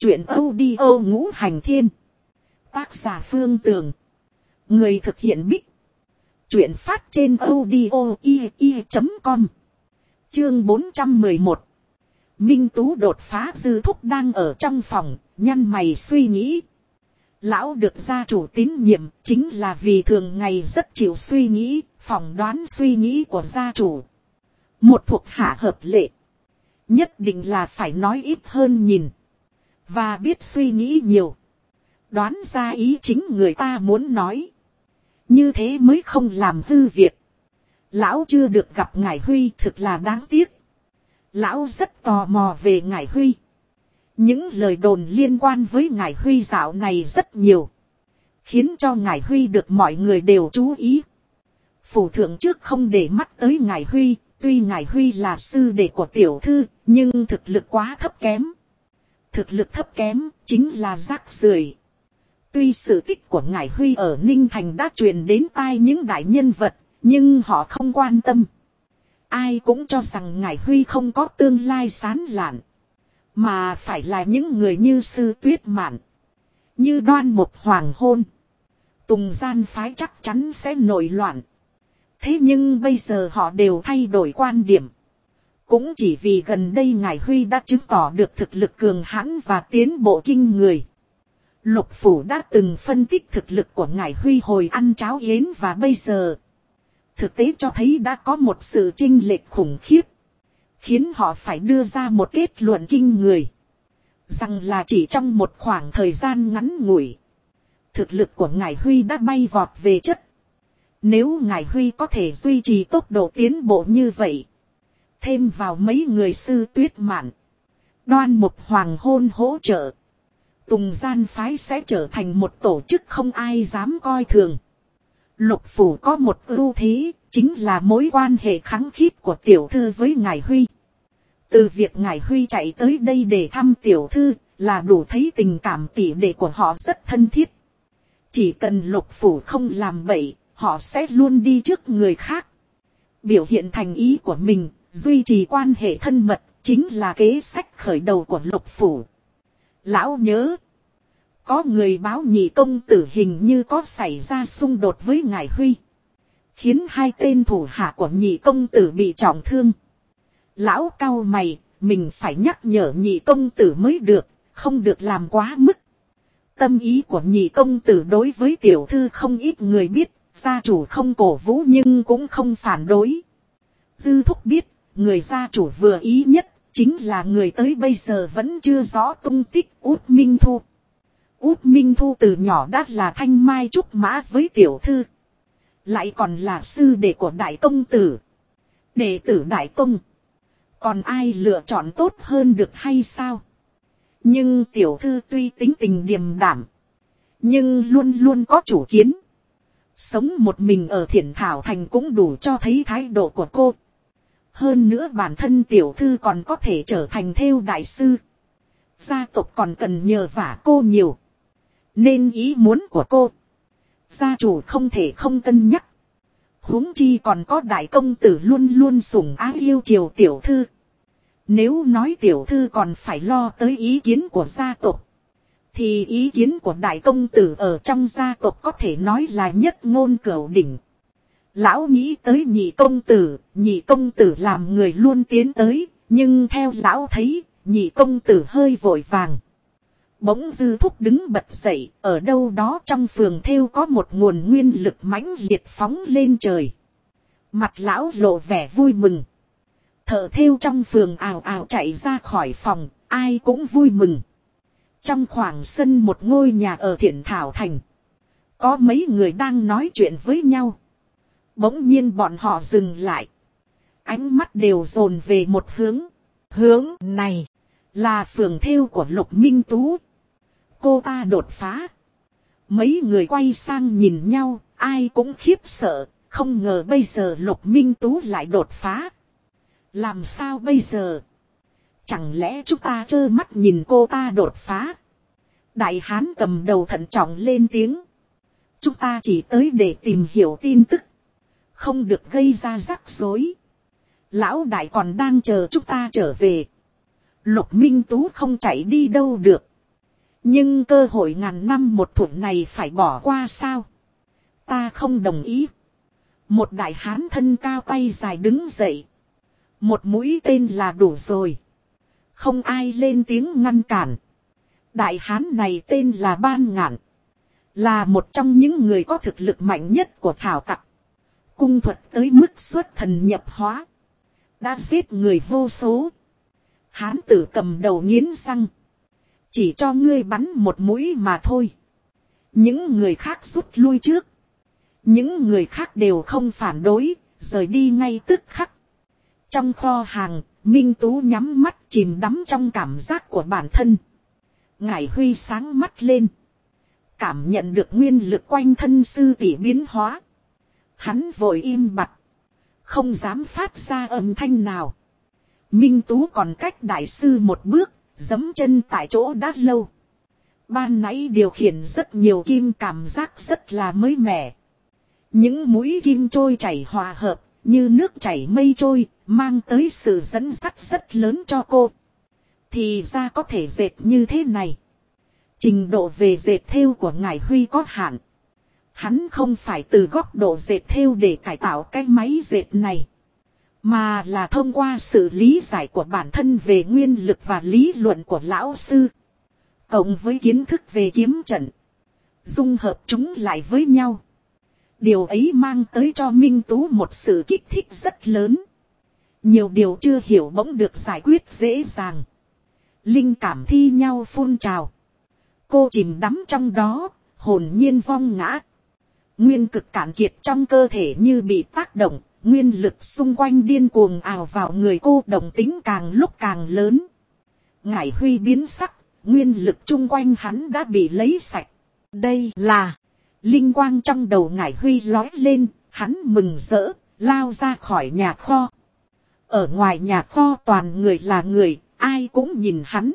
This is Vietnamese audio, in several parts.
Chuyện audio Ngũ Hành Thiên. Tác giả Phương Tường. Người thực hiện Bích. Chuyện phát trên audio i.com. Chương 411. Minh Tú đột phá. Dư Thúc đang ở trong phòng, nhăn mày suy nghĩ. Lão được gia chủ tín nhiệm chính là vì thường ngày rất chịu suy nghĩ, phỏng đoán suy nghĩ của gia chủ. Một thuộc hạ hợp lệ. Nhất định là phải nói ít hơn nhìn. Và biết suy nghĩ nhiều. Đoán ra ý chính người ta muốn nói. Như thế mới không làm hư việc. Lão chưa được gặp ngài Huy thực là đáng tiếc. Lão rất tò mò về ngài Huy. Những lời đồn liên quan với ngài Huy dạo này rất nhiều. Khiến cho ngài Huy được mọi người đều chú ý. Phủ thượng trước không để mắt tới ngài Huy. Tuy ngài Huy là sư đệ của tiểu thư, nhưng thực lực quá thấp kém. Thực lực thấp kém chính là rác rưởi. Tuy sự tích của ngài Huy ở Ninh Thành đã truyền đến tai những đại nhân vật, nhưng họ không quan tâm. Ai cũng cho rằng ngài Huy không có tương lai sáng lạn. Mà phải là những người như Sư Tuyết Mạn, như Đoan Mục Hoàng Hôn, Tùng Gian phái chắc chắn sẽ nổi loạn. Thế nhưng bây giờ họ đều thay đổi quan điểm. Cũng chỉ vì gần đây ngài Huy đã chứng tỏ được thực lực cường hãn và tiến bộ kinh người. Lục Phủ đã từng phân tích thực lực của ngài Huy hồi ăn cháo yến và bây giờ. Thực tế cho thấy đã có một sự chênh lệch khủng khiếp. Khiến họ phải đưa ra một kết luận kinh người. Rằng là chỉ trong một khoảng thời gian ngắn ngủi. Thực lực của ngài Huy đã bay vọt về chất. Nếu ngài Huy có thể duy trì tốc độ tiến bộ như vậy. Thêm vào mấy người Sư Tuyết Mạn, Đoan Mục Hoàng Hôn hỗ trợ. Tùng Gian phái sẽ trở thành một tổ chức không ai dám coi thường. Lục Phủ có một ưu thế, chính là mối quan hệ khăng khít của tiểu thư với ngài Huy. Từ việc ngài Huy chạy tới đây để thăm tiểu thư, là đủ thấy tình cảm tỷ đệ của họ rất thân thiết. Chỉ cần Lục Phủ không làm bậy, họ sẽ luôn đi trước người khác. Biểu hiện thành ý của mình, duy trì quan hệ thân mật, chính là kế sách khởi đầu của Lục Phủ. Lão nhớ, có người báo Nhị công tử hình như có xảy ra xung đột với ngài Huy, khiến hai tên thủ hạ của Nhị công tử bị trọng thương. Lão cau mày, mình phải nhắc nhở Nhị công tử mới được, không được làm quá mức. Tâm ý của Nhị công tử đối với tiểu thư không ít người biết, gia chủ không cổ vũ nhưng cũng không phản đối. Dư Thúc biết, người gia chủ vừa ý nhất, chính là người tới bây giờ vẫn chưa rõ tung tích Út Minh Thu. Út Minh Thu từ nhỏ đã là thanh mai trúc mã với tiểu thư. Lại còn là sư đệ của đại công tử. Đệ tử đại công. Còn ai lựa chọn tốt hơn được hay sao? Nhưng tiểu thư tuy tính tình điềm đạm, nhưng luôn luôn có chủ kiến. Sống một mình ở Thiển Thảo Thành cũng đủ cho thấy thái độ của cô. Hơn nữa bản thân tiểu thư còn có thể trở thành thêu đại sư. Gia tộc còn cần nhờ vả cô nhiều. Nên ý muốn của cô, gia chủ không thể không cân nhắc. Huống chi còn có đại công tử luôn luôn sủng ái yêu chiều tiểu thư. Nếu nói tiểu thư còn phải lo tới ý kiến của gia tộc, thì ý kiến của đại công tử ở trong gia tộc có thể nói là nhất ngôn cửu đỉnh. Lão nghĩ tới Nhị công tử làm người luôn tiến tới, nhưng theo lão thấy, Nhị công tử hơi vội vàng. Bỗng Dư Thúc đứng bật dậy, ở đâu đó trong phường thêu có một nguồn nguyên lực mãnh liệt phóng lên trời. Mặt lão lộ vẻ vui mừng. Thợ thêu trong phường ào ào chạy ra khỏi phòng, ai cũng vui mừng. Trong khoảng sân một ngôi nhà ở Thiển Thảo Thành, có mấy người đang nói chuyện với nhau. Bỗng nhiên bọn họ dừng lại. Ánh mắt đều dồn về một hướng. Hướng này là phường thêu của Lục Minh Tú. Cô ta đột phá. Mấy người quay sang nhìn nhau, ai cũng khiếp sợ. Không ngờ bây giờ Lục Minh Tú lại đột phá. Làm sao bây giờ? Chẳng lẽ chúng ta trơ mắt nhìn cô ta đột phá? Đại hán cầm đầu thận trọng lên tiếng. Chúng ta chỉ tới để tìm hiểu tin tức, không được gây ra rắc rối. Lão đại còn đang chờ chúng ta trở về. Lục Minh Tú không chạy đi đâu được. Nhưng cơ hội ngàn năm một thủa này phải bỏ qua sao? Ta không đồng ý. Một đại hán thân cao tay dài đứng dậy. Một mũi tên là đủ rồi. Không ai lên tiếng ngăn cản. Đại hán này tên là Ban Ngạn. Là một trong những người có thực lực mạnh nhất của Thảo Tặc. Cung thuật tới mức xuất thần nhập hóa. Đã giết người vô số. Hán tử cầm đầu nghiến răng. Chỉ cho ngươi bắn một mũi mà thôi. Những người khác rút lui trước. Những người khác đều không phản đối, rời đi ngay tức khắc. Trong kho hàng, Minh Tú nhắm mắt chìm đắm trong cảm giác của bản thân. Ngải Huy sáng mắt lên. Cảm nhận được nguyên lực quanh thân sư tỷ biến hóa. Hắn vội im bặt. Không dám phát ra âm thanh nào. Minh Tú còn cách đại sư một bước, giẫm chân tại chỗ đã lâu. Ban nãy điều khiển rất nhiều kim cảm giác rất là mới mẻ. Những mũi kim trôi chảy hòa hợp, như nước chảy mây trôi, mang tới sự dẫn dắt rất lớn cho cô. Thì ra có thể dệt như thế này. Trình độ về dệt thêu của Ngải Huy có hạn. Hắn không phải từ góc độ dệt thêu để cải tạo cái máy dệt này. Mà là thông qua sự lý giải của bản thân về nguyên lực và lý luận của lão sư. Cộng với kiến thức về kiếm trận. Dung hợp chúng lại với nhau. Điều ấy mang tới cho Minh Tú một sự kích thích rất lớn. Nhiều điều chưa hiểu bỗng được giải quyết dễ dàng. Linh cảm thi nhau phun trào. Cô chìm đắm trong đó, hồn nhiên vong ngã. Nguyên cực cạn kiệt trong cơ thể như bị tác động, nguyên lực xung quanh điên cuồng ào vào người cô, động tính càng lúc càng lớn. Ngải Huy biến sắc, nguyên lực chung quanh hắn đã bị lấy sạch. Đây là... Linh quang trong đầu Ngải Huy lói lên, hắn mừng rỡ, lao ra khỏi nhà kho. Ở ngoài nhà kho toàn người là người, ai cũng nhìn hắn.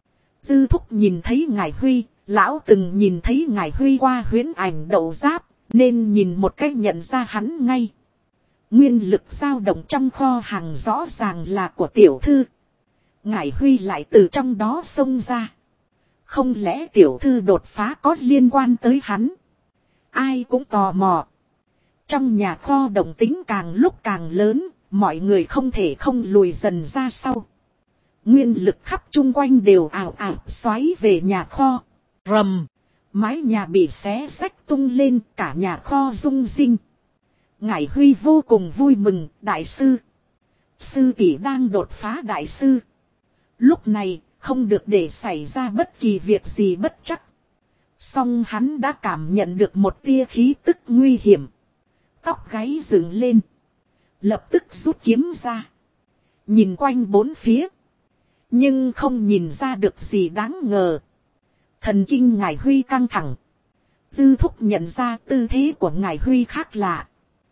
Dư Thúc nhìn thấy Ngải Huy, lão từng nhìn thấy Ngải Huy qua huyễn ảnh đậu giáp, nên nhìn một cách nhận ra hắn ngay. Nguyên lực dao động trong kho hàng rõ ràng là của tiểu thư. Ngải Huy lại từ trong đó xông ra. Không lẽ tiểu thư đột phá có liên quan tới hắn? Ai cũng tò mò. Trong nhà kho động tính càng lúc càng lớn, mọi người không thể không lùi dần ra sau. Nguyên lực khắp chung quanh đều ào ào xoáy về nhà kho. Rầm, mái nhà bị xé xách tung lên, cả nhà kho rung rinh. Ngải Huy vô cùng vui mừng, đại sư. Sư tỷ đang đột phá đại sư. Lúc này, không được để xảy ra bất kỳ việc gì bất trắc. Song hắn đã cảm nhận được một tia khí tức nguy hiểm. Tóc gáy dựng lên. Lập tức rút kiếm ra. Nhìn quanh bốn phía. Nhưng không nhìn ra được gì đáng ngờ. Thần kinh Ngải Huy căng thẳng. Dư Thúc nhận ra tư thế của Ngải Huy khác lạ.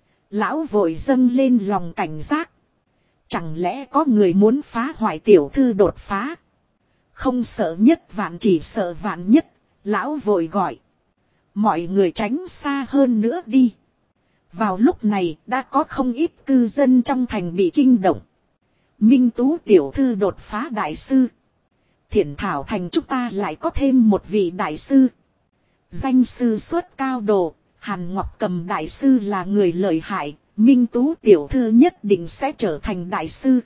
Lão vội dâng lên lòng cảnh giác. Chẳng lẽ có người muốn phá hoại tiểu thư đột phá? Không sợ nhất vạn chỉ sợ vạn nhất. Lão vội gọi. Mọi người tránh xa hơn nữa đi. Vào lúc này đã có không ít cư dân trong thành bị kinh động. Minh Tú tiểu thư đột phá đại sư. Thiển Thảo thành chúng ta lại có thêm một vị đại sư. Danh sư xuất cao độ. Hàn Ngọc Cầm đại sư là người lợi hại. Minh Tú tiểu thư nhất định sẽ trở thành đại sư.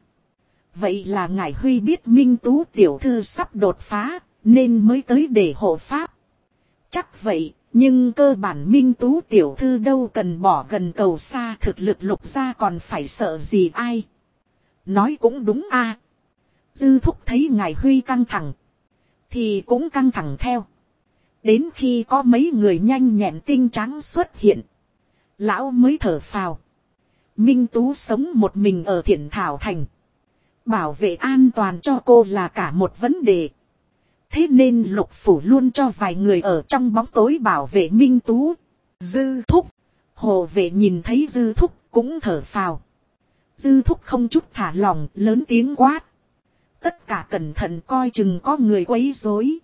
Vậy là Ngải Huy biết Minh Tú tiểu thư sắp đột phá. Nên mới tới để hộ pháp. Chắc vậy, nhưng cơ bản Minh Tú tiểu thư đâu cần bỏ gần cầu xa, thực lực lục gia còn phải sợ gì ai. Nói cũng đúng a. Dư Thúc thấy Ngải Huy căng thẳng. Thì cũng căng thẳng theo. Đến khi có mấy người nhanh nhẹn tinh trắng xuất hiện. Lão mới thở phào. Minh Tú sống một mình ở Thiển Thảo thành. Bảo vệ an toàn cho cô là cả một vấn đề. Thế nên Lục Phủ luôn cho vài người ở trong bóng tối bảo vệ Minh Tú. Dư Thúc. Hồ vệ nhìn thấy Dư Thúc cũng thở phào. Dư Thúc không chút thả lòng, lớn tiếng quát. Tất cả cẩn thận coi chừng có người quấy rối.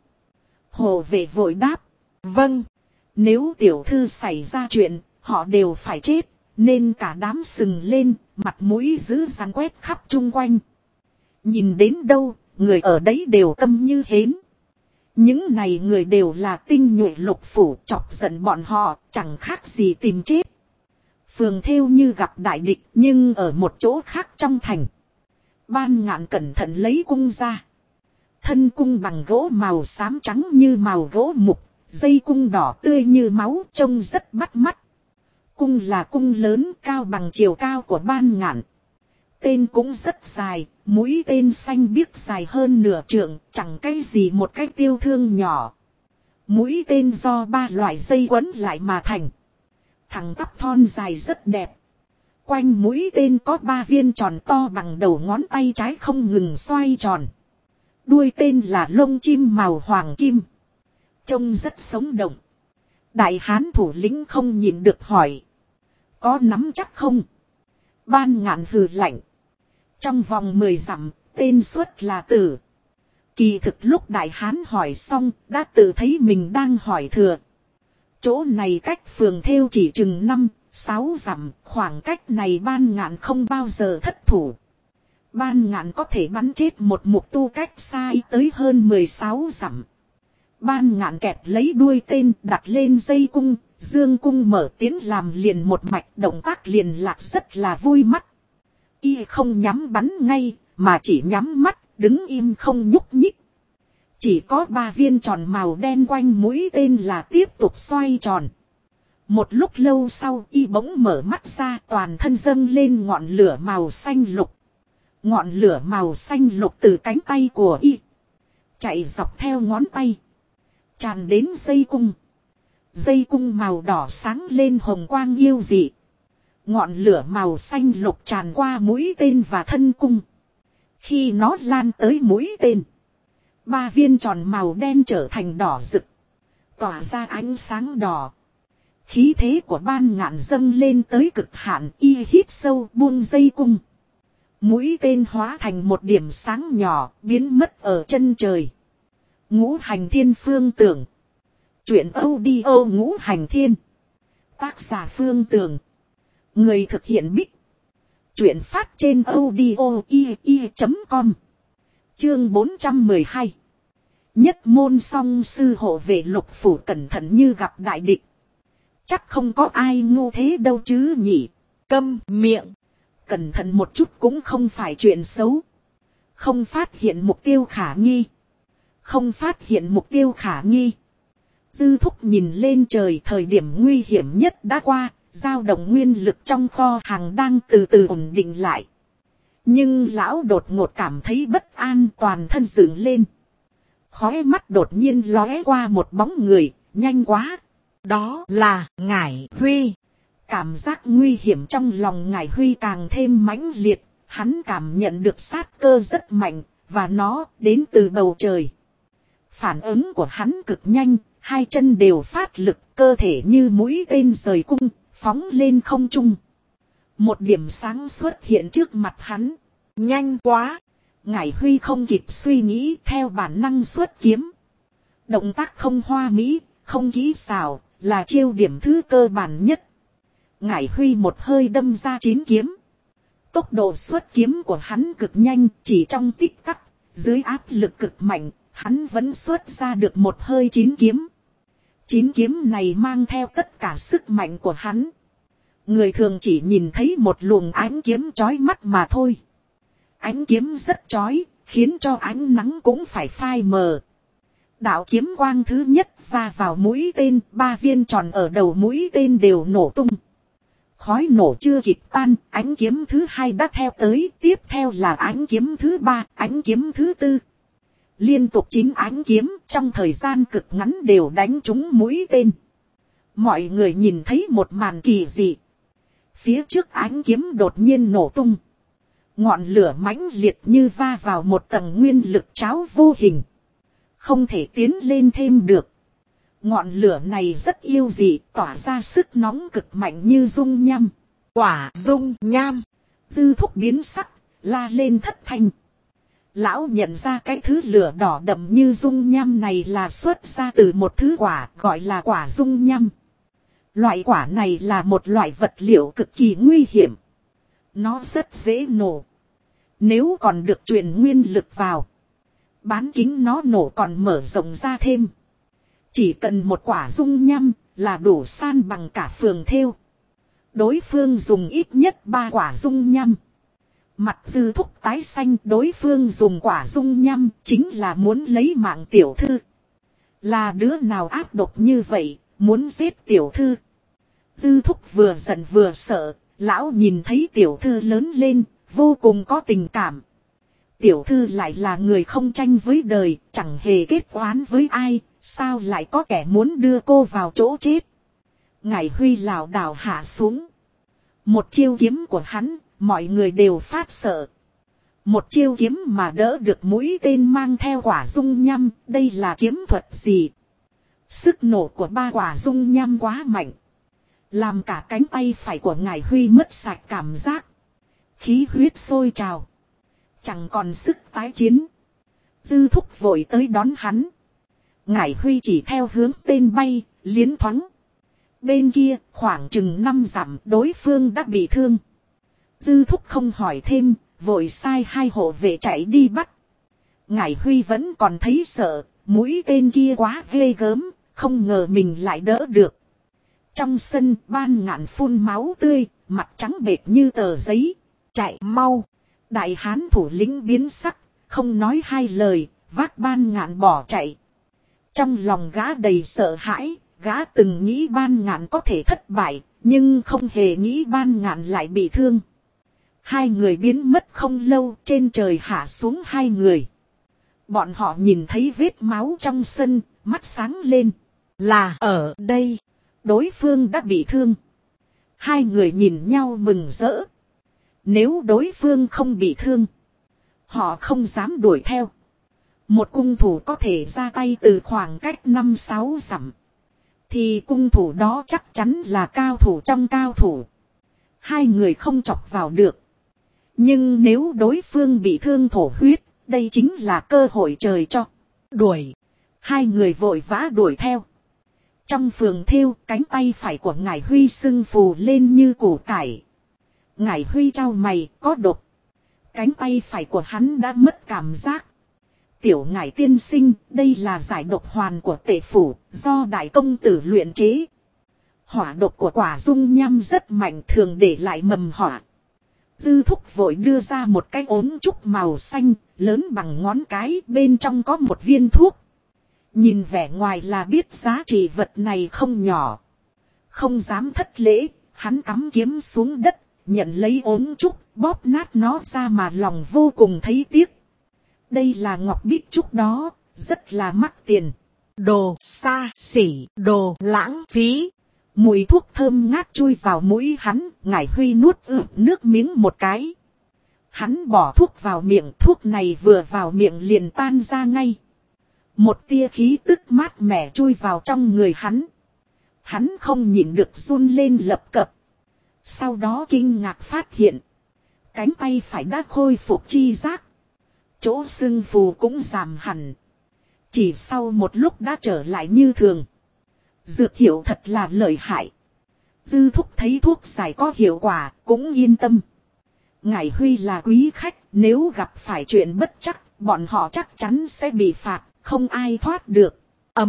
Hồ vệ vội đáp. Vâng. Nếu tiểu thư xảy ra chuyện, họ đều phải chết. Nên cả đám sừng lên, mặt mũi dữ dằn quét khắp chung quanh. Nhìn đến đâu, người ở đấy đều câm như hến. Những này người đều là tinh nhuệ lục phủ, chọc giận bọn họ, chẳng khác gì tìm chết. Phường Thêu như gặp đại địch, nhưng ở một chỗ khác trong thành. Ban Ngạn cẩn thận lấy cung ra. Thân cung bằng gỗ màu xám trắng như màu gỗ mục, dây cung đỏ tươi như máu, trông rất bắt mắt. Cung là cung lớn, cao bằng chiều cao của Ban Ngạn. Tên cũng rất dài, mũi tên xanh biếc dài hơn nửa trượng, chẳng cái gì một cái tiêu thương nhỏ. Mũi tên do 3 loại dây quấn lại mà thành. Thẳng tắp thon dài rất đẹp. Quanh mũi tên có 3 viên tròn to bằng đầu ngón tay trái không ngừng xoay tròn. Đuôi tên là lông chim màu hoàng kim. Trông rất sống động. Đại hán thủ lĩnh không nhịn được hỏi. Có nắm chắc không? Ban Ngạn hừ lạnh. Trong vòng 10 dặm, tên suất là tử. Kỳ thực lúc đại hán hỏi xong, đã tự thấy mình đang hỏi thừa. Chỗ này cách Phường Thêu chỉ chừng 5-6 dặm, khoảng cách này Ban Ngạn không bao giờ thất thủ. Ban Ngạn có thể bắn chết một mục tu cách xa tới hơn 16 dặm. Ban Ngạn kẹp lấy đuôi tên đặt lên dây cung, dương cung mở tiến làm liền một mạch, động tác liền lạc rất là vui mắt. Y không nhắm bắn ngay, mà chỉ nhắm mắt, đứng im không nhúc nhích. Chỉ có 3 viên tròn màu đen quanh mũi tên là tiếp tục xoay tròn. Một lúc lâu sau y bỗng mở mắt ra, toàn thân dâng lên ngọn lửa màu xanh lục. Ngọn lửa màu xanh lục từ cánh tay của y chạy dọc theo ngón tay, tràn đến dây cung. Dây cung màu đỏ sáng lên hồng quang yêu dị. Ngọn lửa màu xanh lục tràn qua mũi tên và thân cung. Khi nó lan tới mũi tên, 3 viên tròn màu đen trở thành đỏ rực, tỏa ra ánh sáng đỏ. Khí thế của Ban Ngạn dâng lên tới cực hạn, y hít sâu buông dây cung. Mũi tên hóa thành một điểm sáng nhỏ, biến mất ở chân trời. Ngũ Hành Thiên Phương Tưởng. Truyện audio Ngũ Hành Thiên. Tác giả Phương Tưởng. Người thực hiện Bích. Truyện phát trên audio.com. Chương 412. Nhất môn song sư hộ vệ lục phủ cẩn thận như gặp đại địch. Chắc không có ai ngu thế đâu chứ nhỉ. Câm miệng. Cẩn thận một chút cũng không phải chuyện xấu. Không phát hiện mục tiêu khả nghi. Không phát hiện mục tiêu khả nghi. Dư Thúc nhìn lên trời, thời điểm nguy hiểm nhất đã qua. Dao động nguyên lực trong kho hàng đang từ từ ổn định lại. Nhưng lão đột ngột cảm thấy bất an, toàn thân dựng lên. Khóe mắt đột nhiên lóe qua một bóng người, nhanh quá. Đó là Ngải Huy. Cảm giác nguy hiểm trong lòng Ngải Huy càng thêm mãnh liệt. Hắn cảm nhận được sát cơ rất mạnh, và nó đến từ bầu trời. Phản ứng của hắn cực nhanh, 2 chân đều phát lực, cơ thể như mũi tên rời cung, phóng lên không trung. Một điểm sáng xuất hiện trước mặt hắn. Nhanh quá! Ngải Huy không kịp suy nghĩ, theo bản năng xuất kiếm. Động tác không hoa mỹ, không kỹ xảo, là chiêu điểm thứ cơ bản nhất. Ngải Huy một hơi đâm ra 9 kiếm. Tốc độ xuất kiếm của hắn cực nhanh, chỉ trong tích tắc, dưới áp lực cực mạnh, hắn vẫn xuất ra được một hơi 9 kiếm. 9 kiếm này mang theo tất cả sức mạnh của hắn. Người thường chỉ nhìn thấy một luồng ánh kiếm chói mắt mà thôi. Ánh kiếm rất chói, khiến cho ánh nắng cũng phải phai mờ. Đạo kiếm quang thứ nhất va vào mũi tên, 3 viên tròn ở đầu mũi tên đều nổ tung. Khói nổ chưa kịp tan, ánh kiếm thứ 2 đã theo tới, tiếp theo là ánh kiếm thứ 3, ánh kiếm thứ 4. Liên tục 9 ánh kiếm trong thời gian cực ngắn đều đánh trúng mũi tên. Mọi người nhìn thấy một màn kỳ dị. Phía trước ánh kiếm đột nhiên nổ tung. Ngọn lửa mãnh liệt như va vào một tầng nguyên lực cháo vô hình. Không thể tiến lên thêm được. Ngọn lửa này rất yêu dị, tỏa ra sức nóng cực mạnh như dung nham. Quả dung nham. Dư Thúc biến sắc, la lên thất thanh. Lão nhận ra cái thứ lửa đỏ đậm như dung nham này là xuất ra từ một thứ quả gọi là quả dung nham. Loại quả này là một loại vật liệu cực kỳ nguy hiểm. Nó rất dễ nổ. Nếu còn được truyền nguyên lực vào, Bán kính nó nổ còn mở rộng ra thêm. Chỉ cần một quả dung nham là đủ san bằng cả phường thêu. Đối phương dùng ít nhất 3 quả dung nham. Mặt Dư Thúc tái xanh, đối phương dùng quả dung nham chính là muốn lấy mạng tiểu thư. Là đứa nào ác độc như vậy, muốn giết tiểu thư. Dư Thúc vừa giận vừa sợ, lão nhìn thấy tiểu thư lớn lên, vô cùng có tình cảm. Tiểu thư lại là người không tranh với đời, chẳng hề kết oán với ai, sao lại có kẻ muốn đưa cô vào chỗ chết. Ngải Huy lảo đảo hạ xuống. Một chiêu kiếm của hắn, mọi người đều phát sợ. Một chiêu kiếm mà đỡ được mũi tên mang theo quả dung nham, đây là kiếm thuật gì? Sức nổ của 3 quả dung nham quá mạnh. Làm cả cánh tay phải của Ngải Huy mất sạch cảm giác. Khí huyết sôi trào. Chẳng còn sức tái chiến. Dư Thúc vội tới đón hắn. Ngải Huy chỉ theo hướng tên bay, liến thoáng. Bên kia, khoảng chừng 5 dặm, đối phương đã bị thương. Dư Thúc không hỏi thêm, vội sai 2 hộ vệ chạy đi bắt. Ngải Huy vẫn còn thấy sợ, mũi tên kia quá ghê gớm, không ngờ mình lại đỡ được. Trong sân, Ban Ngạn phun máu tươi, mặt trắng bệch như tờ giấy. Chạy mau! Đại hán thủ lĩnh biến sắc, không nói 2 lời, vác Ban Ngạn bỏ chạy. Trong lòng gã đầy sợ hãi, gã từng nghĩ Ban Ngạn có thể thất bại, nhưng không hề nghĩ Ban Ngạn lại bị thương. 2 người biến mất không lâu, trên trời hạ xuống 2 người. Bọn họ nhìn thấy vết máu trong sân, mắt sáng lên. Là ở đây, đối phương đã bị thương. 2 người nhìn nhau mừng rỡ. Nếu đối phương không bị thương, họ không dám đuổi theo. Một cung thủ có thể ra tay từ khoảng cách 5-6 dặm. Thì cung thủ đó chắc chắn là cao thủ trong cao thủ. 2 người không chọc vào được. Nhưng nếu đối phương bị thương thổ huyết, đây chính là cơ hội trời cho. Đuổi. 2 người vội vã đuổi theo. Trong phường thêu, cánh tay phải của Ngải Huy sưng phù lên như củ cải. Ngải Huy trao mày, có độc. Cánh tay phải của hắn đã mất cảm giác. Tiểu Ngải tiên sinh, đây là giải độc hoàn của Tề phủ, do đại công tử luyện chế. Hỏa độc của quả dung nham rất mạnh, thường để lại mầm hỏa. Dư Thúc vội đưa ra một cái ốm trúc màu xanh, lớn bằng ngón cái, bên trong có một viên thuốc. Nhìn vẻ ngoài là biết giá trị vật này không nhỏ. Không dám thất lễ, hắn cắm kiếm xuống đất, nhận lấy ốm trúc, bóp nát nó ra mà lòng vô cùng thấy tiếc. Đây là ngọc bích trúc đó, rất là mắc tiền. Đồ xa xỉ, đồ lãng phí. Mùi thuốc thơm ngát chui vào mũi hắn, Ngải Huy nuốt nước miếng một cái. Hắn bỏ thuốc vào miệng, thuốc này vừa vào miệng liền tan ra ngay. Một tia khí tức mát mẻ chui vào trong người hắn. Hắn không nhịn được run lên lập cập. Sau đó kinh ngạc phát hiện. Cánh tay phải đã khôi phục chi giác. Chỗ sưng phù cũng giảm hẳn. Chỉ sau một lúc đã trở lại như thường. Dược hiệu thật là lợi hại. Dư Thúc thấy thuốc giải có hiệu quả, cũng yên tâm. Ngải Huy là quý khách, nếu gặp phải chuyện bất chắc, bọn họ chắc chắn sẽ bị phạt, không ai thoát được.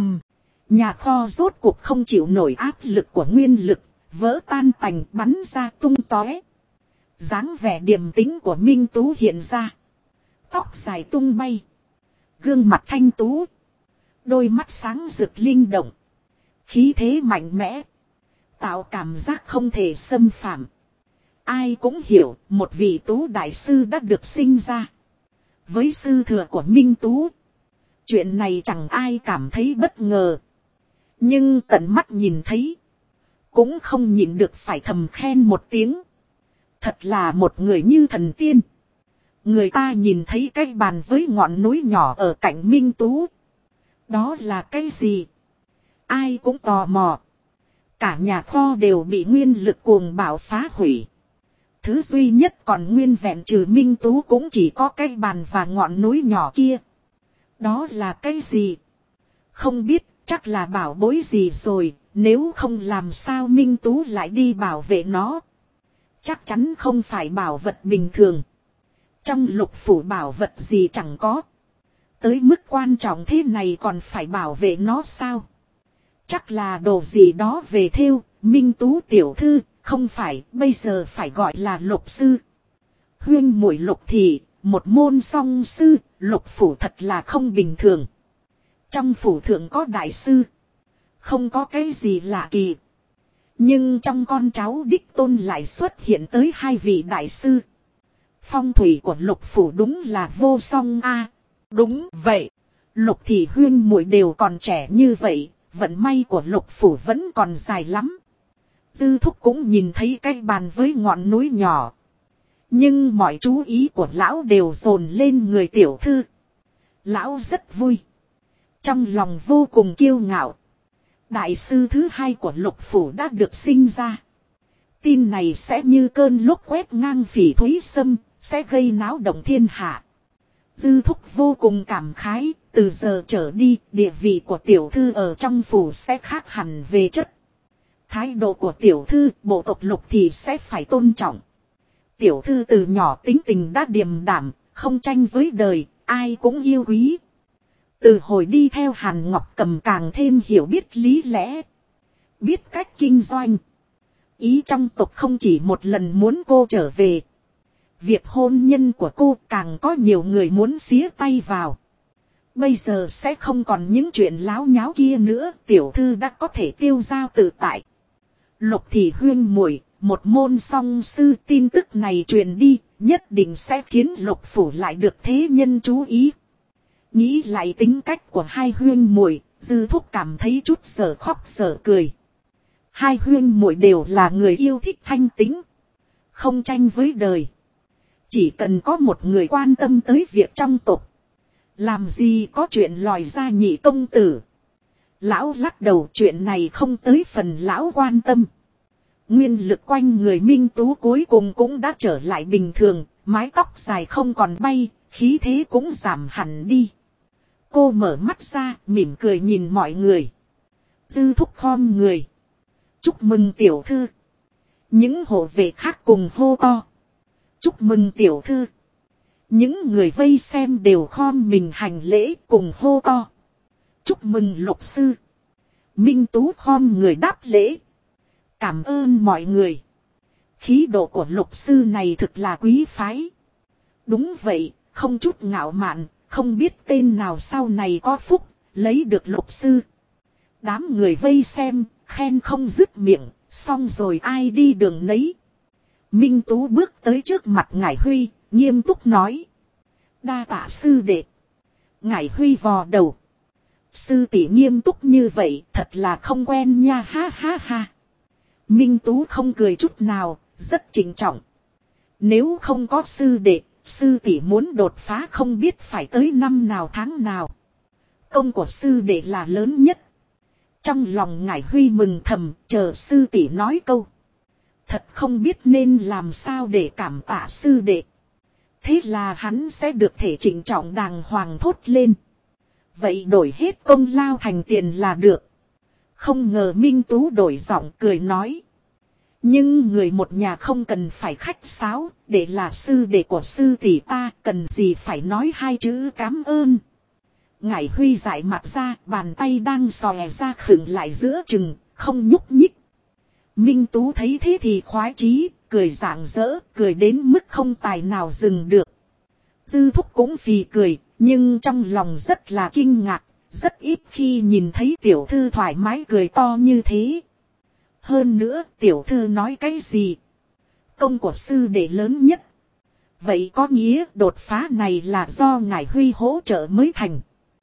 Nhà kho rốt cuộc không chịu nổi áp lực của nguyên lực, vỡ tan tành bắn ra tung tóe. Dáng vẻ điềm tĩnh của Minh Tú hiện ra. Tóc dài tung bay. Gương mặt thanh tú. Đôi mắt sáng rực linh động. Khí thế mạnh mẽ. Tạo cảm giác không thể xâm phạm. Ai cũng hiểu một vị tú đại sư đã được sinh ra. Với sư thừa của Minh Tú. Chuyện này chẳng ai cảm thấy bất ngờ. Nhưng tận mắt nhìn thấy. Cũng không nhịn được phải thầm khen một tiếng. Thật là một người như thần tiên. Người ta nhìn thấy cái bàn với ngọn núi nhỏ ở cạnh Minh Tú. Đó là cái gì? Ai cũng tò mò. Cả nhà kho đều bị nguyên lực cuồng bạo phá hủy. Thứ duy nhất còn nguyên vẹn trừ Minh Tú cũng chỉ có cái bàn và ngọn núi nhỏ kia. Đó là cái gì? Không biết, chắc là bảo bối gì rồi, nếu không làm sao Minh Tú lại đi bảo vệ nó. Chắc chắn không phải bảo vật bình thường. Trong lục phủ bảo vật gì chẳng có. tới mức quan trọng thế này còn phải bảo vệ nó sao? Chắc là đồ gì đó về thêu, Minh Tú tiểu thư, không phải, bây giờ phải gọi là Lục sư. Huyên muội Lục thị, một môn song sư, Lục phủ thật là không bình thường. Trong phủ thượng có đại sư, không có cái gì lạ kỳ. Nhưng trong con cháu đích tôn lại xuất hiện tới 2 vị đại sư. Phong thủy của Lục phủ đúng là vô song a. Đúng vậy, Lục thị huyên muội đều còn trẻ như vậy, vận may của Lục phủ vẫn còn dài lắm. Dư Thúc cũng nhìn thấy cái bàn với ngọn núi nhỏ. Nhưng mọi chú ý của lão đều dồn lên người tiểu thư. Lão rất vui. Trong lòng vô cùng kiêu ngạo. Đại sư thứ 2 của Lục phủ đã được sinh ra. Tin này sẽ như cơn lốc quét ngang Phỉ Thúy Sâm, sẽ gây náo động thiên hạ. Dư Thúc vô cùng cảm khái, từ giờ trở đi, địa vị của tiểu thư ở trong phủ sẽ khác hẳn về chất. Thái độ của tiểu thư, bộ tộc Lục thì sẽ phải tôn trọng. Tiểu thư từ nhỏ tính tình đã điềm đạm, không tranh với đời, ai cũng yêu quý. Từ hồi đi theo Hàn Ngọc Cầm càng thêm hiểu biết lý lẽ, biết cách kinh doanh. Ý trong tộc không chỉ một lần muốn cô trở về. Việc hôn nhân của cô càng có nhiều người muốn xía tay vào. Bây giờ sẽ không còn những chuyện láo nháo kia nữa, tiểu thư đã có thể tiêu dao tự tại. Lục thị huyên muội, một môn song sư, tin tức này truyền đi, nhất định sẽ khiến Lục phủ lại được thế nhân chú ý. Nghĩ lại tính cách của 2 huyên muội, Dư Thúc cảm thấy chút giờ khóc giờ cười. 2 huyên muội đều là người yêu thích thanh tĩnh, không tranh với đời. Chỉ cần có một người quan tâm tới việc trong tộc, làm gì có chuyện lòi ra nhị công tử. Lão lắc đầu, chuyện này không tới phần lão quan tâm. Nguyên lực quanh người Minh Tú cuối cùng cũng đã trở lại bình thường, mái tóc dài không còn bay, khí thế cũng giảm hẳn đi. Cô mở mắt ra, mỉm cười nhìn mọi người. Dư Thúc khom người. Chúc mừng tiểu thư. Những hộ vệ khác cùng hô to. Chúc mừng tiểu thư. Những người vây xem đều khom mình hành lễ cùng hô to. Chúc mừng Lục sư. Minh Tú khom người đáp lễ. Cảm ơn mọi người. Khí độ của Lục sư này thực là quý phái. Đúng vậy, không chút ngạo mạn, không biết tên nào sau này có phúc, lấy được Lục sư. Đám người vây xem, khen không dứt miệng, xong rồi ai đi đường nấy. Minh Tú bước tới trước mặt Ngải Huy, nghiêm túc nói. Đa tạ sư đệ. Ngải Huy vò đầu. Sư tỷ nghiêm túc như vậy, thật là không quen nha, ha ha ha. Minh Tú không cười chút nào, rất trịnh trọng. Nếu không có sư đệ, sư tỷ muốn đột phá không biết phải tới năm nào tháng nào. Công của sư đệ là lớn nhất. Trong lòng Ngải Huy mừng thầm, chờ sư tỷ nói câu. Thật không biết nên làm sao để cảm tạ sư đệ. Thế là hắn sẽ được thể trịnh trọng đàng hoàng thốt lên. Vậy đổi hết công lao thành tiền là được. Không ngờ Minh Tú đổi giọng cười nói. Nhưng người một nhà không cần phải khách sáo, để là sư đệ của sư tỷ ta, cần gì phải nói 2 chữ cảm ơn. Ngải Huy dại mặt ra, bàn tay đang xòe ra khựng lại giữa chừng, không nhúc nhích. Minh Tú thấy thế thì khoái chí, cười rạng rỡ, cười đến mức không tài nào dừng được. Dư Thúc cũng phì cười, nhưng trong lòng rất là kinh ngạc, rất ít khi nhìn thấy tiểu thư thoải mái cười to như thế. Hơn nữa, tiểu thư nói cái gì? Công của sư đệ lớn nhất. Vậy có nghĩa đột phá này là do Ngải Huy hỗ trợ mới thành.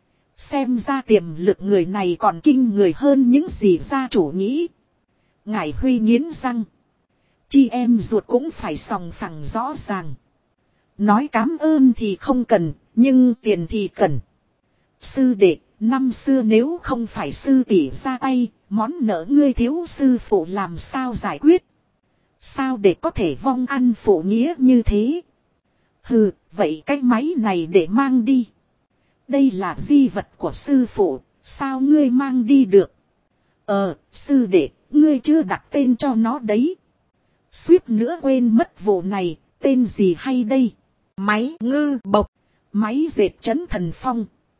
Xem ra tiềm lực người này còn kinh người hơn những gì gia chủ nghĩ. Ngải Huy nghiến răng. Chị em ruột cũng phải sòng phẳng rõ ràng. Nói cảm ơn thì không cần, nhưng tiền thì cần. Sư đệ, năm xưa nếu không phải sư tỷ ra tay, món nợ ngươi thiếu sư phụ làm sao giải quyết? Sao để có thể vong ăn phụ nghĩa như thế? Hừ, vậy cái máy này để mang đi. Đây là di vật của sư phụ, sao ngươi mang đi được? Sư đệ, ngươi chưa đặt tên cho nó đấy. Suýt nữa quên mất vụ này, tên gì hay đây? Máy ngư bộc, máy dệt trấn thần phong.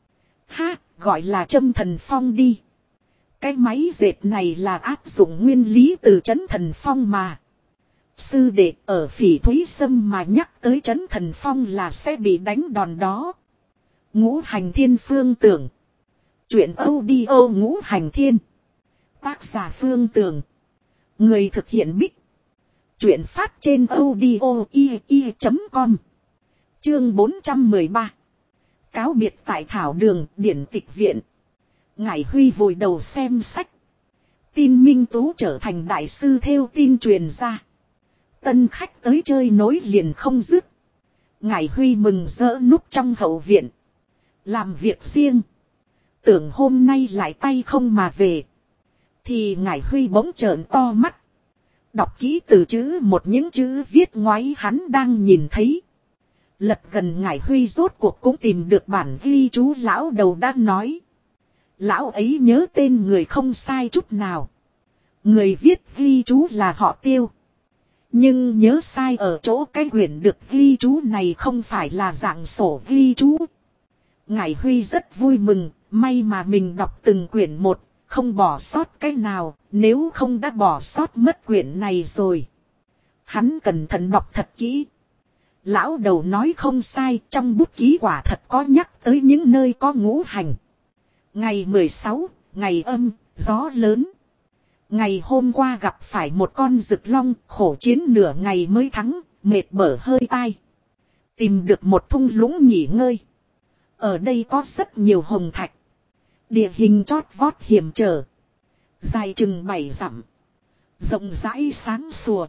Ha, gọi là châm thần phong đi. Cái máy dệt này là áp dụng nguyên lý từ trấn thần phong mà. Sư đệ ở Phỉ Thúy Sâm mà nhắc tới trấn thần phong là sẽ bị đánh đòn đó. Ngũ Hành Thiên Phương Tưởng. Chuyện audio Ngũ Hành Thiên. Tác giả Phương Tưởng. Người thực hiện Bích. Chuyện phát trên audio.com. Chương 413. Cáo biệt tại Thảo Đường, Điển Tịch Viện. Ngải Huy vùi đầu xem sách. Tin Minh Tú trở thành đại sư theo tin truyền ra. Tân khách tới chơi nối liền không dứt. Ngải Huy mừng rỡ núp trong hậu viện. Làm việc riêng. Tưởng hôm nay lại tay không mà về. Thì Ngải Huy bỗng trợn to mắt. Đọc kỹ từ chữ một những chữ viết ngoáy hắn đang nhìn thấy. Lật gần Ngải Huy rốt cuộc cũng tìm được bản ghi chú lão đầu đã nói. Lão ấy nhớ tên người không sai chút nào. Người viết ghi chú là họ Tiêu. Nhưng nhớ sai ở chỗ cái quyển được ghi chú này không phải là dạng sổ ghi chú. Ngải Huy rất vui mừng, may mà mình đọc từng quyển một, không bỏ sót cái nào, nếu không đã bỏ sót mất quyển này rồi. Hắn cẩn thận đọc thật kỹ. Lão đầu nói không sai, trong bút ký quả thật có nhắc tới những nơi có ngũ hành. Ngày 16, ngày âm, gió lớn. Ngày hôm qua gặp phải một con rực long, khổ chiến nửa ngày mới thắng, mệt bở hơi tai. Tìm được một thung lũng nghỉ ngơi. Ở đây có rất nhiều hồng thạch. Địa hình chót vót hiểm trở. Dài chừng 7 dặm. Rộng rãi sáng sủa.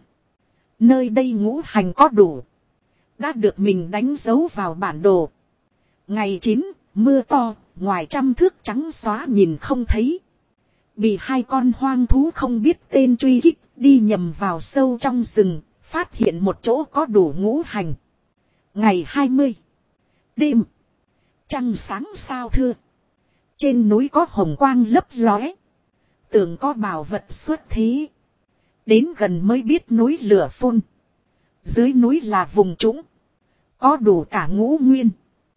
Nơi đây ngũ hành có đủ. Đã được mình đánh dấu vào bản đồ. Ngày 9, mưa to, ngoài 100 thước trắng xóa nhìn không thấy. Bị hai con hoang thú không biết tên truy kích, đi nhầm vào sâu trong rừng, phát hiện một chỗ có đủ ngũ hành. Ngày 20. Đêm. Trăng sáng sao thưa. Trên núi có hồng quang lấp lóe. Tưởng có bảo vật xuất thế. Đến gần mới biết núi lửa phun. Dưới núi là vùng trũng. Có đủ cả ngũ nguyên.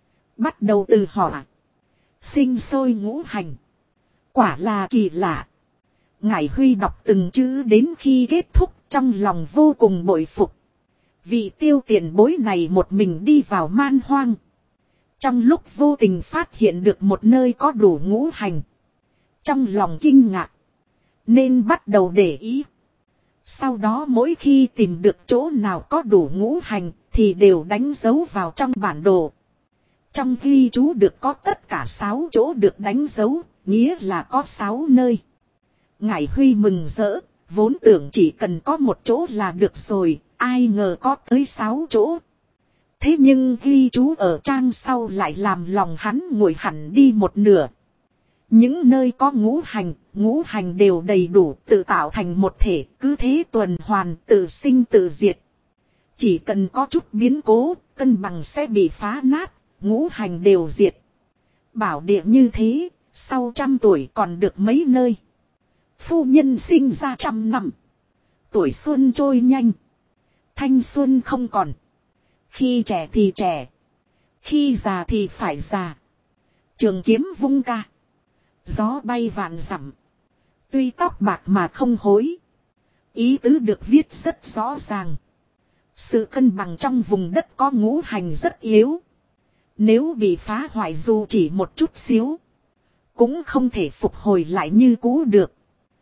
Bắt đầu từ hỏa. Sinh sôi ngũ hành. Quả là kỳ lạ. Ngải Huy đọc từng chữ đến khi kết thúc trong lòng vô cùng bội phục. Vị Tiêu tiền bối này một mình đi vào man hoang. Trong lúc vô tình phát hiện được một nơi có đủ ngũ hành. Trong lòng kinh ngạc. Nên bắt đầu để ý. Sau đó mỗi khi tìm được chỗ nào có đủ ngũ hành thì đều đánh dấu vào trong bản đồ. Trong ghi chú được có tất cả 6 chỗ được đánh dấu, nghĩa là có 6 nơi. Ngải Huy mừng rỡ, vốn tưởng chỉ cần có một chỗ là được rồi, ai ngờ có tới 6 chỗ. Thế nhưng ghi chú ở trang sau lại làm lòng hắn nguội hẳn đi một nửa. Những nơi có ngũ hành đều đầy đủ tự tạo thành một thể, cứ thế tuần hoàn tự sinh tự diệt. Chỉ cần có chút biến cố, cân bằng sẽ bị phá nát, ngũ hành đều diệt. Bảo địa như thế, sau 100 tuổi còn được mấy nơi. Phu nhân sinh ra 100 năm. Tuổi xuân trôi nhanh. Thanh xuân không còn. Khi trẻ thì trẻ. Khi già thì phải già. Trường kiếm vung ca. Gió bay vạn dặm. Tuy tóc bạc mà không hối. Ý tứ được viết rất rõ ràng. Sự cân bằng trong vùng đất có ngũ hành rất yếu. Nếu bị phá hoại dù chỉ một chút xíu. Cũng không thể phục hồi lại như cũ được.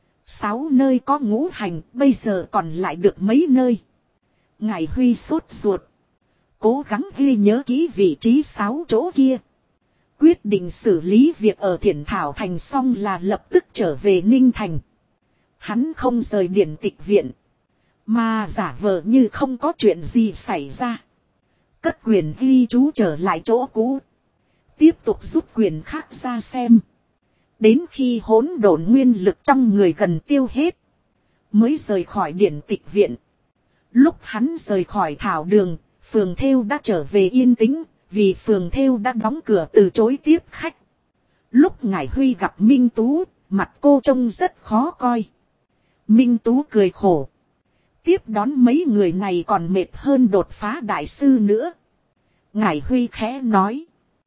6 nơi có ngũ hành bây giờ còn lại được mấy nơi. Ngải Huy sốt ruột. Cố gắng ghi nhớ kỹ vị trí 6 chỗ kia. Quyết định xử lý việc ở Thiển Thảo Thành xong là lập tức trở về Ninh Thành. Hắn không rời Điển Tịch Viện. Mà giả vờ như không có chuyện gì xảy ra. Cất quyền ghi chú trở lại chỗ cũ. Tiếp tục rút quyền khác ra xem. Đến khi hỗn độn nguyên lực trong người gần tiêu hết. Mới rời khỏi Điển Tịch Viện. Lúc hắn rời khỏi Thảo Đường, phường thêu đã trở về yên tĩnh. Vì phường thêu đã đóng cửa từ chối tiếp khách. Lúc Ngải Huy gặp Minh Tú, mặt cô trông rất khó coi. Minh Tú cười khổ. Tiếp đón mấy người này còn mệt hơn đột phá đại sư nữa. Ngải Huy khẽ nói.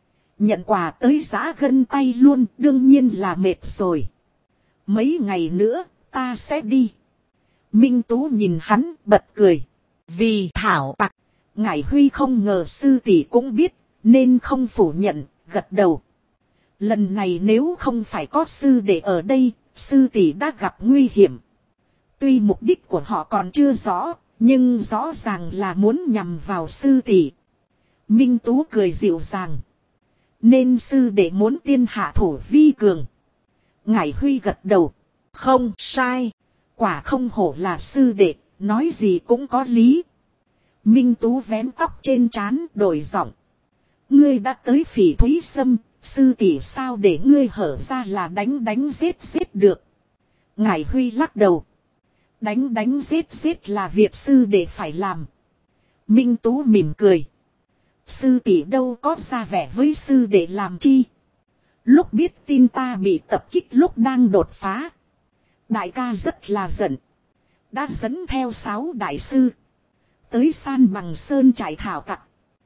Nhận quà tới giã gân tay luôn, đương nhiên là mệt rồi. Mấy ngày nữa, ta sẽ đi. Minh Tú nhìn hắn, bật cười. Vì thảo tặc, Ngải Huy không ngờ sư tỷ cũng biết, nên không phủ nhận, gật đầu. Lần này nếu không phải có sư đệ ở đây, sư tỷ đã gặp nguy hiểm. Tuy mục đích của họ còn chưa rõ, nhưng rõ ràng là muốn nhằm vào sư tỷ. Minh Tú cười dịu dàng. Nên sư đệ muốn tiên hạ thủ vi cường. Ngải Huy gật đầu. Không sai. Quả không hổ là sư đệ, nói gì cũng có lý. Minh Tú vén tóc trên trán, đổi giọng. Ngươi đã tới Phỉ Thúy Sâm, sư tỷ sao để ngươi hở ra là đánh giết được. Ngải Huy lắc đầu. Đánh giết là việc sư đệ phải làm. Minh Tú mỉm cười. Sư tỷ đâu có ra vẻ với sư đệ làm chi. Lúc biết tin ta bị tập kích lúc đang đột phá, đại ca rất là giận. Đã dẫn theo 6 đại sư tới San Bằng Sơn trại thảo tặc.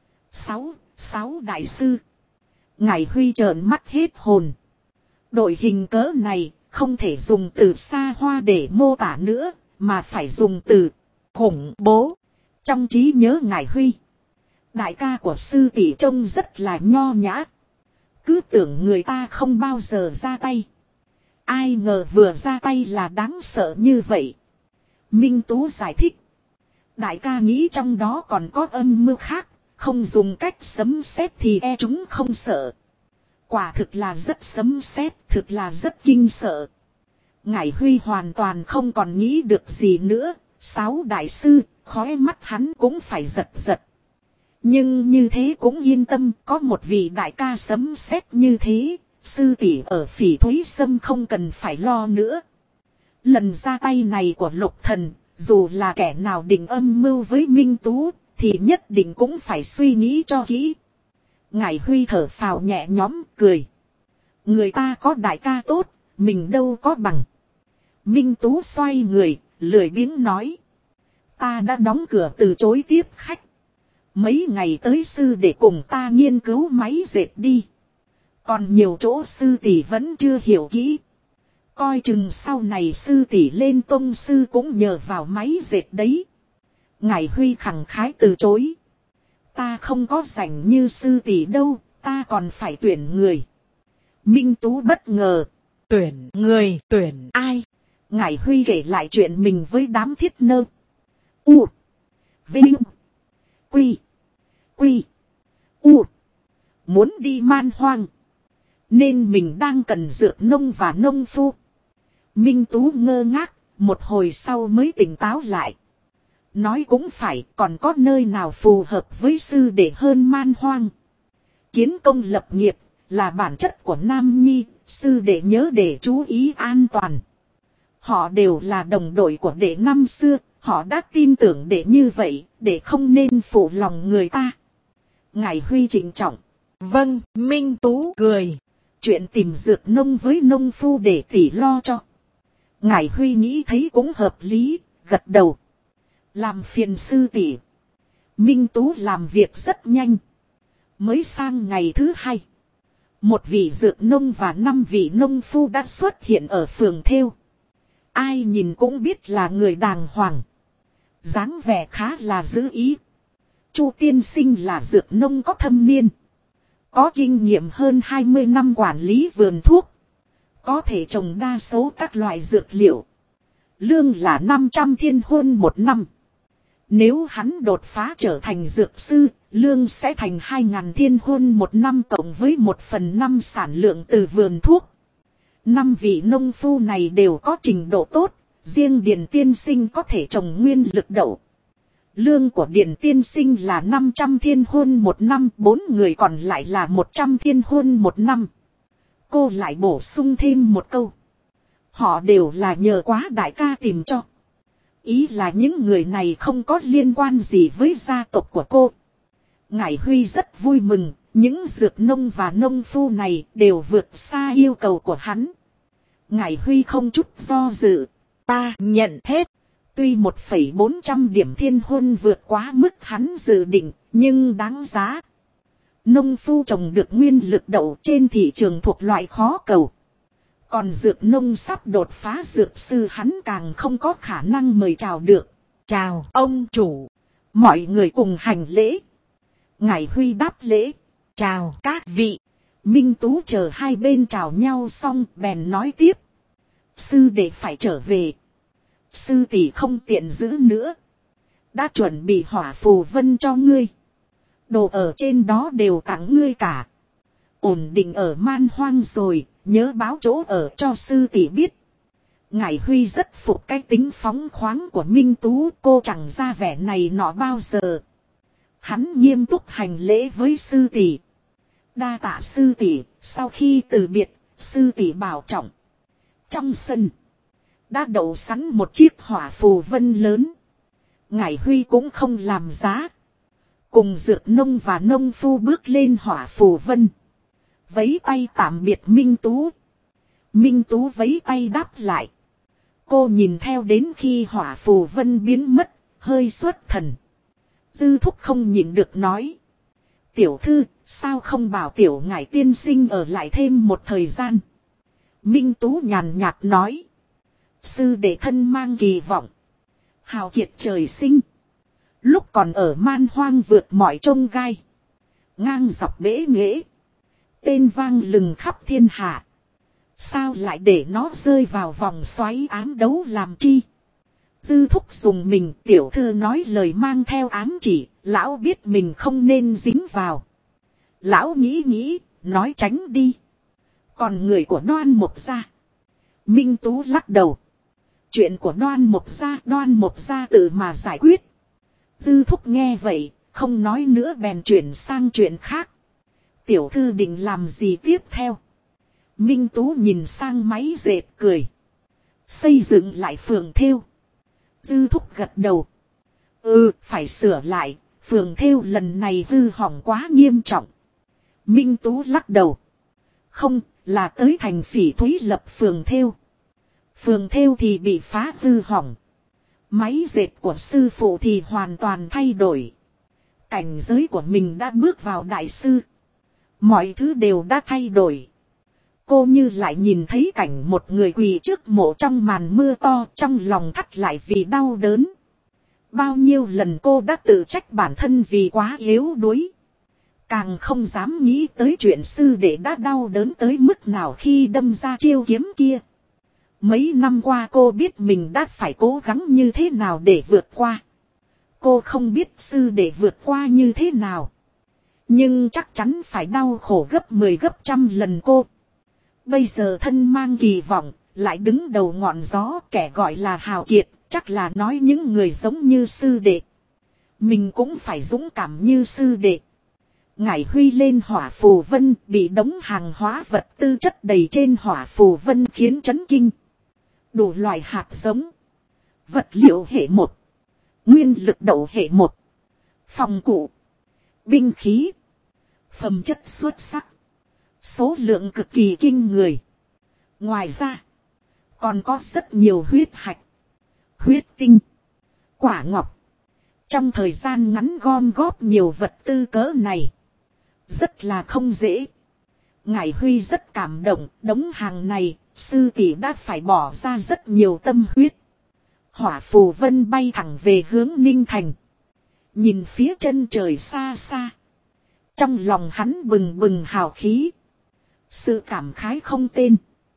6 đại sư. Ngải Huy trợn mắt hết hồn. Đội hình cỡ này không thể dùng từ xa hoa để mô tả nữa, mà phải dùng từ khủng bố. Trong trí nhớ Ngải Huy, đại ca của sư tỷ trông rất là nho nhã. Cứ tưởng người ta không bao giờ ra tay. Ai ngờ vừa ra tay là đáng sợ như vậy. Minh Tú giải thích. Đại ca nghĩ trong đó còn có âm mưu khác. Không dùng cách sấm sét thì chúng không sợ. Quả thực là rất sấm sét, thực là rất kinh sợ. Ngải Huy hoàn toàn không còn nghĩ được gì nữa. 6 đại sư, khóe mắt hắn cũng phải giật giật. Nhưng như thế cũng yên tâm, có một vị đại ca sấm sét như thế, sư tỷ ở Phỉ Thúy Sâm không cần phải lo nữa. Lần ra tay này của Lục Thần, dù là kẻ nào định âm mưu với Minh Tú, thì nhất định cũng phải suy nghĩ cho kỹ. Ngải Huy thở phào nhẹ nhõm, cười. Người ta có đại ca tốt, mình đâu có bằng. Minh Tú xoay người, lười biếng nói. Ta đã đóng cửa từ chối tiếp khách. Mấy ngày tới sư để cùng ta nghiên cứu máy dệt đi. Còn nhiều chỗ sư tỷ vẫn chưa hiểu kỹ. Coi chừng sau này sư tỷ lên tông sư cũng nhờ vào máy dệt đấy. Ngải Huy khẳng khái từ chối. Ta không có rảnh như sư tỷ đâu, ta còn phải tuyển người. Minh Tú bất ngờ. Tuyển người, tuyển ai? Ngải Huy kể lại chuyện mình với đám thiết nơ. U. Vinh. Quy. Quy. U. Muốn đi man hoang. Nên mình đang cần dược nông và nông phu. Minh Tú ngơ ngác, một hồi sau mới tỉnh táo lại. Nói cũng phải, còn có nơi nào phù hợp với sư đệ hơn man hoang. Kiến công lập nghiệp là bản chất của Nam Nhi, sư đệ nhớ để chú ý an toàn. Họ đều là đồng đội của đệ năm xưa, họ đã tin tưởng đệ như vậy, để không nên phụ lòng người ta. Ngải Huy trịnh trọng. Vâng, Minh Tú cười. Chuyện tìm dược nông với nông phu để tỷ lo cho. Ngải Huy nghĩ thấy cũng hợp lý, gật đầu. Làm phiền sư tỷ. Minh Tú làm việc rất nhanh. Mới sang ngày thứ 2. Một vị dược nông và 5 vị nông phu đã xuất hiện ở phường Thêu. Ai nhìn cũng biết là người đàng hoàng. Dáng vẻ khá là giữ ý. Chu tiên sinh là dược nông có thâm niên. Có kinh nghiệm hơn 20 năm quản lý vườn thuốc. Có thể trồng đa số các loại dược liệu. Lương là 500 thiên huân một năm. Nếu hắn đột phá trở thành dược sư, lương sẽ thành 2.000 thiên huân một năm cộng với 1/5 sản lượng từ vườn thuốc. 5 vị nông phu này đều có trình độ tốt, riêng Điền tiên sinh có thể trồng nguyên lực đậu. Lương của Điền tiên sinh là 500 thiên huân một năm, 4 người còn lại là 100 thiên huân một năm. Cô lại bổ sung thêm một câu. Họ đều là nhờ quá đại ca tìm cho. Ý là những người này không có liên quan gì với gia tộc của cô. Ngải Huy rất vui mừng, những dược nông và nông phu này đều vượt xa yêu cầu của hắn. Ngải Huy không chút do dự. Ta nhận hết. Tuy 1,400 điểm thiên huân vượt quá mức hắn dự định, nhưng đáng giá. Nông phu trồng được nguyên lực đậu trên thị trường thuộc loại khó cầu. Còn dược nông sắp đột phá dược sư hắn càng không có khả năng mời chào được. Chào ông chủ. Mọi người cùng hành lễ. Ngải Huy đáp lễ. Chào các vị. Minh Tú chờ hai bên chào nhau xong bèn nói tiếp. Sư đệ phải trở về. Sư tỷ không tiện giữ nữa. Đã chuẩn bị hỏa phù vân cho ngươi. Đồ ở trên đó đều tặng ngươi cả. Ổn định ở man hoang rồi, nhớ báo chỗ ở cho sư tỷ biết. Ngải Huy rất phục cái tính phóng khoáng của Minh Tú, cô chẳng ra vẻ này nọ bao giờ. Hắn nghiêm túc hành lễ với sư tỷ. Đa tạ sư tỷ, sau khi từ biệt, sư tỷ bảo trọng. Trong sân, đã đậu sẵn một chiếc hỏa phù vân lớn. Ngải Huy cũng không làm giá. Cùng dược nông và nông phu bước lên hỏa phù vân. Vẫy tay tạm biệt Minh Tú. Minh Tú vẫy tay đáp lại. Cô nhìn theo đến khi hỏa phù vân biến mất, hơi xuất thần. Dư Thúc không nhịn được nói. Tiểu thư, sao không bảo tiểu ngải tiên sinh ở lại thêm một thời gian. Minh Tú nhàn nhạt nói. Sư đệ thân mang kỳ vọng. Hào kiệt trời sinh. Lúc còn ở man hoang vượt mọi chông gai. Ngang dọc bể nghễ. Tên vang lừng khắp thiên hạ. Sao lại để nó rơi vào vòng xoáy ám đấu làm chi? Dư Thúc dùng mình, tiểu thư nói lời mang theo ám chỉ. Lão biết mình không nên dính vào. Lão nghĩ nghĩ, nói tránh đi. Còn người của Đoan Mộc Gia. Minh Tú lắc đầu. Chuyện của Đoan Mộc Gia tự mà giải quyết. Dư Thúc nghe vậy, không nói nữa bèn chuyển sang chuyện khác. Tiểu thư định làm gì tiếp theo? Minh Tú nhìn sang máy dệt cười. Xây dựng lại phường thêu. Dư Thúc gật đầu. Phải sửa lại, phường thêu lần này hư hỏng quá nghiêm trọng. Minh Tú lắc đầu. Không, là tới thành Phỉ Thúy lập phường thêu. Phường thêu thì bị phá hư hỏng. Máy dệt của sư phụ thì hoàn toàn thay đổi. Cảnh giới của mình đã bước vào đại sư. Mọi thứ đều đã thay đổi. Cô như lại nhìn thấy cảnh một người quỳ trước mộ trong màn mưa to, trong lòng thắt lại vì đau đớn. Bao nhiêu lần cô đã tự trách bản thân vì quá yếu đuối. Càng không dám nghĩ tới chuyện sư đệ đã đau đớn tới mức nào khi đâm ra chiêu kiếm kia. Mấy năm qua cô biết mình đã phải cố gắng như thế nào để vượt qua. Cô không biết sư đệ vượt qua như thế nào. Nhưng chắc chắn phải đau khổ gấp 10 gấp trăm lần cô. Bây giờ thân mang kỳ vọng, lại đứng đầu ngọn gió, kẻ gọi là hào kiệt, chắc là nói những người giống như sư đệ. Mình cũng phải dũng cảm như sư đệ. Ngải Huy lên hỏa phù vân, bị đống hàng hóa vật tư chất đầy trên hỏa phù vân khiến chấn kinh. Đủ loại hạt giống, vật liệu hệ 1, nguyên lực đậu hệ 1, phòng cụ, binh khí, phẩm chất xuất sắc, số lượng cực kỳ kinh người. Ngoài ra, còn có rất nhiều huyết hạch, huyết tinh, quả ngọc. Trong thời gian ngắn gom góp nhiều vật tư cỡ này, rất là không dễ. Ngải Huy rất cảm động, đống hàng này, sư tỷ đã phải bỏ ra rất nhiều tâm huyết. Hỏa phù vân bay thẳng về hướng Ninh Thành. Nhìn phía chân trời xa xa. Trong lòng hắn bừng bừng hào khí. Sự cảm khái không tên.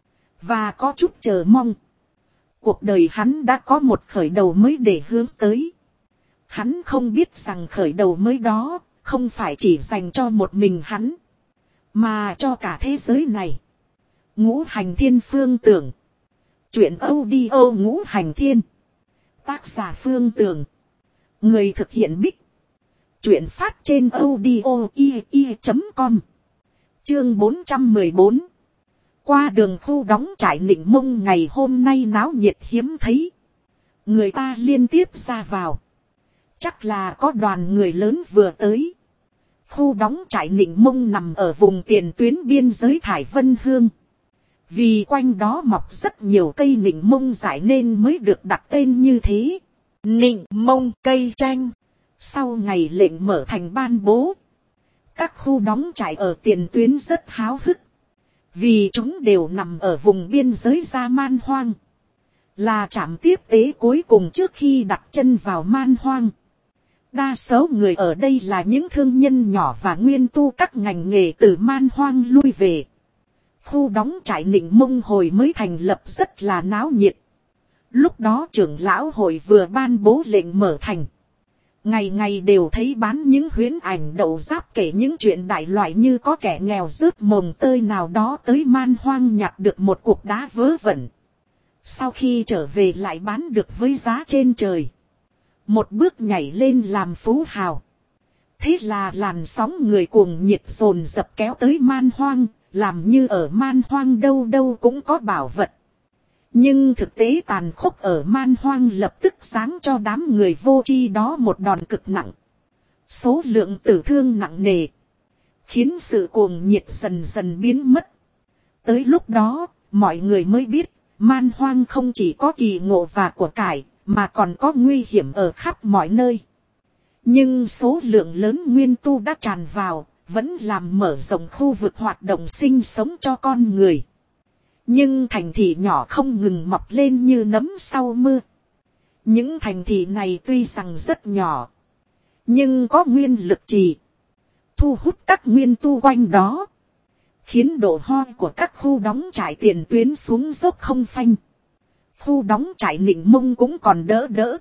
Và có chút chờ mong. Cuộc đời hắn đã có một khởi đầu mới để hướng tới. Hắn không biết rằng khởi đầu mới đó không phải chỉ dành cho một mình hắn, mà cho cả thế giới này. Ngũ Hành Thiên Phương Tưởng. Chuyện audio Ngũ Hành Thiên. Tác giả Phương Tưởng. Người thực hiện Bích. Chuyện phát trên audio.com. Chương 414. Qua đường khu đóng trại Nịnh Mông ngày hôm nay náo nhiệt hiếm thấy. Người ta liên tiếp ra vào. Chắc là có đoàn người lớn vừa tới. Khu đóng trại Nịnh Mông nằm ở vùng tiền tuyến biên giới Thải Vân Hương. Vì quanh đó mọc rất nhiều cây Nịnh Mông dại nên mới được đặt tên như thế. Nịnh Mông cây tranh. Sau ngày lệnh mở thành ban bố, Các khu đóng trại ở tiền tuyến rất háo hức. Vì chúng đều nằm ở vùng biên giới ra man hoang. Là trạm tiếp tế cuối cùng trước khi đặt chân vào man hoang. Đa số người ở đây là những thương nhân nhỏ và nguyên tu các ngành nghề từ man hoang lui về. Khu đóng trại Nịnh Mông hồi mới thành lập rất là náo nhiệt. Lúc đó trưởng lão hội vừa ban bố lệnh mở thành. Ngày ngày đều thấy bán những huyễn ảnh đậu giáp kể những chuyện đại loại như có kẻ nghèo rớt mồng tơi nào đó tới man hoang nhặt được một cục đá vớ vẩn. Sau khi trở về lại bán được với giá trên trời. Một bước nhảy lên làm phú hào. Thế là làn sóng người cuồng nhiệt dồn dập kéo tới man hoang, làm như ở man hoang đâu đâu cũng có bảo vật. Nhưng thực tế tàn khốc ở man hoang lập tức sáng cho đám người vô tri đó một đòn cực nặng. Số lượng tử thương nặng nề. Khiến sự cuồng nhiệt dần dần biến mất. Tới lúc đó, mọi người mới biết, man hoang không chỉ có kỳ ngộ và của cải, mà còn có nguy hiểm ở khắp mọi nơi. Nhưng số lượng lớn nguyên tu đã tràn vào, vẫn làm mở rộng khu vực hoạt động sinh sống cho con người. Nhưng thành thị nhỏ không ngừng mọc lên như nấm sau mưa. Những thành thị này tuy rằng rất nhỏ, nhưng có nguyên lực trì, thu hút các nguyên tu quanh đó. Khiến độ ho của các khu đóng trại tiền tuyến xuống dốc không phanh. Khu đóng trại Nịnh Mông cũng còn đỡ đỡ.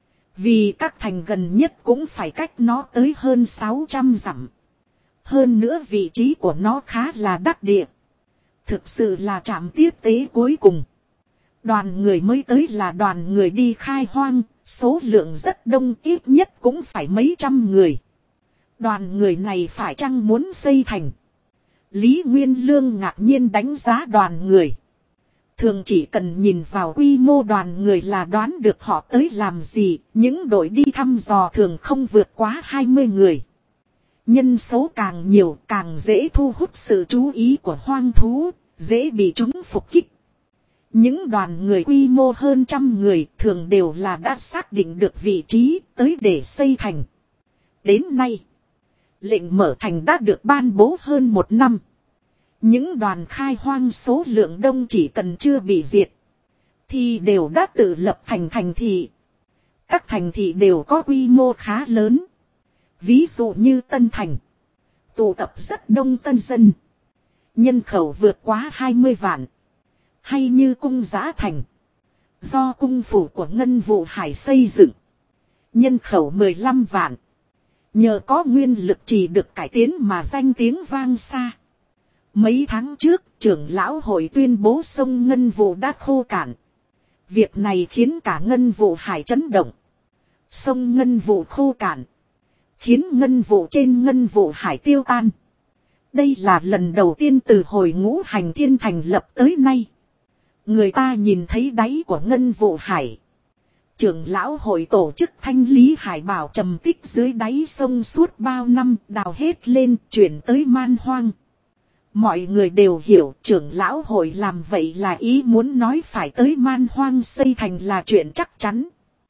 Vì các thành gần nhất cũng phải cách nó tới hơn 600 dặm. Hơn nữa vị trí của nó khá là đắc địa. Thực sự là trạm tiếp tế cuối cùng. Đoàn người mới tới là đoàn người đi khai hoang, số lượng rất đông, ít nhất cũng phải mấy trăm người. Đoàn người này phải chăng muốn xây thành? Lý Nguyên Lương ngạc nhiên đánh giá đoàn người. Thường chỉ cần nhìn vào quy mô đoàn người là đoán được họ tới làm gì, những đội đi thăm dò thường không vượt quá 20 người. Nhân số càng nhiều càng dễ thu hút sự chú ý của hoang thú, dễ bị chúng phục kích. Những đoàn người quy mô hơn 100 người thường đều là đã xác định được vị trí tới để xây thành. Đến nay, lệnh mở thành đã được ban bố hơn 1 năm. Những đoàn khai hoang số lượng đông chỉ cần chưa bị diệt, thì đều đã tự lập thành thành thị. Các thành thị đều có quy mô khá lớn. Ví dụ như Tân Thành, tụ tập rất đông tân dân. Nhân khẩu vượt quá 20 vạn. Hay như Cung Giã Thành, do cung phủ của Ngân Vụ Hải xây dựng. Nhân khẩu 15 vạn. Nhờ có nguyên lực trì được cải tiến mà danh tiếng vang xa. Mấy tháng trước, trưởng lão hội tuyên bố sông Ngân Vụ đã khô cạn. Việc này khiến cả Ngân Vụ Hải chấn động. Sông Ngân Vụ khô cạn, khiến Ngân Vụ trên Ngân Vụ Hải tiêu tan. Đây là lần đầu tiên từ hồi Ngũ Hành Thiên thành lập tới nay. Người ta nhìn thấy đáy của Ngân Vụ Hải. Trưởng lão hội tổ chức thanh lý hải bảo trầm tích dưới đáy sông suốt bao năm, đào hết lên chuyển tới man hoang. Mọi người đều hiểu trưởng lão hội làm vậy là ý muốn nói phải tới man hoang xây thành là chuyện chắc chắn.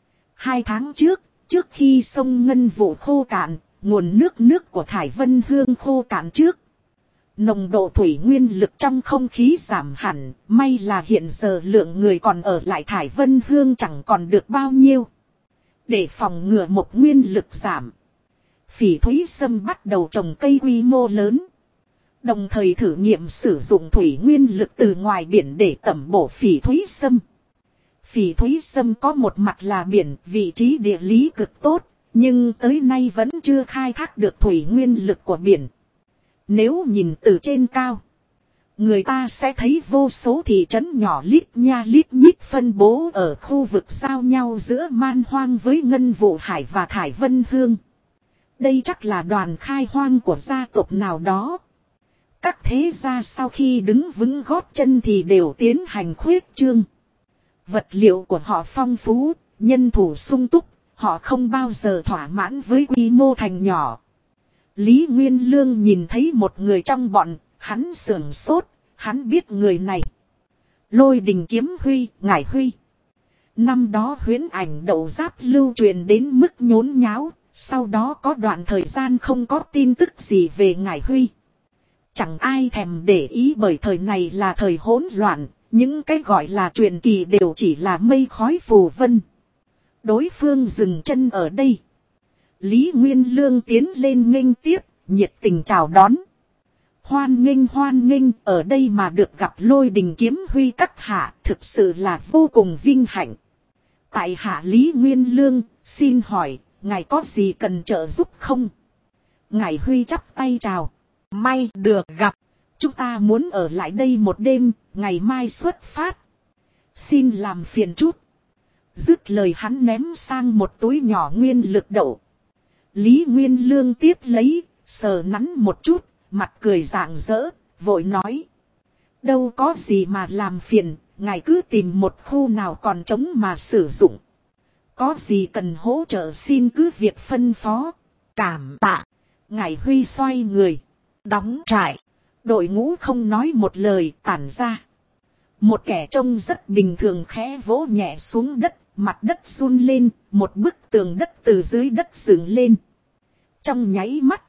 2 tháng trước khi sông Ngân Vụ khô cạn, nguồn nước của Thải Vân Hương khô cạn trước. Nồng độ thủy nguyên lực trong không khí giảm hẳn, may là hiện giờ lượng người còn ở lại Thải Vân Hương chẳng còn được bao nhiêu. Để phòng ngừa một nguyên lực giảm, Phỉ Thúy Sâm bắt đầu trồng cây quy mô lớn. Đồng thời thử nghiệm sử dụng thủy nguyên lực từ ngoài biển để tẩm bổ Phỉ Thúy Sâm. Phỉ Thúy Sâm có một mặt là biển, vị trí địa lý cực tốt, nhưng tới nay vẫn chưa khai thác được thủy nguyên lực của biển. Nếu nhìn từ trên cao, người ta sẽ thấy vô số thị trấn nhỏ lít nha lít nhít phân bố ở khu vực giao nhau giữa man hoang với Ngân Vụ Hải và Thải Vân Hương. Đây chắc là đoàn khai hoang của gia tộc nào đó. Các thế gia sau khi đứng vững gót chân thì đều tiến hành khuyết trương. Vật liệu của họ phong phú, nhân thủ sung túc, họ không bao giờ thỏa mãn với quy mô thành nhỏ. Lý Nguyên Lương nhìn thấy một người trong bọn, hắn sưởng sốt, hắn biết người này. Lôi Đình Kiếm Huy, Ngải Huy. Năm đó huyễn ảnh đậu giáp lưu truyền đến mức nhốn nháo, Sau đó có đoạn thời gian không có tin tức gì về Ngải Huy. Chẳng ai thèm để ý bởi thời này là thời hỗn loạn, những cái gọi là truyền kỳ đều chỉ là mây khói phù vân. Đối phương dừng chân ở đây. Lý Nguyên Lương tiến lên nghênh tiếp, nhiệt tình chào đón. Hoan nghênh, ở đây mà được gặp Lôi Đình Kiếm Huy các hạ, thực sự là vô cùng vinh hạnh. Tại hạ Lý Nguyên Lương, xin hỏi, ngài có gì cần trợ giúp không? Ngải Huy chắp tay chào. May được gặp, chúng ta muốn ở lại đây một đêm, ngày mai xuất phát. Xin làm phiền chút. Dứt lời hắn ném sang một túi nhỏ nguyên lực đậu. Lý Nguyên Lương tiếp lấy, sờ nắn một chút, mặt cười rạng rỡ, vội nói. Đâu có gì mà làm phiền, ngài cứ tìm một khu nào còn trống mà sử dụng. Có gì cần hỗ trợ xin cứ việc phân phó. Cảm tạ. Ngải Huy xoay người. Đóng trại. Đội ngũ không nói một lời tản ra. Một kẻ trông rất bình thường khẽ vỗ nhẹ xuống đất. Mặt đất run lên. Một bức tường đất từ dưới đất dựng lên. Trong nháy mắt.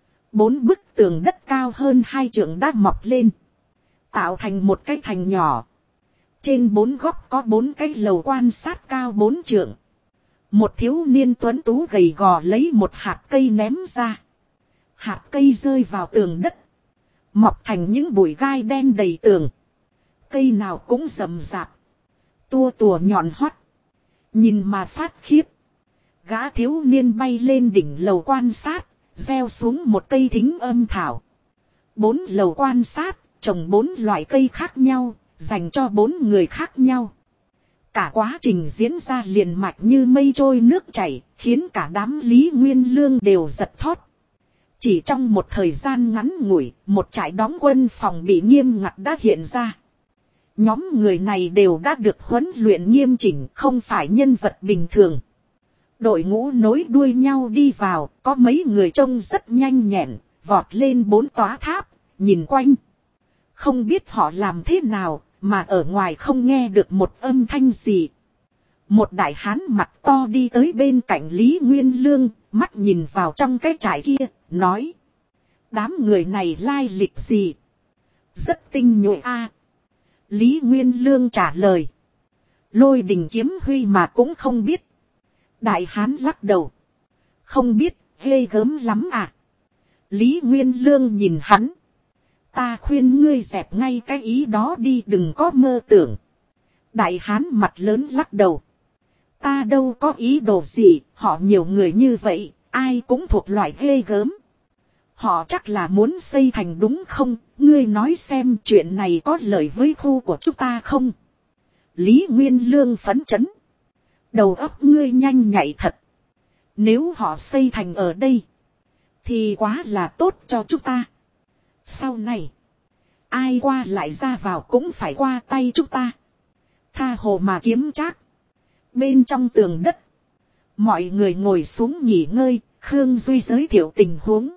4 bức tường đất cao hơn 2 trượng đã mọc lên. Tạo thành một cái thành nhỏ. Trên 4 góc có 4 cái lầu quan sát cao 4 trượng. Một thiếu niên tuấn tú gầy gò lấy một hạt cây ném ra. Hạt cây rơi vào tường đất. Mọc thành những bụi gai đen đầy tường. Cây nào cũng rậm rạp. Tua tùa nhọn hoắt. Nhìn mà phát khiếp. Gã thiếu niên bay lên đỉnh lầu quan sát. Gieo xuống một cây thính âm thảo. 4 lầu quan sát. Trồng 4 loại cây khác nhau. Dành cho 4 người khác nhau. Cả quá trình diễn ra liền mạch như mây trôi nước chảy. Khiến cả đám Lý Nguyên Lương đều giật thót. Chỉ trong một thời gian ngắn ngủi, một trại đóng quân phòng bị nghiêm ngặt đã hiện ra. Nhóm người này đều đã được huấn luyện nghiêm chỉnh, không phải nhân vật bình thường. Đội ngũ nối đuôi nhau đi vào, có mấy người trông rất nhanh nhẹn, vọt lên 4 tòa tháp, nhìn quanh. Không biết họ làm thế nào, mà ở ngoài không nghe được một âm thanh gì. Một đại hán mặt to đi tới bên cạnh Lý Nguyên Lương, mắt nhìn vào trong cái trại kia, nói. Đám người này lai lịch gì? Rất tinh nhuệ a. Lý Nguyên Lương trả lời. Lôi Đình Kiếm Huy mà cũng không biết. Đại hán lắc đầu. Không biết, ghê gớm lắm à. Lý Nguyên Lương nhìn hắn. Ta khuyên ngươi dẹp ngay cái ý đó đi, đừng có mơ tưởng. Đại hán mặt lớn lắc đầu. Ta đâu có ý đồ gì, họ nhiều người như vậy, ai cũng thuộc loại ghê gớm. Họ chắc là muốn xây thành đúng không, ngươi nói xem chuyện này có lợi với khu của chúng ta không? Lý Nguyên Lương phấn chấn. Đầu óc ngươi nhanh nhạy thật. Nếu họ xây thành ở đây, thì quá là tốt cho chúng ta. Sau này, ai qua lại ra vào cũng phải qua tay chúng ta. Tha hồ mà kiếm trác. Bên trong tường đất, mọi người ngồi xuống nghỉ ngơi, Khương Duy giới thiệu tình huống.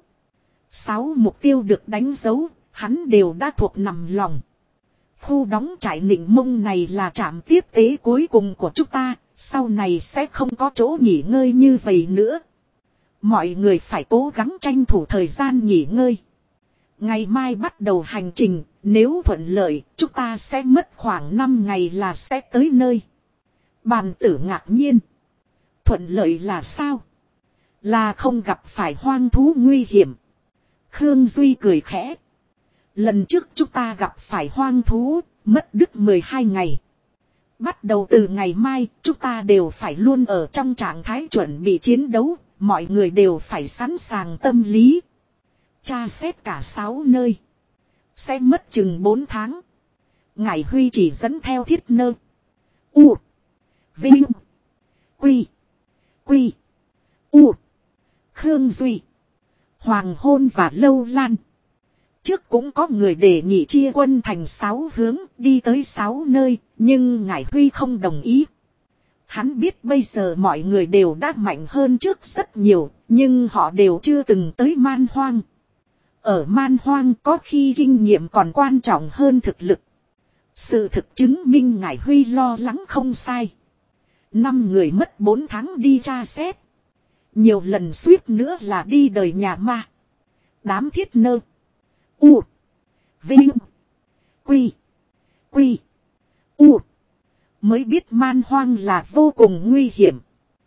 6 mục tiêu được đánh dấu, hắn đều đã thuộc nằm lòng. Khu đóng trại Nịnh Mông này là trạm tiếp tế cuối cùng của chúng ta, sau này sẽ không có chỗ nghỉ ngơi như vậy nữa. Mọi người phải cố gắng tranh thủ thời gian nghỉ ngơi. Ngày mai bắt đầu hành trình, nếu thuận lợi, chúng ta sẽ mất khoảng 5 ngày là sẽ tới nơi. Bàn tử ngạc nhiên. Thuận lợi là sao? Là không gặp phải hoang thú nguy hiểm. Khương Duy cười khẽ. Lần trước chúng ta gặp phải hoang thú, mất đứt 12 ngày. Bắt đầu từ ngày mai, chúng ta đều phải luôn ở trong trạng thái chuẩn bị chiến đấu, mọi người đều phải sẵn sàng tâm lý. Tra xét cả 6 nơi. Sẽ mất chừng 4 tháng. Ngải Huy chỉ dẫn theo Thiết Nơ. U. Vinh. Quy. Quy. U. Khương Duy. Hoàng Hôn và Lâu Lan. Trước cũng có người đề nghị chia quân thành 6 hướng đi tới 6 nơi, nhưng Ngải Huy không đồng ý. Hắn biết bây giờ mọi người đều đã mạnh hơn trước rất nhiều, nhưng họ đều chưa từng tới Man Hoang. Ở Man Hoang có khi kinh nghiệm còn quan trọng hơn thực lực. Sự thực chứng minh Ngải Huy lo lắng không sai. 5 người mất 4 tháng đi tra xét. Nhiều lần suýt nữa là đi đời nhà ma. Đám thiết nơ. U. Vinh. Quy. Quy. U. Mới biết man hoang là vô cùng nguy hiểm.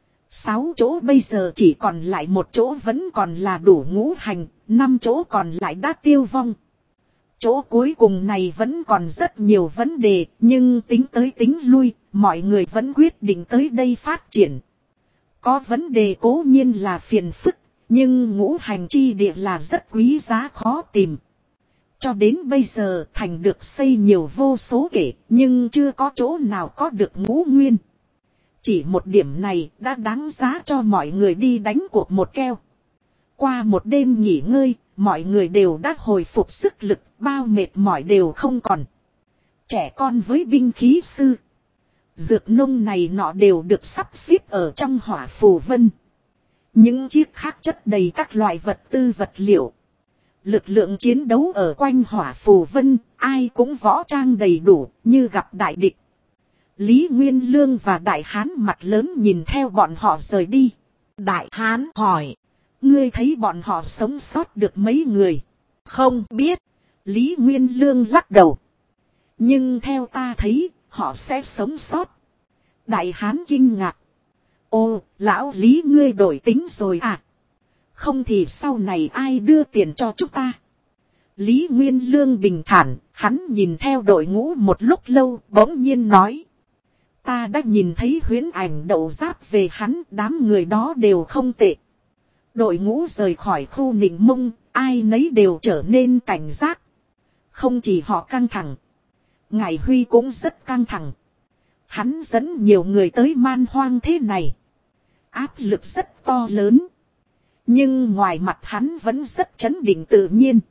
6 chỗ bây giờ chỉ còn lại một chỗ vẫn còn là đủ ngũ hành. 5 chỗ còn lại đã tiêu vong. Chỗ cuối cùng này vẫn còn rất nhiều vấn đề. Nhưng tính tới tính lui. Mọi người vẫn quyết định tới đây phát triển. Có vấn đề cố nhiên là phiền phức. Nhưng ngũ hành chi địa là rất quý giá khó tìm. Cho đến bây giờ thành được xây nhiều vô số kể. Nhưng chưa có chỗ nào có được ngũ nguyên. Chỉ một điểm này đã đáng giá cho mọi người đi đánh cuộc một keo. Qua một đêm nghỉ ngơi, mọi người đều đã hồi phục sức lực, bao mệt mỏi đều không còn. Trẻ con với binh khí sư. Dược nông này nọ đều được sắp xếp ở trong hỏa phù vân. Những chiếc khác chất đầy các loại vật tư vật liệu. Lực lượng chiến đấu ở quanh hỏa phù vân, ai cũng võ trang đầy đủ, như gặp đại địch. Lý Nguyên Lương và Đại Hán mặt lớn nhìn theo bọn họ rời đi. Đại Hán hỏi, ngươi thấy bọn họ sống sót được mấy người? Không biết. Lý Nguyên Lương lắc đầu. Nhưng theo ta thấy, họ sẽ sống sót. Đại Hán kinh ngạc. Ô, lão Lý ngươi đổi tính rồi à? Không thì sau này ai đưa tiền cho chúng ta? Lý Nguyên Lương bình thản, hắn nhìn theo đội ngũ một lúc lâu, bỗng nhiên nói. Ta đã nhìn thấy huyễn ảnh đậu giáp về hắn, đám người đó đều không tệ. Đội ngũ rời khỏi khu Nịnh Mông, ai nấy đều trở nên cảnh giác. Không chỉ họ căng thẳng, Ngải Huy cũng rất căng thẳng. Hắn dẫn nhiều người tới man hoang thế này. Áp lực rất to lớn. Nhưng ngoài mặt hắn vẫn rất trấn định tự nhiên.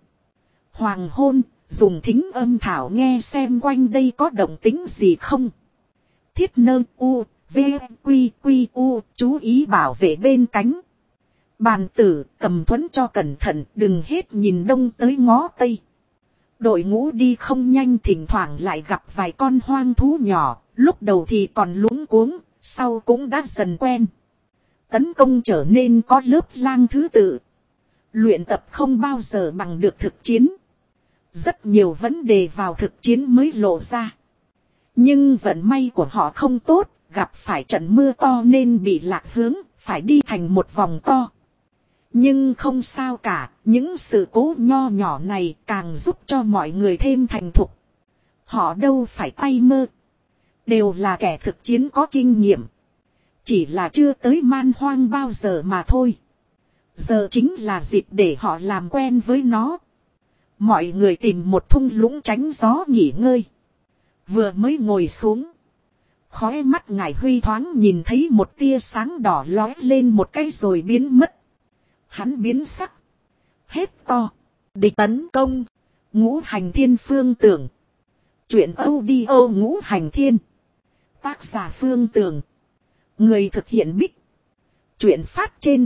Hoàng hôn, dùng thính âm thảo nghe xem quanh đây có động tĩnh gì không. Thiết nơ u, v, quy quy u, chú ý bảo vệ bên cánh. Bàn tử cầm thuẫn cho cẩn thận, đừng hết nhìn đông tới ngó tây. Đội ngũ đi không nhanh, thỉnh thoảng lại gặp vài con hoang thú nhỏ, lúc đầu thì còn luống cuống, sau cũng đã dần quen. Tấn công trở nên có lớp lang thứ tự. Luyện tập không bao giờ bằng được thực chiến. Rất nhiều vấn đề vào thực chiến mới lộ ra. Nhưng vận may của họ không tốt, gặp phải trận mưa to nên bị lạc hướng, phải đi thành một vòng to. Nhưng không sao cả, những sự cố nho nhỏ này càng giúp cho mọi người thêm thành thục. Họ đâu phải tay mơ. Đều là kẻ thực chiến có kinh nghiệm. Chỉ là chưa tới man hoang bao giờ mà thôi. Giờ chính là dịp để họ làm quen với nó. Mọi người tìm một thung lũng tránh gió nghỉ ngơi. Vừa mới ngồi xuống, khóe mắt Ngải Huy thoáng nhìn thấy một tia sáng đỏ lóe lên một cái rồi biến mất. Hắn biến sắc, hét to, địch tấn công. Ngũ Hành Thiên Phương Tưởng. Chuyện audio Ngũ Hành Thiên. Tác giả Phương Tưởng. Người thực hiện Bích. Chuyện phát trên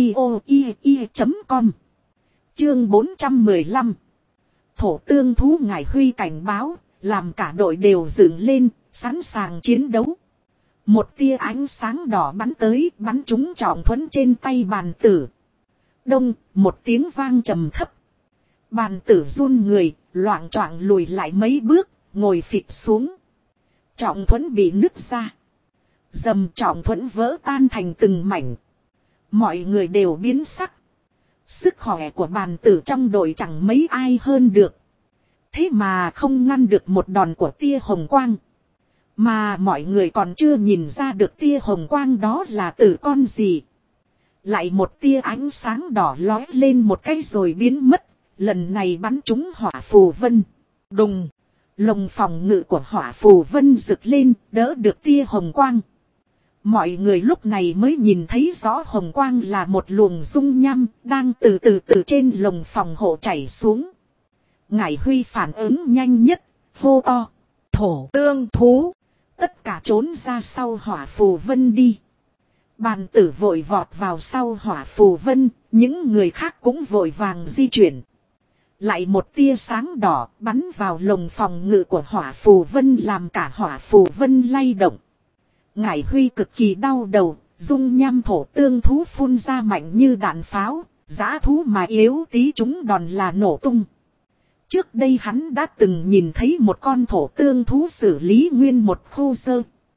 audio.com. Chương 415. Thổ tương thú. Ngải Huy cảnh báo, làm cả đội đều dựng lên, sẵn sàng chiến đấu. Một tia ánh sáng đỏ bắn tới, bắn trúng trọng thuẫn trên tay bàn tử. Đông, một tiếng vang trầm thấp. Bàn tử run người, loạng choạng lùi lại mấy bước, ngồi phịch xuống. Trọng thuẫn bị nứt ra. Dầm, trọng thuẫn vỡ tan thành từng mảnh. Mọi người đều biến sắc. Sức khỏe của bàn tử trong đội chẳng mấy ai hơn được. Thế mà không ngăn được một đòn của tia hồng quang. Mà mọi người còn chưa nhìn ra được tia hồng quang đó là từ con gì. Lại một tia ánh sáng đỏ lóe lên một cái rồi biến mất. Lần này bắn trúng hỏa phù vân. Đùng. Lồng phòng ngự của hỏa phù vân rực lên, đỡ được tia hồng quang. Mọi người lúc này mới nhìn thấy rõ hồng quang là một luồng dung nham đang từ từ trên lồng phòng hộ chảy xuống. Ngải Huy phản ứng nhanh nhất, hô to, thổ tương thú. Tất cả trốn ra sau hỏa phù vân đi. Bàn tử vội vọt vào sau hỏa phù vân, những người khác cũng vội vàng di chuyển. Lại một tia sáng đỏ bắn vào lồng phòng ngự của hỏa phù vân làm cả hỏa phù vân lay động. Ngải Huy cực kỳ đau đầu, Dung nham thổ tương thú phun ra mạnh như đạn pháo, dã thú mà yếu tí chúng đòn là nổ tung. Trước đây hắn đã từng nhìn thấy một con thổ tương thú xử lý nguyên một khu dơ.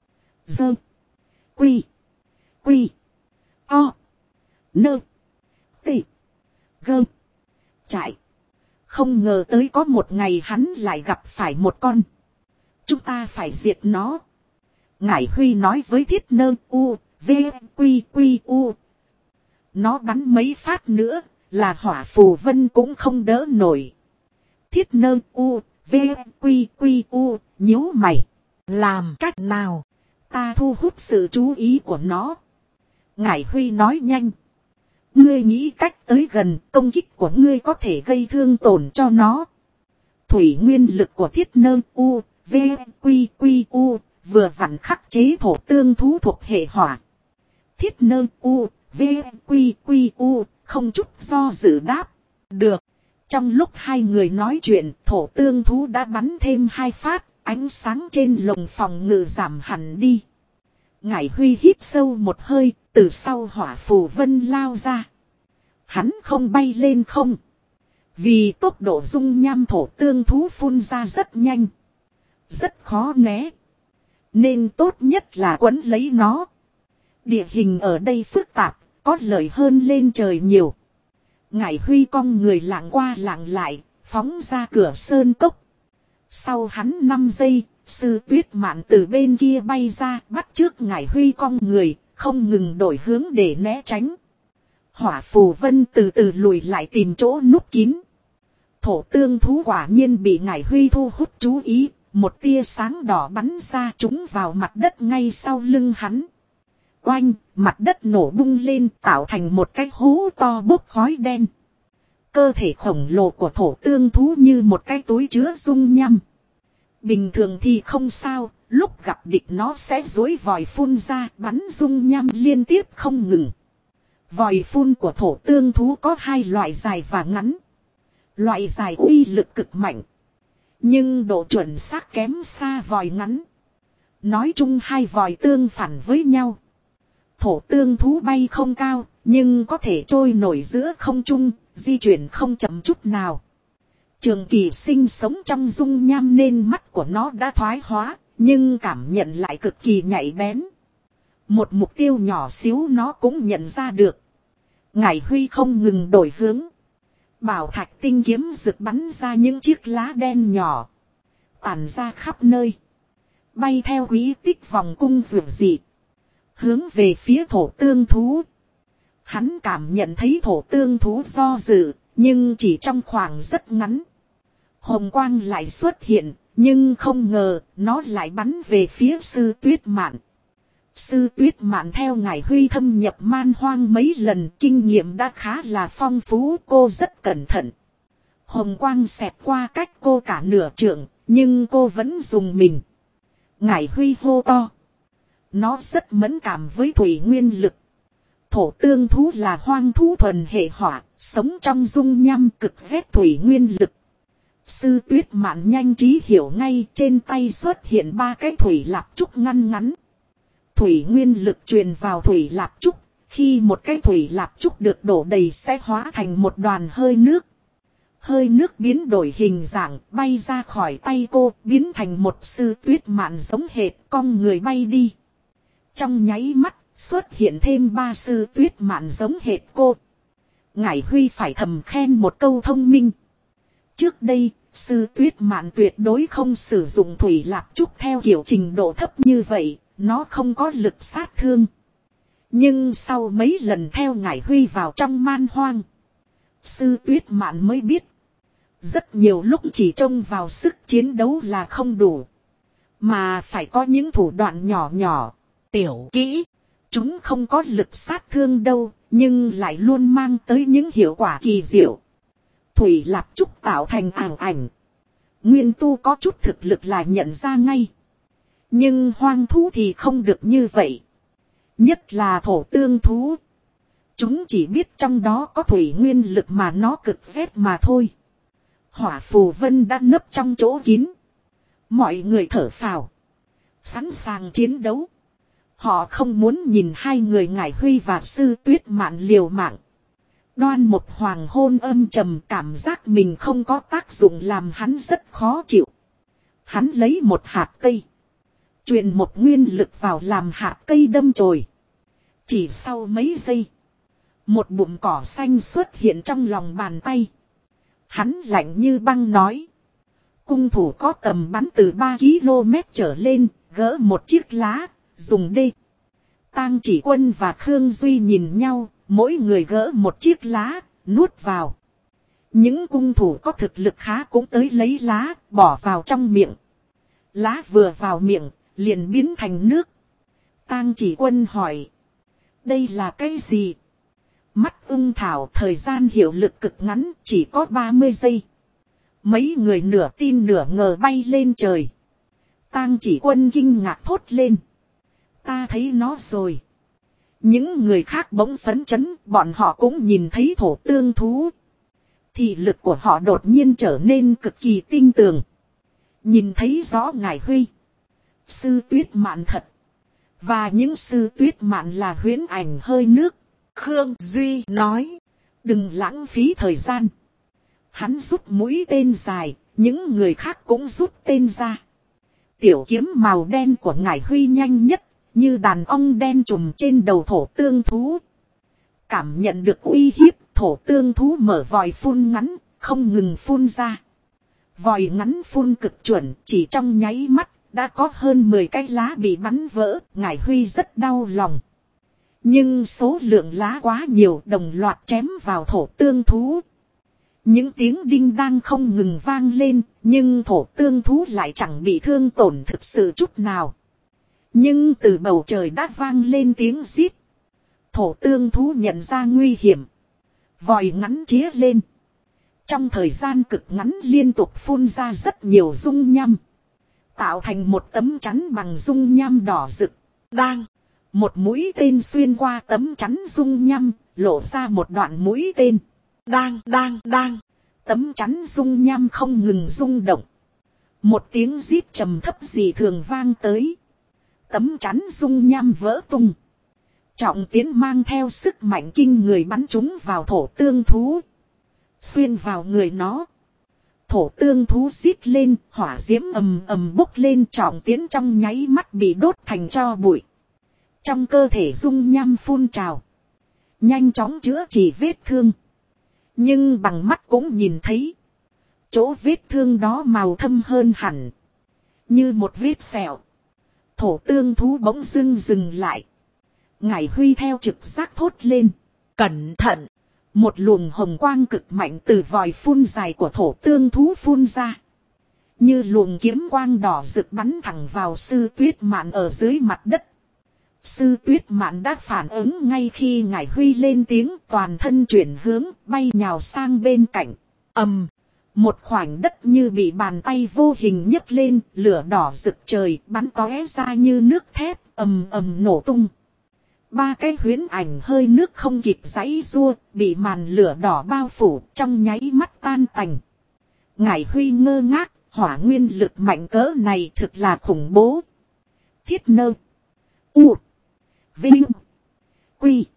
Quy. O. Nơ. Tị. Gơ. Chạy. Không ngờ tới có một ngày hắn lại gặp phải một con. Chúng ta phải diệt nó. Ngải Huy nói với Thiết Nơ U. V. Quy. U. Nó bắn mấy phát nữa là hỏa phù vân cũng không đỡ nổi. Thiết Nơ U. V. Quy. U. Nhíu mày. Làm cách nào? Ta thu hút sự chú ý của nó. Ngải Huy nói nhanh. Ngươi nghĩ cách tới gần, công kích của ngươi có thể gây thương tổn cho nó. Thủy nguyên lực của Thiết Nơ U. V. Quy. U. Vừa vặn khắc chế thổ tương thú thuộc hệ hỏa. Thiết Nơ U. V. Quy. U. Không chút do dự đáp. Được. Trong lúc hai người nói chuyện, thổ tương thú đã bắn thêm 2 phát, ánh sáng trên lồng phòng ngự giảm hẳn đi. Ngải Huy hít sâu một hơi, từ sau hỏa phù vân lao ra. Hắn không bay lên không. Vì tốc độ dung nham thổ tương thú phun ra rất nhanh. Rất khó né. Nên tốt nhất là quấn lấy nó. Địa hình ở đây phức tạp, có lợi hơn lên trời nhiều. Ngải Huy cong người lạng qua lạng lại, phóng ra cửa sơn cốc. Sau hắn 5 giây, Sư Tuyết Mạn từ bên kia bay ra, bắt trước Ngải Huy cong người, không ngừng đổi hướng để né tránh. Hỏa phù vân từ từ lùi lại tìm chỗ núp kín. Thổ tương thú quả nhiên bị Ngải Huy thu hút chú ý, một tia sáng đỏ bắn ra trúng vào mặt đất ngay sau lưng hắn. Oanh, mặt đất nổ bung lên tạo thành một cái hố to bốc khói đen. Cơ thể khổng lồ của thổ tương thú như một cái túi chứa dung nham. Bình thường thì không sao, lúc gặp địch nó sẽ dối vòi phun ra bắn dung nham liên tiếp không ngừng. Vòi phun của thổ tương thú có 2 loại dài và ngắn. Loại dài uy lực cực mạnh. Nhưng độ chuẩn xác kém xa vòi ngắn. Nói chung 2 vòi tương phản với nhau. Thổ tương thú bay không cao, nhưng có thể trôi nổi giữa không trung, di chuyển không chậm chút nào. Trường kỳ sinh sống trong dung nham nên mắt của nó đã thoái hóa, nhưng cảm nhận lại cực kỳ nhạy bén. Một mục tiêu nhỏ xíu nó cũng nhận ra được. Ngải Huy không ngừng đổi hướng. Bảo thạch tinh kiếm rực bắn ra những chiếc lá đen nhỏ. Tản ra khắp nơi. Bay theo quỹ tích vòng cung rượu dị. Hướng về phía thổ tương thú. Hắn cảm nhận thấy thổ tương thú do dự, nhưng chỉ trong khoảng rất ngắn. Hồng quang lại xuất hiện, nhưng không ngờ nó lại bắn về phía Sư Tuyết Mạn. Sư Tuyết Mạn theo Ngải Huy thâm nhập man hoang mấy lần, kinh nghiệm đã khá là phong phú, cô rất cẩn thận. Hồng quang xẹt qua cách cô cả nửa trượng, nhưng cô vẫn dùng mình. Ngải Huy hô to. Nó rất mẫn cảm với thủy nguyên lực. Thổ tương thú là hoang thú thuần hệ hỏa, sống trong dung nham cực ghét thủy nguyên lực. Sư Tuyết Mạn nhanh trí hiểu ngay, trên tay xuất hiện 3 cái thủy lạp trúc ngăn ngắn. Thủy nguyên lực truyền vào thủy lạp trúc, khi một cái thủy lạp trúc được đổ đầy sẽ hóa thành một đoàn hơi nước. Hơi nước biến đổi hình dạng, bay ra khỏi tay cô, biến thành một Sư Tuyết Mạn giống hệt, cong người bay đi. Trong nháy mắt, xuất hiện thêm 3 Sư Tuyết Mạn giống hệt cô. Ngải Huy phải thầm khen một câu thông minh. Trước đây, Sư Tuyết Mạn tuyệt đối không sử dụng thủy lạp trúc theo kiểu trình độ thấp như vậy, nó không có lực sát thương. Nhưng sau mấy lần theo Ngải Huy vào trong man hoang, Sư Tuyết Mạn mới biết. Rất nhiều lúc chỉ trông vào sức chiến đấu là không đủ. Mà phải có những thủ đoạn nhỏ nhỏ, tiểu kỹ. Chúng không có lực sát thương đâu, nhưng lại luôn mang tới những hiệu quả kỳ diệu. Thủy lạp trúc tạo thành ảo ảnh. Nguyên tu có chút thực lực là nhận ra ngay. Nhưng hoang thú thì không được như vậy. Nhất là thổ tương thú. Chúng chỉ biết trong đó có thủy nguyên lực mà nó cực ghét mà thôi. Hỏa phù vân đã nấp trong chỗ kín. Mọi người thở phào. Sẵn sàng chiến đấu. Họ không muốn nhìn hai người Ngải Huy và Sư Tuyết Mạn liều mạng. Đoan một hoàng hôn âm trầm, cảm giác mình không có tác dụng làm hắn rất khó chịu. Hắn lấy một hạt cây, truyền một nguyên lực vào làm hạt cây đâm chồi. Chỉ sau mấy giây, một bụm cỏ xanh xuất hiện trong lòng bàn tay. Hắn lạnh như băng nói. Cung thủ có tầm bắn từ 3 km trở lên, gỡ một chiếc lá, dùng đê. Tang Chỉ Quân và Khương Duy nhìn nhau, mỗi người gỡ một chiếc lá, nuốt vào. Những cung thủ có thực lực khá cũng tới lấy lá, bỏ vào trong miệng. Lá vừa vào miệng, liền biến thành nước. Tang Chỉ Quân hỏi. Đây là cái gì? Mắt ưng thảo, thời gian hiệu lực cực ngắn, chỉ có 30 giây. Mấy người nửa tin nửa ngờ bay lên trời. Tang Chỉ Quân kinh ngạc thốt lên. Ta thấy nó rồi. Những người khác bỗng phấn chấn, bọn họ cũng nhìn thấy thổ tương thú. Thị lực của họ đột nhiên trở nên cực kỳ tinh tường. Nhìn thấy rõ Ngải Huy, Sư Tuyết Mạn thật. Và những Sư Tuyết Mạn là huyễn ảnh hơi nước. Khương Duy nói. Đừng lãng phí thời gian. Hắn rút mũi tên dài, những người khác cũng rút tên ra. Tiểu kiếm màu đen của Ngải Huy nhanh nhất, như đàn ong đen trùm trên đầu thổ tương thú. Cảm nhận được uy hiếp, thổ tương thú mở vòi phun ngắn, không ngừng phun ra. Vòi ngắn phun cực chuẩn, chỉ trong nháy mắt, đã có hơn 10 cái lá bị bắn vỡ, Ngải Huy rất đau lòng. Nhưng số lượng lá quá nhiều, đồng loạt chém vào thổ tương thú. Những tiếng đinh đang không ngừng vang lên, nhưng thổ tương thú lại chẳng bị thương tổn thực sự chút nào. Nhưng từ bầu trời đã vang lên tiếng rít. Thổ tương thú nhận ra nguy hiểm. Vòi ngắn chĩa lên. Trong thời gian cực ngắn liên tục phun ra rất nhiều dung nham. Tạo thành một tấm chắn bằng dung nham đỏ rực. Đang. Một mũi tên xuyên qua tấm chắn dung nham, lộ ra một đoạn mũi tên. Đang. Tấm chắn dung nham không ngừng rung động. Một tiếng rít trầm thấp dị thường vang tới. Tấm chắn dung nham vỡ tung. Trọng Tiến mang theo sức mạnh kinh người bắn chúng vào thổ tương thú. Xuyên vào người nó. Thổ tương thú rít lên, hỏa diễm ầm ầm bốc lên. Trọng Tiến trong nháy mắt bị đốt thành tro bụi. Trong cơ thể dung nham phun trào. Nhanh chóng chữa trị vết thương. Nhưng bằng mắt cũng nhìn thấy. Chỗ vết thương đó màu thâm hơn hẳn. Như một vết sẹo. Thổ tương thú bỗng dưng dừng lại. Ngải Huy theo trực giác thốt lên. Cẩn thận. Một luồng hồng quang cực mạnh từ vòi phun dài của thổ tương thú phun ra. Như luồng kiếm quang đỏ rực bắn thẳng vào Sư Tuyết Mạn ở dưới mặt đất. Sư Tuyết Mạn đã phản ứng ngay khi Ngải Huy lên tiếng, toàn thân chuyển hướng, bay nhào sang bên cạnh. Một khoảnh đất như bị bàn tay vô hình nhấc lên, lửa đỏ rực trời, bắn tóe ra như nước thép, ầm ầm nổ tung. 3 cái huyễn ảnh hơi nước không kịp giãy giụa, bị màn lửa đỏ bao phủ, trong nháy mắt tan tành. Ngải Huy ngơ ngác, hỏa nguyên lực mạnh cỡ này thực là khủng bố. Thiết Nơ U Vinh Quy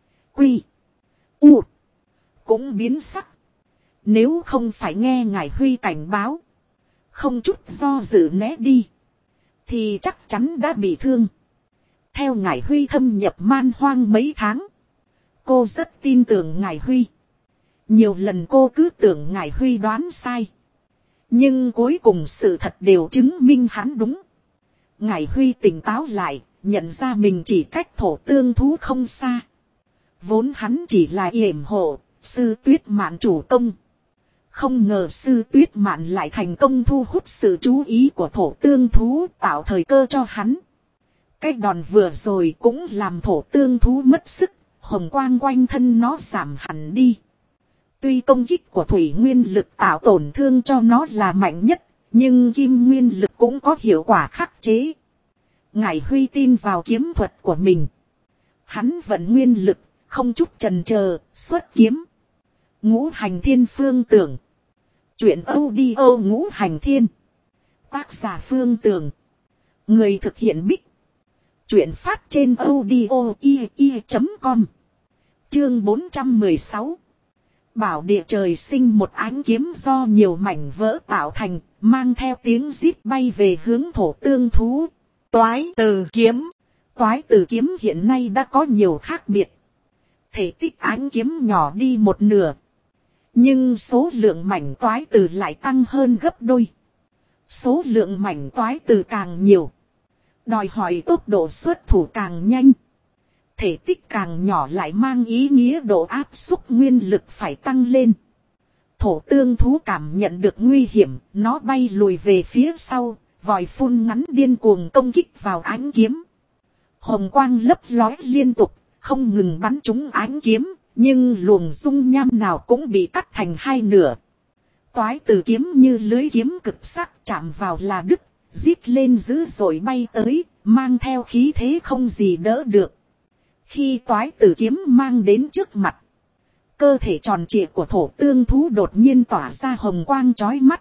U cũng biến sắc. Nếu không phải nghe Ngải Huy cảnh báo, không chút do dự né đi, thì chắc chắn đã bị thương. Theo Ngải Huy thâm nhập man hoang mấy tháng, cô rất tin tưởng Ngải Huy. Nhiều lần cô cứ tưởng Ngải Huy đoán sai. Nhưng cuối cùng sự thật đều chứng minh hắn đúng. Ngải Huy tỉnh táo lại, nhận ra mình chỉ cách thổ tương thú không xa. Vốn hắn chỉ là yểm hộ, Sư Tuyết Mạn chủ công. Không ngờ Sư Tuyết Mạn lại thành công thu hút sự chú ý của thổ tương thú, tạo thời cơ cho hắn. Cái đòn vừa rồi cũng làm thổ tương thú mất sức, hồng quang quanh thân nó giảm hẳn đi. Tuy công kích của thủy nguyên lực tạo tổn thương cho nó là mạnh nhất, nhưng kim nguyên lực cũng có hiệu quả khắc chế. Ngải Huy tin vào kiếm thuật của mình. Hắn vận nguyên lực, không chút chần chờ, xuất kiếm. Ngũ Hành Thiên Phương Tưởng. Chuyện audio Ngũ Hành Thiên. Tác giả Phương Tưởng. Người thực hiện Bích. Chuyện phát trên audio.com. Chương 416. Bảo địa trời sinh một ánh kiếm do nhiều mảnh vỡ tạo thành, mang theo tiếng rít bay về hướng thổ tương thú. Toái từ kiếm. Toái từ kiếm hiện nay đã có nhiều khác biệt. Thể tích ánh kiếm nhỏ đi một nửa. Nhưng số lượng mảnh toái từ lại tăng hơn gấp đôi. Số lượng mảnh toái từ càng nhiều, đòi hỏi tốc độ xuất thủ càng nhanh. Thể tích càng nhỏ lại mang ý nghĩa độ áp xúc nguyên lực phải tăng lên. Thổ tương thú cảm nhận được nguy hiểm, nó bay lùi về phía sau, vòi phun ngắn điên cuồng công kích vào ánh kiếm. Hồng quang lấp lói liên tục, không ngừng bắn trúng ánh kiếm, nhưng luồng dung nham nào cũng bị cắt thành hai nửa. Toái từ kiếm như lưới kiếm cực sắc chạm vào là đứt, rít lên dữ dội bay tới, mang theo khí thế không gì đỡ được. Khi toái từ kiếm mang đến trước mặt, cơ thể tròn trịa của thổ tương thú đột nhiên tỏa ra hồng quang chói mắt.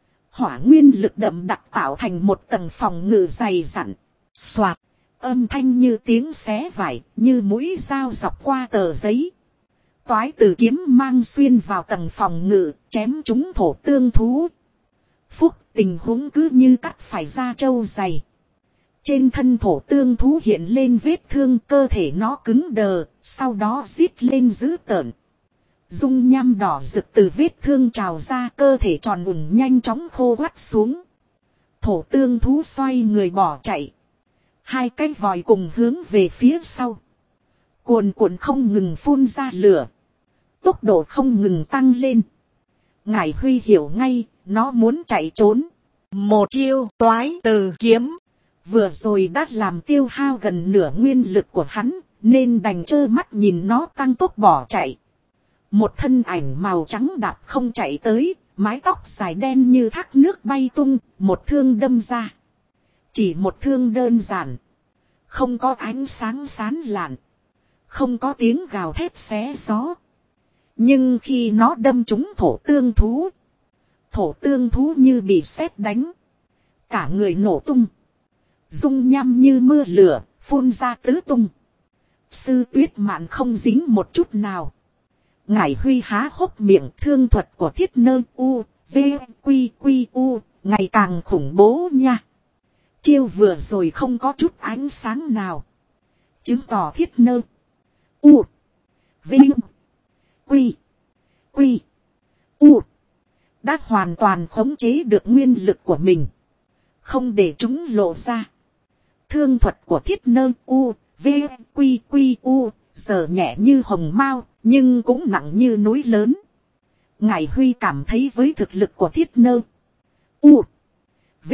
Hỏa nguyên lực đậm đặc tạo thành một tầng phòng ngự dày dặn. Xoạt, âm thanh như tiếng xé vải, như mũi dao dọc qua tờ giấy. Toái từ kiếm mang xuyên vào tầng phòng ngự, chém trúng thổ tương thú. Phúc, tình huống cứ như cắt phải da trâu dày. Trên thân thổ tương thú hiện lên vết thương, cơ thể nó cứng đờ, sau đó rít lên dữ tợn. Dung nham đỏ rực từ vết thương trào ra, cơ thể tròn ủng nhanh chóng khô quắt xuống. Thổ tương thú xoay người bỏ chạy. Hai cái vòi cùng hướng về phía sau. Cuồn cuộn không ngừng phun ra lửa. Tốc độ không ngừng tăng lên. Ngải Huy hiểu ngay, nó muốn chạy trốn. Một chiêu toái từ kiếm vừa rồi đã làm tiêu hao gần nửa nguyên lực của hắn, nên đành trơ mắt nhìn nó tăng tốc bỏ chạy. Một thân ảnh màu trắng đạp không chạy tới, mái tóc dài đen như thác nước bay tung, một thương đâm ra. Chỉ một thương đơn giản, không có ánh sáng sán lạn, không có tiếng gào thét xé gió. Nhưng khi nó đâm trúng thổ tương thú như bị sét đánh, cả người nổ tung. Dung nham như mưa lửa, phun ra tứ tung. Sư Tuyết Mạn không dính một chút nào. Ngải Huy há hốc miệng, thương thuật của Thiết Nơ U, V, Quy, Quy, U, ngày càng khủng bố nha. Chiêu vừa rồi không có chút ánh sáng nào, chứng tỏ Thiết Nơ U, V, Quy, Quy, U đã hoàn toàn khống chế được nguyên lực của mình, không để chúng lộ ra. Thương thuật của Thiết Nơ U, V, Quy, Quy, U giờ nhẹ như hồng mao, nhưng cũng nặng như núi lớn. Ngải Huy cảm thấy với thực lực của Thiết Nơ U, V,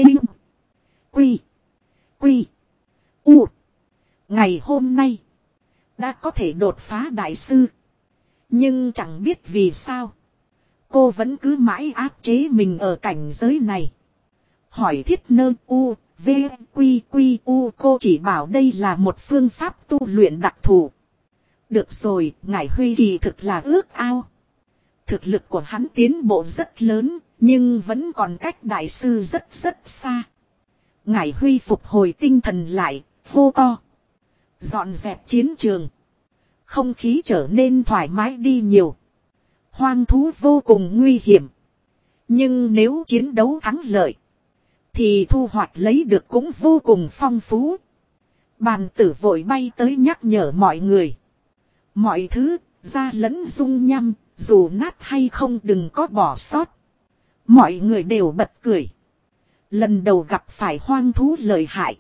Quy, Quy, U, ngày hôm nay đã có thể đột phá đại sư. Nhưng chẳng biết vì sao, cô vẫn cứ mãi áp chế mình ở cảnh giới này. Hỏi Thiết Nơ U, V, Quy, Quy, U, cô chỉ bảo đây là một phương pháp tu luyện đặc thù. Được rồi, Ngải Huy kỳ thực là ước ao. Thực lực của hắn tiến bộ rất lớn, nhưng vẫn còn cách đại sư rất rất xa. Ngải Huy phục hồi tinh thần lại, hô to. Dọn dẹp chiến trường. Không khí trở nên thoải mái đi nhiều. Hoang thú vô cùng nguy hiểm. Nhưng nếu chiến đấu thắng lợi, thì thu hoạch lấy được cũng vô cùng phong phú. Bàn tử vội bay tới nhắc nhở mọi người. Mọi thứ, da lẫn dung nham, dù nát hay không đừng có bỏ sót. Mọi người đều bật cười. Lần đầu gặp phải hoang thú lợi hại,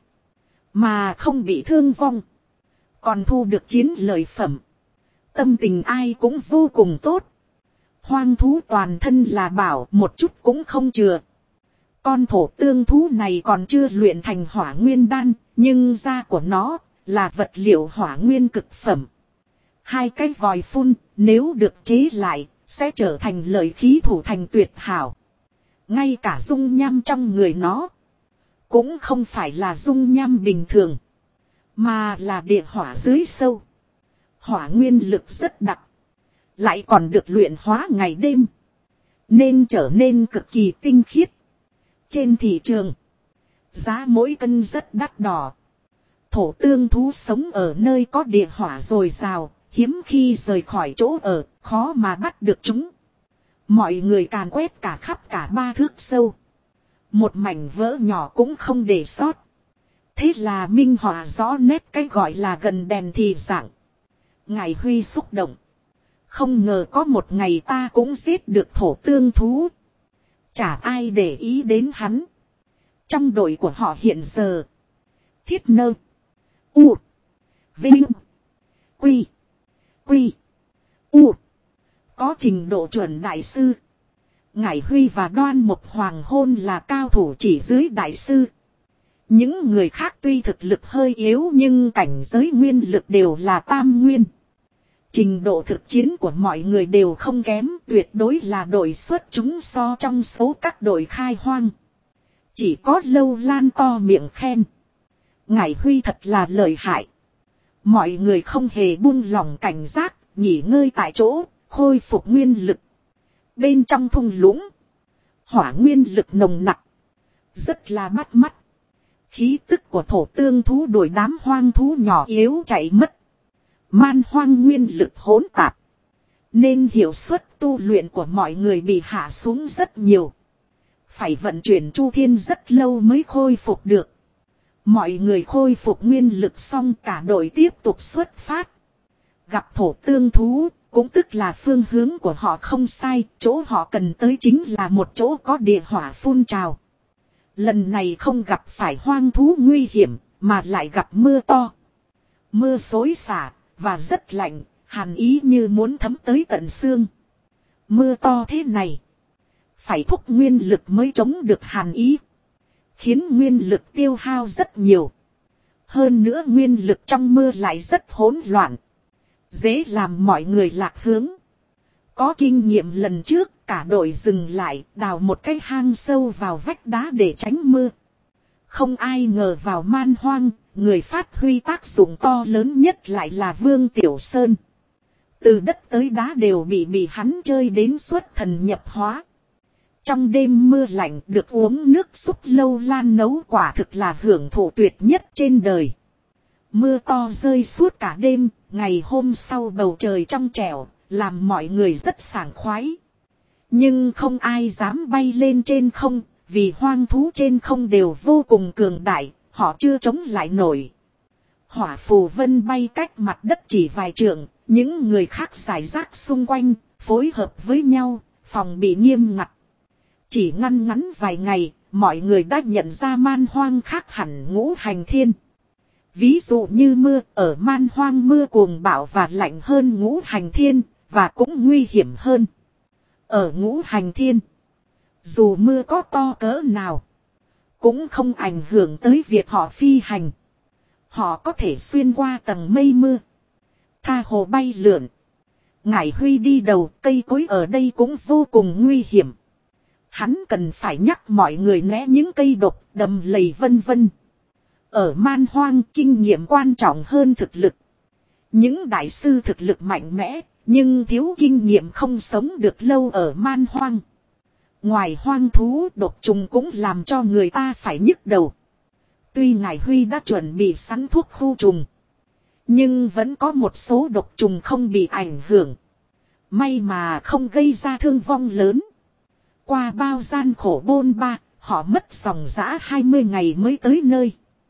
mà không bị thương vong, còn thu được chiến lợi phẩm. Tâm tình ai cũng vô cùng tốt. Hoang thú toàn thân là bảo, một chút cũng không chừa. Con thổ tương thú này còn chưa luyện thành hỏa nguyên đan, nhưng da của nó là vật liệu hỏa nguyên cực phẩm. Hai cái vòi phun, nếu được chế lại, sẽ trở thành lợi khí thủ thành tuyệt hảo. Ngay cả dung nham trong người nó, cũng không phải là dung nham bình thường, mà là địa hỏa dưới sâu. Hỏa nguyên lực rất đặc, lại còn được luyện hóa ngày đêm, nên trở nên cực kỳ tinh khiết. Trên thị trường, giá mỗi cân rất đắt đỏ. Thổ tương thú sống ở nơi có địa hỏa dồi dào, hiếm khi rời khỏi chỗ ở, khó mà bắt được chúng. Mọi người càn quét cả khắp cả 3 thước sâu. Một mảnh vỡ nhỏ cũng không để sót. Thế là minh họa rõ nét cái gọi là gần đèn thì rạng. Ngài Huy xúc động. Không ngờ có một ngày ta cũng giết được thổ tương thú. Chả ai để ý đến hắn. Trong đội của họ hiện giờ. Thiết Nơ. U. Vinh. Quy. Quy. U. Có trình độ chuẩn đại sư. Ngải Huy và Đoan Mộc Hoàng Hôn là cao thủ chỉ dưới đại sư. Những người khác tuy thực lực hơi yếu nhưng cảnh giới nguyên lực đều là tam nguyên. Trình độ thực chiến của mọi người đều không kém, tuyệt đối là đội xuất chúng so trong số các đội khai hoang. Chỉ có Lâu Lan to miệng khen. Ngải Huy thật là lợi hại. Mọi người không hề buông lỏng cảnh giác, nghỉ ngơi tại chỗ, khôi phục nguyên lực. Bên trong thung lũng, hỏa nguyên lực nồng nặc, rất là bắt mắt. Khí tức của thổ tương thú đuổi đám hoang thú nhỏ yếu chạy mất. Man hoang nguyên lực hỗn tạp, nên hiệu suất tu luyện của mọi người bị hạ xuống rất nhiều. Phải vận chuyển chu thiên rất lâu mới khôi phục được. Mọi người khôi phục nguyên lực xong cả đội tiếp tục xuất phát. Gặp thổ tương thú, cũng tức là phương hướng của họ không sai, chỗ họ cần tới chính là một chỗ có địa hỏa phun trào. Lần này không gặp phải hoang thú nguy hiểm, mà lại gặp mưa to. Mưa xối xả, và rất lạnh, hàn ý như muốn thấm tới tận xương. Mưa to thế này, phải thúc nguyên lực mới chống được hàn ý. Khiến nguyên lực tiêu hao rất nhiều. Hơn nữa nguyên lực trong mưa lại rất hỗn loạn. Dễ làm mọi người lạc hướng. Có kinh nghiệm lần trước, cả đội dừng lại, đào một cái hang sâu vào vách đá để tránh mưa. Không ai ngờ vào man hoang, người phát huy tác dụng to lớn nhất lại là Vương Tiểu Sơn. Từ đất tới đá đều bị hắn chơi đến xuất thần nhập hóa. Trong đêm mưa lạnh được uống nước súp Lâu Lan nấu quả thực là hưởng thụ tuyệt nhất trên đời. Mưa to rơi suốt cả đêm, ngày hôm sau bầu trời trong trẻo, làm mọi người rất sảng khoái. Nhưng không ai dám bay lên trên không, vì hoang thú trên không đều vô cùng cường đại, họ chưa chống lại nổi. Hỏa phù vân bay cách mặt đất chỉ vài trượng, những người khác rải rác xung quanh, phối hợp với nhau, phòng bị nghiêm ngặt. Chỉ ngăn ngắn vài ngày, mọi người đã nhận ra man hoang khác hẳn Ngũ Hành Thiên. Ví dụ như mưa, ở man hoang mưa cuồng bạo và lạnh hơn Ngũ Hành Thiên, và cũng nguy hiểm hơn. Ở Ngũ Hành Thiên, dù mưa có to cỡ nào, cũng không ảnh hưởng tới việc họ phi hành. Họ có thể xuyên qua tầng mây mưa, tha hồ bay lượn. Ngải Huy đi đầu, cây cối ở đây cũng vô cùng nguy hiểm. Hắn cần phải nhắc mọi người né những cây độc, đầm lầy vân vân. Ở man hoang kinh nghiệm quan trọng hơn thực lực. Những đại sư thực lực mạnh mẽ, nhưng thiếu kinh nghiệm không sống được lâu ở man hoang. Ngoài hoang thú, độc trùng cũng làm cho người ta phải nhức đầu. Tuy Ngải Huy đã chuẩn bị sẵn thuốc khu trùng, nhưng vẫn có một số độc trùng không bị ảnh hưởng. May mà không gây ra thương vong lớn. Qua bao gian khổ bôn ba, họ mất dòng dã 20 ngày mới tới nơi.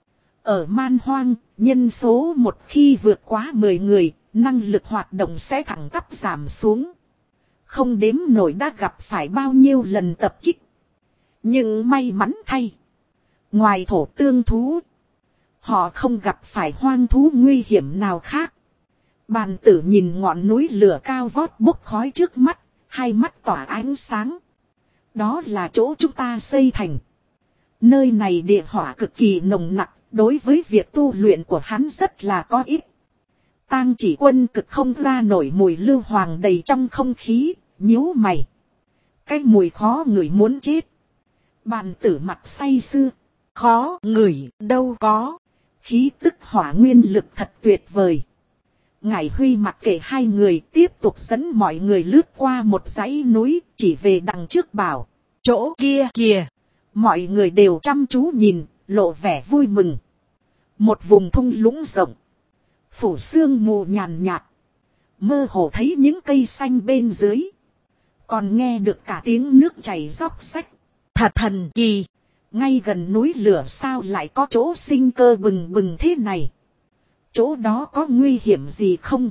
Ở man hoang, nhân số một khi vượt quá 10 người, năng lực hoạt động sẽ thẳng tắp giảm xuống. Không đếm nổi đã gặp phải bao nhiêu lần tập kích. Nhưng may mắn thay, ngoài thổ tương thú, họ không gặp phải hoang thú nguy hiểm nào khác. Bàn tử nhìn ngọn núi lửa cao vót bốc khói trước mắt, hai mắt tỏa ánh sáng. Đó là chỗ chúng ta xây thành. Nơi này địa hỏa cực kỳ nồng nặc, đối với việc tu luyện của hắn rất là có ích. Tang Chỉ Quân cực không ra nổi mùi lưu hoàng đầy trong không khí, nhíu mày. Cái mùi khó ngửi muốn chết. Bàn tử mặt say sưa. Khó ngửi đâu có. Khí tức hỏa nguyên lực thật tuyệt vời. Ngải Huy mặc kệ hai người tiếp tục dẫn mọi người lướt qua một dãy núi, chỉ về đằng trước bảo. Chỗ kia kìa. Mọi người đều chăm chú nhìn, lộ vẻ vui mừng. Một vùng thung lũng rộng. Phủ sương mù nhàn nhạt. Mơ hồ thấy những cây xanh bên dưới. Còn nghe được cả tiếng nước chảy róc rách. Thật thần kỳ. Ngay gần núi lửa sao lại có chỗ sinh cơ bừng bừng thế này. Chỗ đó có nguy hiểm gì không?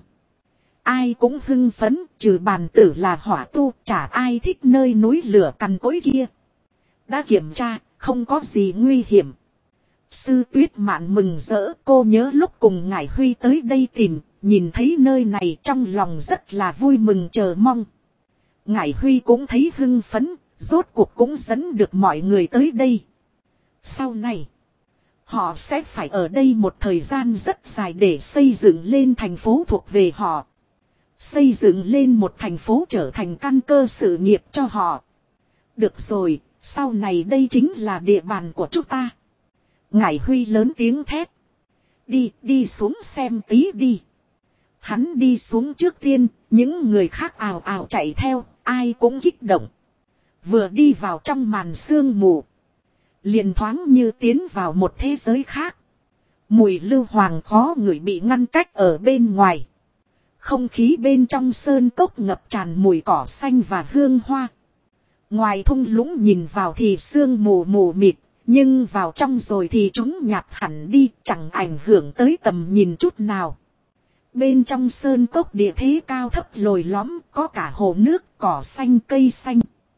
Ai cũng hưng phấn, trừ bàn tử là hỏa tu, chả ai thích nơi núi lửa cằn cỗi kia. Đã kiểm tra, không có gì nguy hiểm. Sư Tuyết Mạn mừng rỡ, cô nhớ lúc cùng Ngải Huy tới đây tìm, nhìn thấy nơi này trong lòng rất là vui mừng chờ mong. Ngải Huy cũng thấy hưng phấn, rốt cuộc cũng dẫn được mọi người tới đây. Sau này, họ sẽ phải ở đây một thời gian rất dài để xây dựng lên thành phố thuộc về họ. Xây dựng lên một thành phố trở thành căn cơ sự nghiệp cho họ. Được rồi, sau này đây chính là địa bàn của chúng ta. Ngải Huy lớn tiếng thét. Đi xuống xem tí đi. Hắn đi xuống trước tiên, những người khác ào ào chạy theo, ai cũng kích động. Vừa đi vào trong màn sương mù, liền thoáng như tiến vào một thế giới khác. Mùi lưu hoàng khó ngửi bị ngăn cách ở bên ngoài. Không khí bên trong sơn cốc ngập tràn mùi cỏ xanh và hương hoa. Ngoài thung lũng nhìn vào thì sương mù mù mịt, nhưng vào trong rồi thì chúng nhạt hẳn đi, chẳng ảnh hưởng tới tầm nhìn chút nào. Bên trong sơn cốc địa thế cao thấp lồi lõm, có cả hồ nước, cỏ xanh, cây xanh.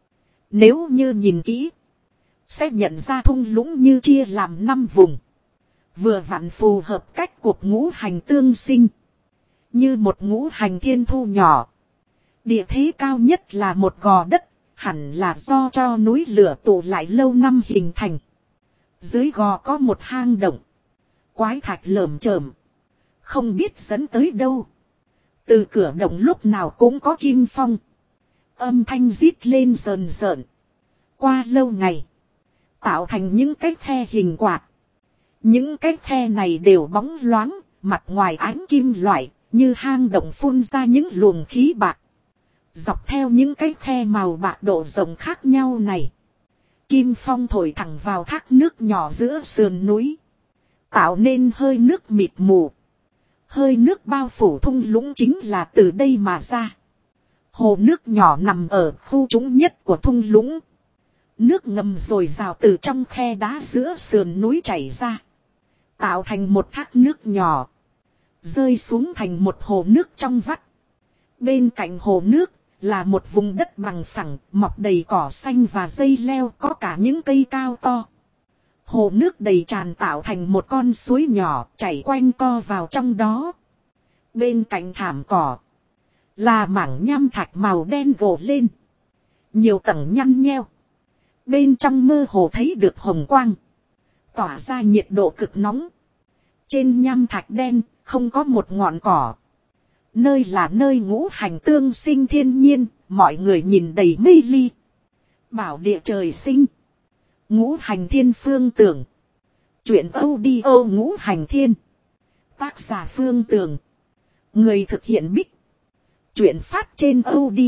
Nếu như nhìn kỹ, sẽ nhận ra thung lũng như chia làm 5 vùng. Vừa vặn phù hợp cách cuộc ngũ hành tương sinh. Như một ngũ hành thiên thu nhỏ. Địa thế cao nhất là một gò đất, hẳn là do cho núi lửa tụ lại lâu năm hình thành. Dưới gò có một hang động. Quái thạch lởm chởm, không biết dẫn tới đâu. Từ cửa động lúc nào cũng có kim phong. Âm thanh rít lên rờn rợn. Qua lâu ngày, tạo thành những cái khe hình quạt. Những cái khe này đều bóng loáng, mặt ngoài ánh kim loại, như hang động phun ra những luồng khí bạc. Dọc theo những cái khe màu bạc độ rộng khác nhau này, kim phong thổi thẳng vào thác nước nhỏ giữa sườn núi, tạo nên hơi nước mịt mù. Hơi nước bao phủ thung lũng chính là từ đây mà ra. Hồ nước nhỏ nằm ở khu trũng nhất của thung lũng. Nước ngầm dồi dào từ trong khe đá giữa sườn núi chảy ra, tạo thành một thác nước nhỏ, rơi xuống thành một hồ nước trong vắt. Bên cạnh hồ nước là một vùng đất bằng phẳng, mọc đầy cỏ xanh và dây leo, có cả những cây cao to. Hồ nước đầy tràn tạo thành một con suối nhỏ chảy quanh co vào trong đó. Bên cạnh thảm cỏ là mảng nham thạch màu đen gồ lên, nhiều tầng nhăn nheo. Bên trong mơ hồ thấy được hồng quang, tỏa ra nhiệt độ cực nóng. Trên nham thạch đen không có một ngọn cỏ. Nơi là nơi ngũ hành tương sinh thiên nhiên, mọi người nhìn đầy mê ly. Bảo địa trời sinh, ngũ hành thiên phương tưởng. Chuyện audio ngũ hành thiên. Tác giả Phương Tường. Người thực hiện Bích. Chuyện phát trên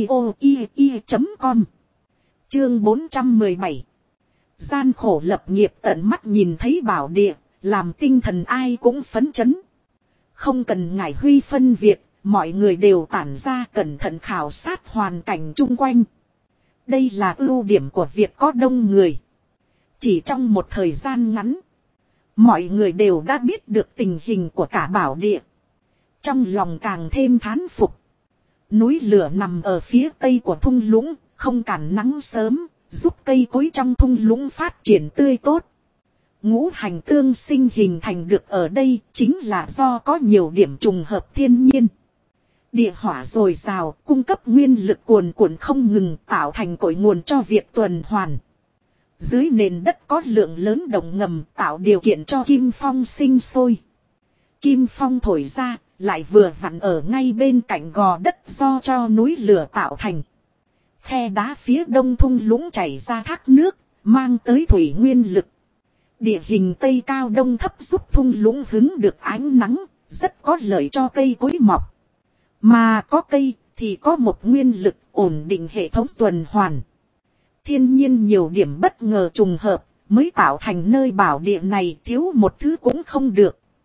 audio.com. Chương 417. Gian khổ lập nghiệp tận mắt nhìn thấy bảo địa, làm tinh thần ai cũng phấn chấn. Không cần Ngải Huy phân việc, mọi người đều tản ra cẩn thận khảo sát hoàn cảnh chung quanh. Đây là ưu điểm của việc có đông người. Chỉ trong một thời gian ngắn, mọi người đều đã biết được tình hình của cả bảo địa. Trong lòng càng thêm thán phục. Núi lửa nằm ở phía tây của thung lũng, không cản nắng sớm, giúp cây cối trong thung lũng phát triển tươi tốt. Ngũ hành tương sinh hình thành được ở đây chính là do có nhiều điểm trùng hợp thiên nhiên. Địa hỏa dồi dào, cung cấp nguyên lực cuồn cuộn không ngừng, tạo thành cội nguồn cho việc tuần hoàn. Dưới nền đất có lượng lớn động ngầm, tạo điều kiện cho kim phong sinh sôi. Kim phong thổi ra, lại vừa vặn ở ngay bên cạnh gò đất do cho núi lửa tạo thành. Khe đá phía đông thung lũng chảy ra thác nước, mang tới thủy nguyên lực. Địa hình tây cao đông thấp giúp thung lũng hứng được ánh nắng, rất có lợi cho cây cối mọc. Mà có cây thì có một nguyên lực ổn định hệ thống tuần hoàn. Thiên nhiên nhiều điểm bất ngờ trùng hợp mới tạo thành nơi bảo địa này, thiếu một thứ cũng không được.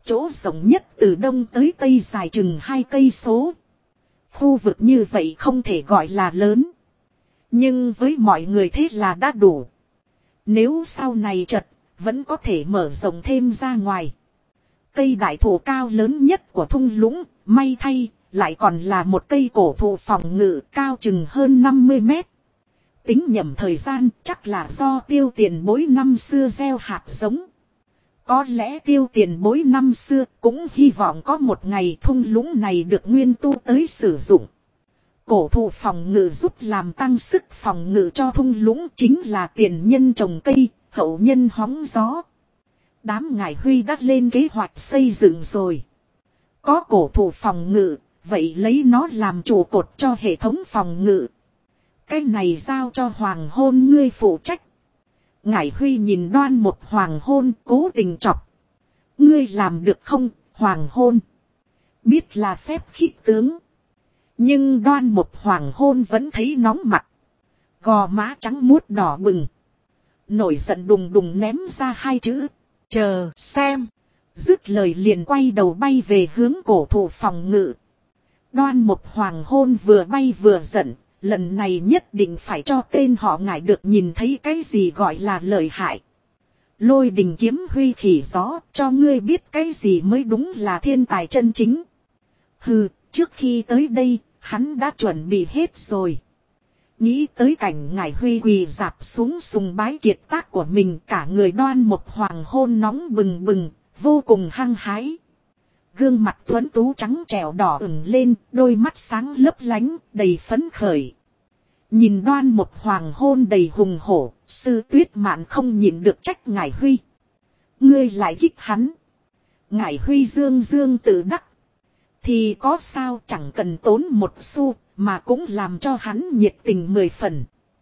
Chỗ rộng nhất từ đông tới tây dài chừng 2 cây số. Khu vực như vậy không thể gọi là lớn. Nhưng với mọi người thế là đã đủ. Nếu sau này chật, vẫn có thể mở rộng thêm ra ngoài. Cây đại thụ cao lớn nhất của thung lũng, may thay, lại còn là một cây cổ thụ phòng ngự cao chừng hơn 50 mét. Tính nhẩm thời gian chắc là do Tiêu Tiền Bối năm xưa gieo hạt giống. Có lẽ Tiêu Tiền Bối năm xưa cũng hy vọng có một ngày thung lũng này được nguyên tu tới sử dụng. Cổ thụ phòng ngự giúp làm tăng sức phòng ngự cho thung lũng, chính là tiền nhân trồng cây, hậu nhân hóng gió. Đám ngải Huy đã lên kế hoạch xây dựng rồi. Có cổ thụ phòng ngự, vậy lấy nó làm trụ cột cho hệ thống phòng ngự. Cái này giao cho Hoàng Hôn ngươi phụ trách. Ngải Huy nhìn Đoan một Hoàng Hôn cố tình chọc. Ngươi làm được không, Hoàng Hôn? Biết là phép khích tướng. Nhưng Đoan một Hoàng Hôn vẫn thấy nóng mặt. Gò má trắng muốt đỏ bừng. Nổi giận đùng đùng ném ra 2 chữ. Chờ xem. Dứt lời liền quay đầu bay về hướng cổ thụ phòng ngự. Đoan một Hoàng Hôn vừa bay vừa giận. Lần này nhất định phải cho tên họ ngải được nhìn thấy cái gì gọi là lợi hại. Lôi đình kiếm huy khỉ gió, cho ngươi biết cái gì mới đúng là thiên tài chân chính. Hừ, trước khi tới đây, hắn đã chuẩn bị hết rồi. Nghĩ tới cảnh ngải Huy quỳ dạp xuống sùng bái kiệt tác của mình, cả người Đoan một Hoàng Hôn nóng bừng bừng, vô cùng hăng hái. Gương mặt tuấn tú trắng trẻo đỏ ửng lên, đôi mắt sáng lấp lánh, đầy phấn khởi. Nhìn Đoan một Hoàng Hôn đầy hùng hổ, Sư Tuyết Mạn không nhịn được trách ngải Huy. Ngươi lại kích hắn. Ngải Huy dương dương tự đắc. Thì có sao, chẳng cần tốn một xu, mà cũng làm cho hắn nhiệt tình 10 phần.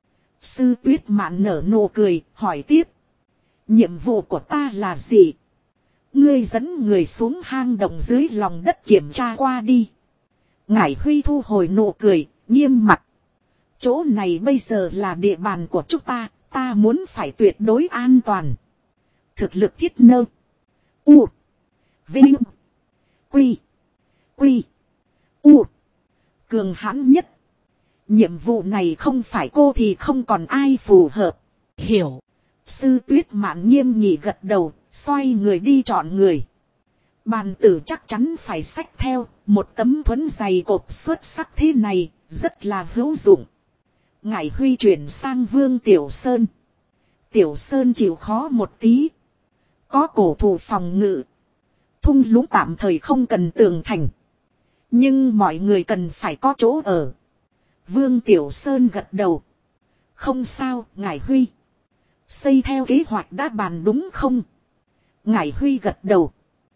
Sư Tuyết Mạn nở nụ cười, hỏi tiếp. Nhiệm vụ của ta là gì? Ngươi dẫn người xuống hang động dưới lòng đất kiểm tra qua đi. Ngải Huy thu hồi nụ cười, nghiêm mặt. Chỗ này bây giờ là địa bàn của chúng ta, ta muốn phải tuyệt đối an toàn. Thực lực thiết nơ. U. Vinh. Quy. Quy. U. Cường hãn nhất. Nhiệm vụ này không phải cô thì không còn ai phù hợp. Hiểu. Sư Tuyết Mạn nghiêm nghị gật đầu, xoay người đi chọn người. Bàn tử chắc chắn phải xách theo, một tấm thuẫn dày cộp xuất sắc thế này, rất là hữu dụng. Ngải Huy chuyển sang Vương Tiểu Sơn. Tiểu Sơn chịu khó một tí. Có cổ thụ phòng ngự. Thung lũng tạm thời không cần tường thành. Nhưng mọi người cần phải có chỗ ở. Vương Tiểu Sơn gật đầu. Không sao, Ngải Huy. Xây theo kế hoạch đã bàn đúng không? Ngải Huy gật đầu.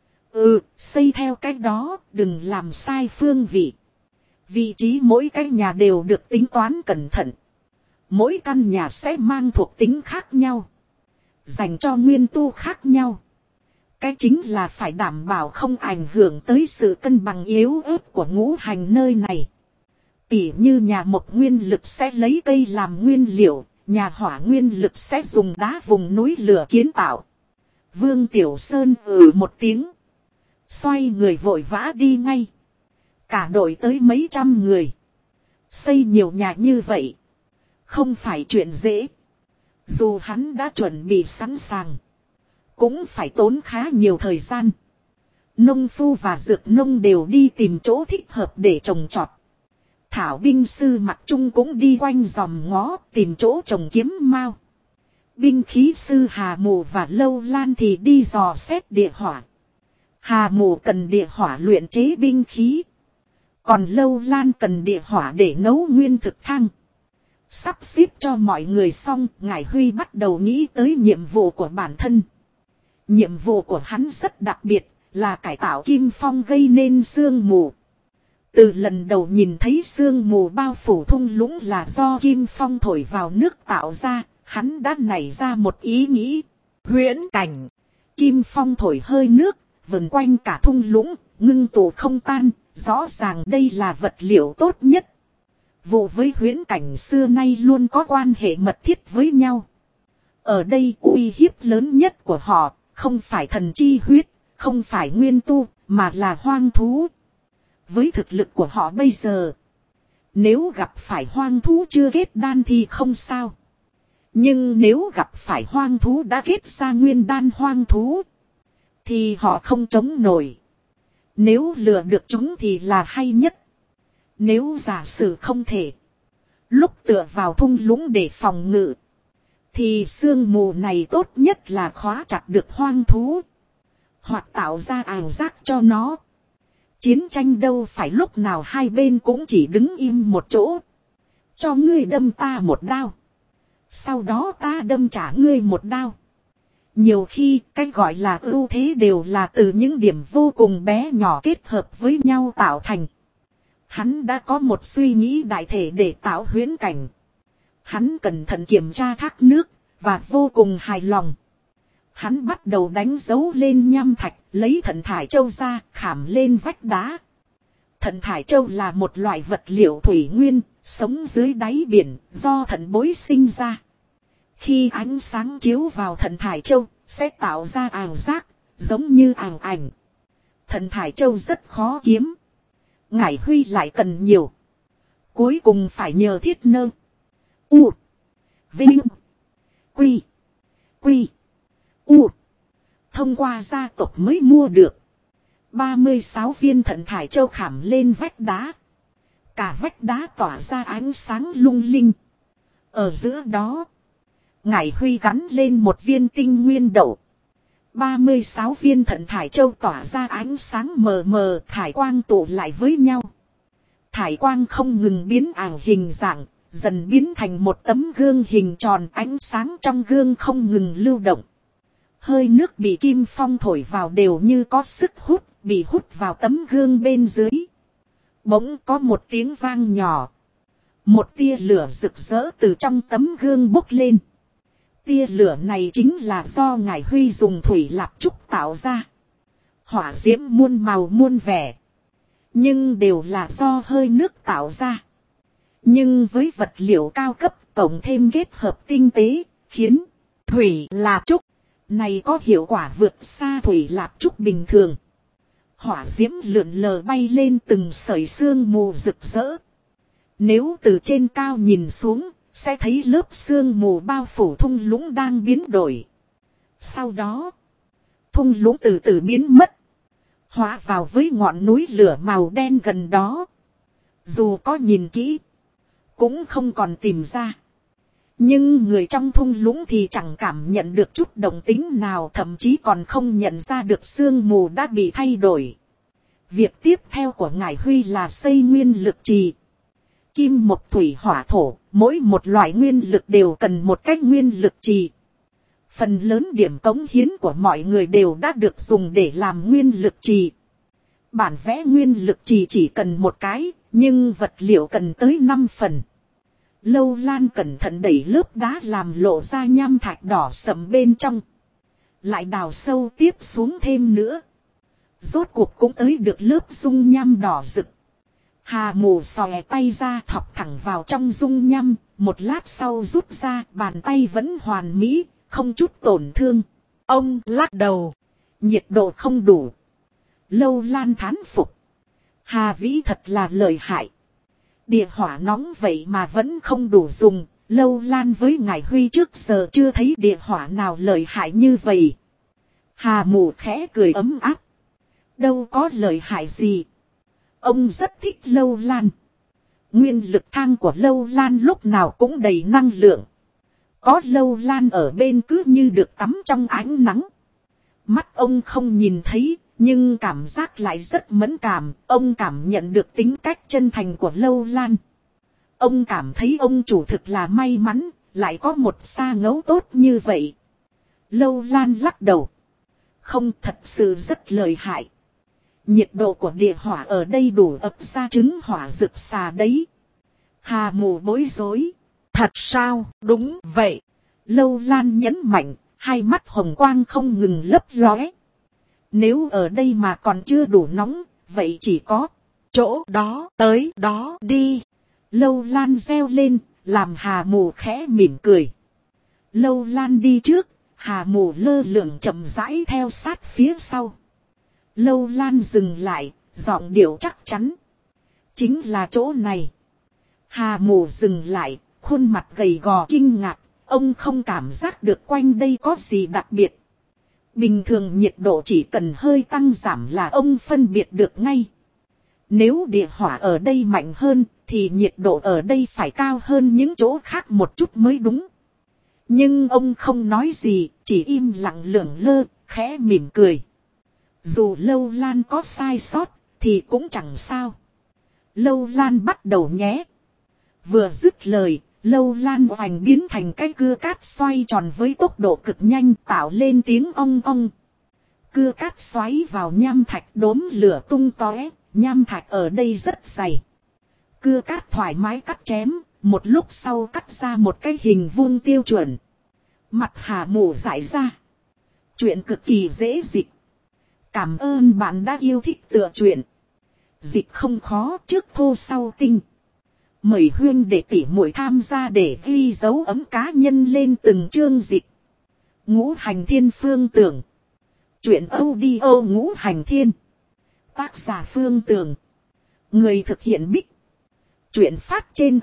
Xây theo cách đó, đừng làm sai phương vị. Vị trí mỗi cái nhà đều được tính toán cẩn thận. Mỗi căn nhà sẽ mang thuộc tính khác nhau. Dành cho nguyên tu khác nhau. Cái chính là phải đảm bảo không ảnh hưởng tới sự cân bằng yếu ớt của ngũ hành nơi này. Tỉ như nhà mộc nguyên lực sẽ lấy cây làm nguyên liệu, nhà hỏa nguyên lực sẽ dùng đá vùng núi lửa kiến tạo. Vương Tiểu Sơn một tiếng. Xoay người vội vã đi ngay. Cả đội tới mấy trăm người. Xây nhiều nhà như vậy. Không phải chuyện dễ. Dù hắn đã chuẩn bị sẵn sàng. Cũng phải tốn khá nhiều thời gian. Nông phu và dược nông đều đi tìm chỗ thích hợp để trồng trọt. Thảo binh sư Mặc Trung cũng đi quanh dòm ngó tìm chỗ trồng kiếm mao. Binh khí sư Hà Mù và Lâu Lan thì đi dò xét địa hỏa. Hà Mù cần địa hỏa luyện chế binh khí. Còn Lâu Lan cần địa hỏa để nấu nguyên thực thang. Sắp xếp cho mọi người xong, Ngải Huy bắt đầu nghĩ tới nhiệm vụ của bản thân. Nhiệm vụ của hắn rất đặc biệt, là cải tạo kim phong gây nên sương mù. Từ lần đầu nhìn thấy sương mù bao phủ thung lũng là do kim phong thổi vào nước tạo ra, hắn đã nảy ra một ý nghĩ. Huyễn cảnh. Kim phong thổi hơi nước, vần quanh cả thung lũng, ngưng tụ không tan, rõ ràng đây là vật liệu tốt nhất. Vụ với huyễn cảnh xưa nay luôn có quan hệ mật thiết với nhau. Ở đây uy hiếp lớn nhất của họ, không phải thần chi huyết, không phải nguyên tu, mà là hoang thú. Với thực lực của họ bây giờ, nếu gặp phải hoang thú chưa kết đan thì không sao. Nhưng nếu gặp phải hoang thú đã kết ra nguyên đan hoang thú, thì họ không chống nổi. Nếu lừa được chúng thì là hay nhất. Nếu giả sử không thể, lúc tựa vào thung lũng để phòng ngự, thì sương mù này tốt nhất là khóa chặt được hoang thú, hoặc tạo ra ảo giác cho nó. Chiến tranh đâu phải lúc nào hai bên cũng chỉ đứng im một chỗ. Cho ngươi đâm ta một đao, sau đó ta đâm trả ngươi một đao. Nhiều khi cái gọi là ưu thế đều là từ những điểm vô cùng bé nhỏ kết hợp với nhau tạo thành. Hắn đã có một suy nghĩ đại thể để tạo huyễn cảnh. Hắn cẩn thận kiểm tra thác nước và vô cùng hài lòng. Hắn bắt đầu đánh dấu lên nham thạch, lấy thận thải châu ra khảm lên vách đá. Thận thải châu là một loại vật liệu thủy nguyên, sống dưới đáy biển, do thận bối sinh ra. Khi ánh sáng chiếu vào thận thải châu, sẽ tạo ra ảo giác, giống như ảo ảnh. Thận thải châu rất khó kiếm. Ngải Huy lại cần nhiều. Cuối cùng phải nhờ Thiết Nơ, U, Vinh, Quy, Quy, U. Thông qua gia tộc mới mua được 36 viên thận thải châu khảm lên vách đá. Cả vách đá tỏa ra ánh sáng lung linh. Ở giữa đó, Ngải Huy gắn lên một viên tinh nguyên đậu. 36 viên thận thải châu tỏa ra ánh sáng mờ mờ, thải quang tụ lại với nhau. Thải quang không ngừng biến ảo hình dạng, dần biến thành một tấm gương hình tròn, ánh sáng trong gương không ngừng lưu động. Hơi nước bị kim phong thổi vào đều như có sức hút, bị hút vào tấm gương bên dưới. Bỗng có một tiếng vang nhỏ. Một tia lửa rực rỡ từ trong tấm gương bốc lên. Tia lửa này chính là do Ngải Huy dùng thủy lạp trúc tạo ra. Hỏa diễm muôn màu muôn vẻ, nhưng đều là do hơi nước tạo ra. Nhưng với vật liệu cao cấp cộng thêm kết hợp tinh tế, khiến thủy lạp trúc này có hiệu quả vượt xa thủy lạp trúc bình thường. Hỏa diễm lượn lờ bay lên từng sợi sương mù rực rỡ. Nếu từ trên cao nhìn xuống, sẽ thấy lớp sương mù bao phủ thung lũng đang biến đổi. Sau đó, thung lũng từ từ biến mất, hóa vào với ngọn núi lửa màu đen gần đó. Dù có nhìn kỹ, cũng không còn tìm ra. Nhưng người trong thung lũng thì chẳng cảm nhận được chút động tĩnh nào, thậm chí còn không nhận ra được sương mù đã bị thay đổi. Việc tiếp theo của Ngải Huy là xây nguyên lực trì. Kim mộc thủy hỏa thổ, mỗi một loại nguyên lực đều cần một cách nguyên lực trì. Phần lớn điểm cống hiến của mọi người đều đã được dùng để làm nguyên lực trì. Bản vẽ nguyên lực trì chỉ cần một cái, nhưng vật liệu cần tới 5 phần. Lâu Lan cẩn thận đẩy lớp đá làm lộ ra nham thạch đỏ sẫm bên trong. Lại đào sâu tiếp xuống thêm nữa. Rốt cuộc cũng tới được lớp dung nham đỏ rực. Hà Mù xòe tay ra thọc thẳng vào trong dung nham. Một lát sau rút ra, bàn tay vẫn hoàn mỹ, không chút tổn thương. Ông lắc đầu. Nhiệt độ không đủ. Lâu Lan thán phục. Hà Vĩ thật là lợi hại. Địa hỏa nóng vậy mà vẫn không đủ dùng. Lâu Lan với Ngải Huy trước giờ chưa thấy địa hỏa nào lợi hại như vậy. Hà Mù khẽ cười ấm áp. Đâu có lợi hại gì. Ông rất thích Lâu Lan. Nguyên lực thang của Lâu Lan lúc nào cũng đầy năng lượng. Có Lâu Lan ở bên cứ như được tắm trong ánh nắng. Mắt ông không nhìn thấy, nhưng cảm giác lại rất mẫn cảm. Ông cảm nhận được tính cách chân thành của Lâu Lan. Ông cảm thấy ông chủ thực là may mắn, lại có một sa ngấu tốt như vậy. Lâu Lan lắc đầu. Không, thật sự rất lợi hại. Nhiệt độ của địa hỏa ở đây đủ ấp ra trứng hỏa rực xà đấy. Hà Mù bối rối. Thật sao? Đúng vậy. Lâu Lan nhấn mạnh, hai mắt hồng quang không ngừng lấp lóe. Nếu ở đây mà còn chưa đủ nóng, vậy chỉ có chỗ đó, tới đó đi. Lâu Lan reo lên, làm Hà Mù khẽ mỉm cười. Lâu Lan đi trước, Hà Mù lơ lửng chậm rãi theo sát phía sau. Lâu Lan dừng lại, giọng điệu chắc chắn. Chính là chỗ này. Hà Mù dừng lại, khuôn mặt gầy gò kinh ngạc. Ông không cảm giác được quanh đây có gì đặc biệt. Bình thường nhiệt độ chỉ cần hơi tăng giảm là ông phân biệt được ngay. Nếu địa hỏa ở đây mạnh hơn thì nhiệt độ ở đây phải cao hơn những chỗ khác một chút mới đúng. Nhưng ông không nói gì, chỉ im lặng lưởng lơ, khẽ mỉm cười. Dù Lâu Lan có sai sót thì cũng chẳng sao. Lâu Lan bắt đầu nhé. Vừa dứt lời, Lâu Lan vành biến thành cái cưa cát xoay tròn với tốc độ cực nhanh tạo lên tiếng ong ong. Cưa cát xoáy vào nham thạch đốm lửa tung tóe, nham thạch ở đây rất dày. Cưa cát thoải mái cắt chém, một lúc sau cắt ra một cái hình vuông tiêu chuẩn. Mặt Hà Mù dại ra. Chuyện cực kỳ dễ dịch. Cảm ơn bạn đã yêu thích tựa truyện. Dịch không khó, trước thô sau tinh. Mời huyên để tỉ muội tham gia để ghi dấu ấm cá nhân lên từng chương dịch. Ngũ Hành Thiên Phương Tưởng. Chuyện audio Ngũ Hành Thiên. Tác giả Phương Tưởng. Người thực hiện Bích. Chuyện phát trên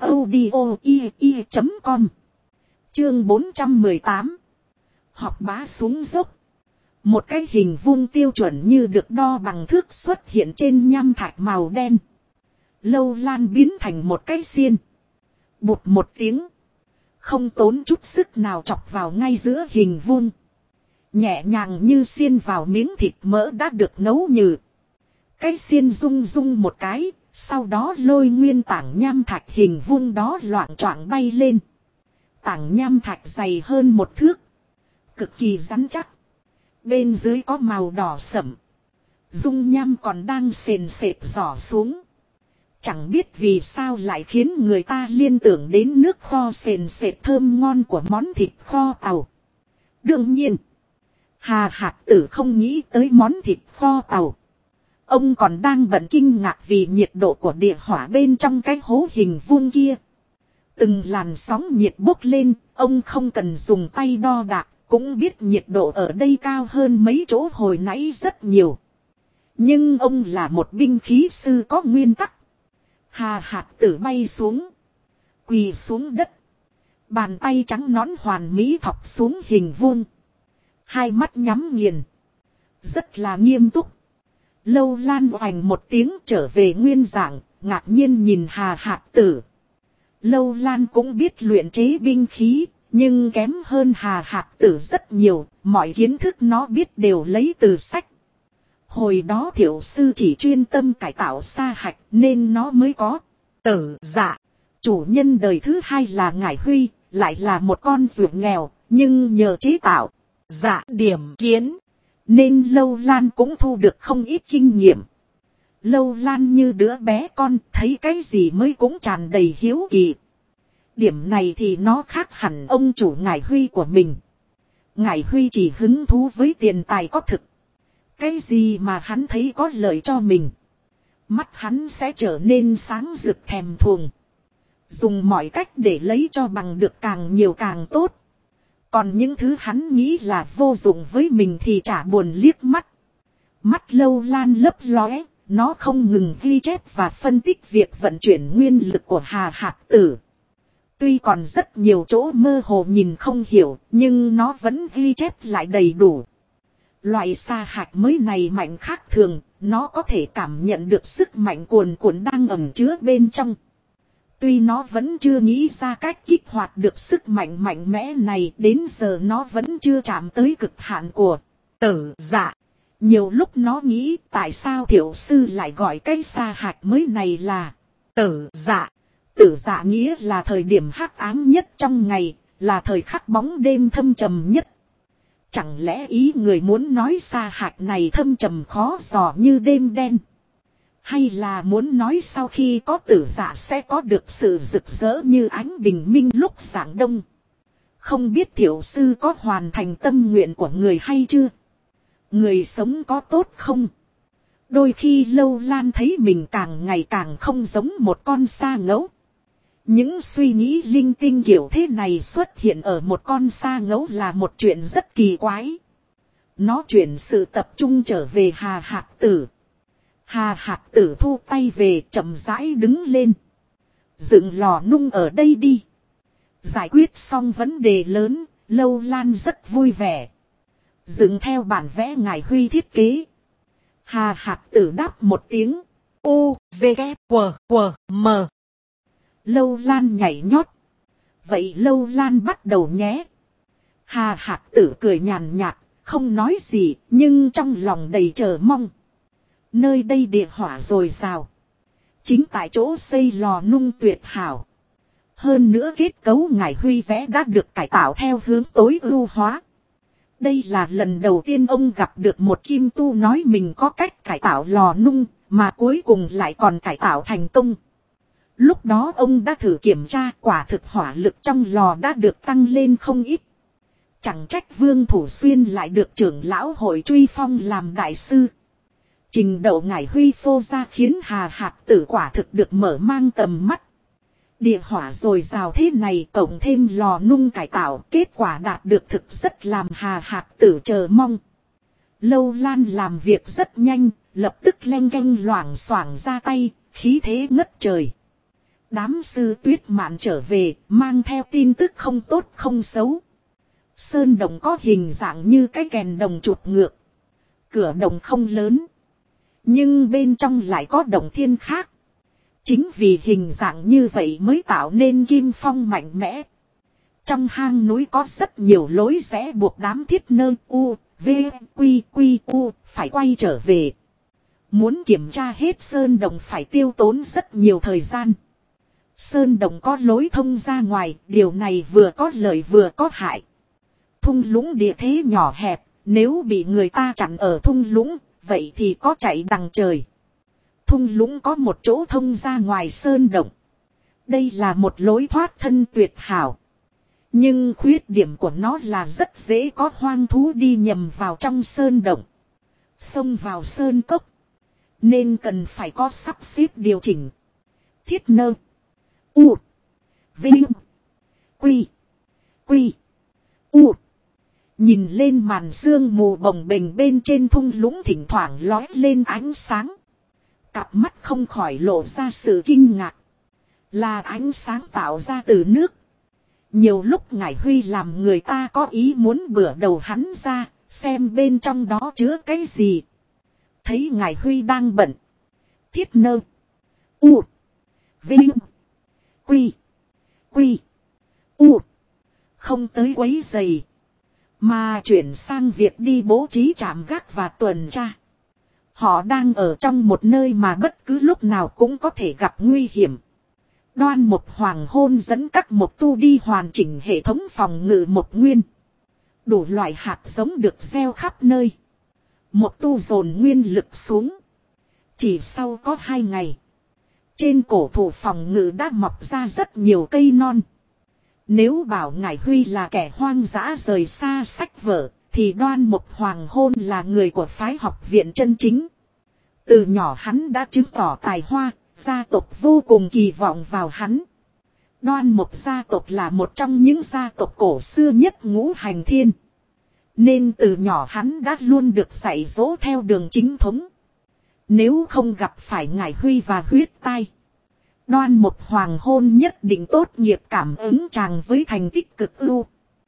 audio.com. Chương 418. Học bá xuống dốc. Một cái hình vuông tiêu chuẩn như được đo bằng thước xuất hiện trên nham thạch màu đen. Lâu Lan biến thành một cái xiên. Bụt một tiếng. Không tốn chút sức nào chọc vào ngay giữa hình vuông. Nhẹ nhàng như xiên vào miếng thịt mỡ đã được nấu nhừ. Cái xiên rung rung một cái. Sau đó lôi nguyên tảng nham thạch hình vuông đó loạng choạng bay lên. Tảng nham thạch dày hơn một thước. Cực kỳ rắn chắc. Bên dưới có màu đỏ sẫm. Dung nham còn đang sền sệt rỏ xuống. Chẳng biết vì sao lại khiến người ta liên tưởng đến nước kho sền sệt thơm ngon của món thịt kho tàu. Đương nhiên, Hà Hạc Tử không nghĩ tới món thịt kho tàu. Ông còn đang bận kinh ngạc vì nhiệt độ của địa hỏa bên trong cái hố hình vuông kia. Từng làn sóng nhiệt bốc lên, ông không cần dùng tay đo đạc, cũng biết nhiệt độ ở đây cao hơn mấy chỗ hồi nãy rất nhiều. Nhưng ông là một binh khí sư có nguyên tắc. Hà Hạc Tử bay xuống. Quỳ xuống đất. Bàn tay trắng nõn hoàn mỹ thọc xuống hình vuông. Hai mắt nhắm nghiền. Rất là nghiêm túc. Lâu Lan vành một tiếng trở về nguyên dạng, ngạc nhiên nhìn Hà Hạc Tử. Lâu Lan cũng biết luyện chế binh khí, nhưng kém hơn Hà Hạc Tử rất nhiều, mọi kiến thức nó biết đều lấy từ sách. Hồi đó thiểu sư chỉ chuyên tâm cải tạo sa hạch nên nó mới có Tử Dạ. Chủ nhân đời thứ hai là Ngải Huy, lại là một con ruột nghèo, nhưng nhờ chế tạo dạ điểm kiến nên Lâu Lan cũng thu được không ít kinh nghiệm. Lâu Lan như đứa bé con, thấy cái gì mới cũng tràn đầy hiếu kỳ. Điểm này thì nó khác hẳn ông chủ Ngải Huy của mình. Ngải Huy chỉ hứng thú với tiền tài có thực. Cái gì mà hắn thấy có lợi cho mình, mắt hắn sẽ trở nên sáng rực thèm thuồng. Dùng mọi cách để lấy cho bằng được càng nhiều càng tốt. Còn những thứ hắn nghĩ là vô dụng với mình thì chả buồn liếc mắt. Mắt Lâu Lan lấp lóe, nó không ngừng ghi chép và phân tích việc vận chuyển nguyên lực của Hà Hạc Tử. Tuy còn rất nhiều chỗ mơ hồ nhìn không hiểu, nhưng nó vẫn ghi chép lại đầy đủ. Loại sa hạch mới này mạnh khác thường, nó có thể cảm nhận được sức mạnh cuồn cuộn đang ẩn chứa bên trong. Tuy nó vẫn chưa nghĩ ra cách kích hoạt được sức mạnh mạnh mẽ này, đến giờ nó vẫn chưa chạm tới cực hạn của Tử Dạ. Nhiều lúc nó nghĩ tại sao thiểu sư lại gọi cái sa hạch mới này là Tử Dạ. Tử Dạ nghĩa là thời điểm hắc ám nhất trong ngày, là thời khắc bóng đêm thâm trầm nhất. Chẳng lẽ ý người muốn nói sa hạch này thâm trầm khó dò như đêm đen? Hay là muốn nói sau khi có Tử Dạ sẽ có được sự rực rỡ như ánh bình minh lúc rạng đông? Không biết thiểu sư có hoàn thành tâm nguyện của người hay chưa? Người sống có tốt không? Đôi khi Lâu Lan thấy mình càng ngày càng không giống một con sa ngẫu. Những suy nghĩ linh tinh kiểu thế này xuất hiện ở một con sa ngẫu là một chuyện rất kỳ quái. Nó chuyển sự tập trung trở về Hà Hạc Tử. Hà Hạc Tử thu tay về, chậm rãi đứng lên. Dựng lò nung ở đây đi. Giải quyết xong vấn đề lớn, Lâu Lan rất vui vẻ. Dựng theo bản vẽ ngài Huy thiết kế. Hà Hạc Tử đáp một tiếng. U, V, K, W, W, M. Lâu Lan nhảy nhót. Vậy Lâu Lan bắt đầu nhé. Hà Hạc Tử cười nhàn nhạt, không nói gì, nhưng trong lòng đầy chờ mong. Nơi đây địa hỏa dồi dào. Chính tại chỗ xây lò nung tuyệt hảo. Hơn nữa kết cấu ngài Huy vẽ đã được cải tạo theo hướng tối ưu hóa. Đây là lần đầu tiên ông gặp được một kim tu nói mình có cách cải tạo lò nung, mà cuối cùng lại còn cải tạo thành công. Lúc đó ông đã thử kiểm tra, quả thực hỏa lực trong lò đã được tăng lên không ít. Chẳng trách Vương Thủ Xuyên lại được trưởng lão hội truy phong làm đại sư. Trình độ ngải Huy phô ra khiến Hà Hạc Tử quả thực được mở mang tầm mắt. Địa hỏa dồi dào thế này cộng thêm lò nung cải tạo, kết quả đạt được thực rất làm Hà Hạc Tử chờ mong. Lâu Lan làm việc rất nhanh, lập tức leng keng loảng xoảng ra tay, khí thế ngất trời. Đám sư Tuyết Mạn trở về, mang theo tin tức không tốt không xấu. Sơn đồng có hình dạng như cái kèn đồng chụp ngược. Cửa đồng không lớn, nhưng bên trong lại có đồng thiên khác. Chính vì hình dạng như vậy mới tạo nên kim phong mạnh mẽ. Trong hang núi có rất nhiều lối rẽ buộc đám thiết nơ u, v, quy, quy, u phải quay trở về. Muốn kiểm tra hết sơn đồng phải tiêu tốn rất nhiều thời gian. Sơn đồng có lối thông ra ngoài, điều này vừa có lợi vừa có hại. Thung lũng địa thế nhỏ hẹp, nếu bị người ta chặn ở thung lũng, vậy thì có chạy đằng trời. Thung lũng có một chỗ thông ra ngoài sơn động. Đây là một lối thoát thân tuyệt hảo. Nhưng khuyết điểm của nó là rất dễ có hoang thú đi nhầm vào trong sơn động. Xông vào sơn cốc. Nên cần phải có sắp xếp điều chỉnh. Thiết nơ. U. Vinh. Quy. Quy. U. Nhìn lên màn sương mù bồng bềnh bên trên thung lũng thỉnh thoảng lói lên ánh sáng. Cặp mắt không khỏi lộ ra sự kinh ngạc. Là ánh sáng tạo ra từ nước. Nhiều lúc ngải Huy làm người ta có ý muốn bửa đầu hắn ra, xem bên trong đó chứa cái gì. Thấy ngải Huy đang bận. Thiết nơ. U. Vinh. Quy. Quy. U. Không tới quấy giày. Mà chuyển sang việc đi bố trí trạm gác và tuần tra. Họ đang ở trong một nơi mà bất cứ lúc nào cũng có thể gặp nguy hiểm. Đoan Mục Hoàng Hôn dẫn các mục tu đi hoàn chỉnh hệ thống phòng ngự mục nguyên. Đủ loại hạt giống được gieo khắp nơi. Mục tu dồn nguyên lực xuống. Chỉ sau có 2 ngày. Trên cổ thụ phòng ngự đã mọc ra rất nhiều cây non. Nếu bảo ngải Huy là kẻ hoang dã rời xa sách vở, thì Đoan Mục Hoàng Hôn là người của phái học viện chân chính. Từ nhỏ hắn đã chứng tỏ tài hoa, gia tộc vô cùng kỳ vọng vào hắn. Đoan Mục gia tộc là một trong những gia tộc cổ xưa nhất ngũ hành thiên. Nên từ nhỏ hắn đã luôn được dạy dỗ theo đường chính thống. Nếu không gặp phải ngải Huy và huyết tai, Đoan Mục Hoàng Hôn nhất định tốt nghiệp cảm ứng chàng với thành tích cực ưu.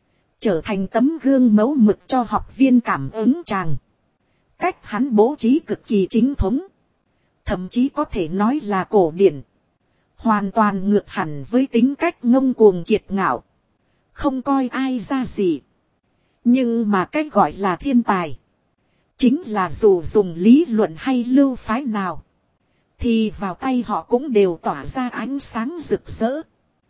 Trở thành tấm gương mẫu mực cho học viên cảm ứng chàng. Cách hắn bố trí cực kỳ chính thống. Thậm chí có thể nói là cổ điển. Hoàn toàn ngược hẳn với tính cách ngông cuồng kiệt ngạo. Không coi ai ra gì. Nhưng mà cách gọi là thiên tài. Chính là dù dùng lý luận hay lưu phái nào. Thì vào tay họ cũng đều tỏa ra ánh sáng rực rỡ.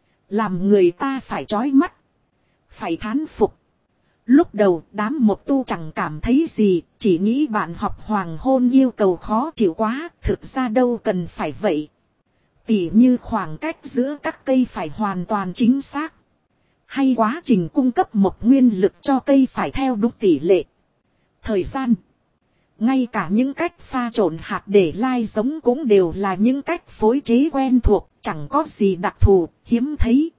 Làm người ta phải chói mắt. Phải thán phục. Lúc đầu đám một tu chẳng cảm thấy gì. Chỉ nghĩ bạn học Hoàng Hôn yêu cầu khó chịu quá. Thực ra đâu cần phải vậy. Tỉ như khoảng cách giữa các cây phải hoàn toàn chính xác. Hay quá trình cung cấp một nguyên lực cho cây phải theo đúng tỷ lệ. Thời gian. Ngay cả những cách pha trộn hạt để lai giống cũng đều là những cách phối chế quen thuộc, chẳng có gì đặc thù, hiếm thấy.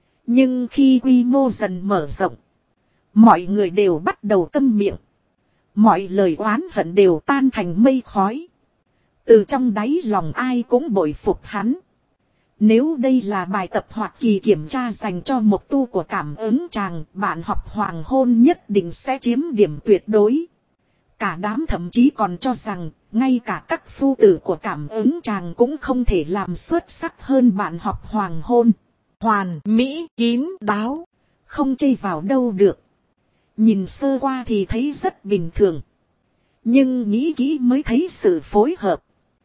Nhưng khi quy mô dần mở rộng, mọi người đều bắt đầu câm miệng. Mọi lời oán hận đều tan thành mây khói. Từ trong đáy lòng ai cũng bội phục hắn. Nếu đây là bài tập hoặc kỳ kiểm tra dành cho một tu của cảm ứng tràng, bạn học hoàng hôn nhất định sẽ chiếm điểm tuyệt đối. Cả đám thậm chí còn cho rằng, ngay cả các phu tử của cảm ứng tràng cũng không thể làm xuất sắc hơn bạn học hoàng hôn. Hoàn mỹ, kín đáo, không chê vào đâu được. Nhìn sơ qua thì thấy rất bình thường. Nhưng nghĩ kỹ mới thấy sự phối hợp.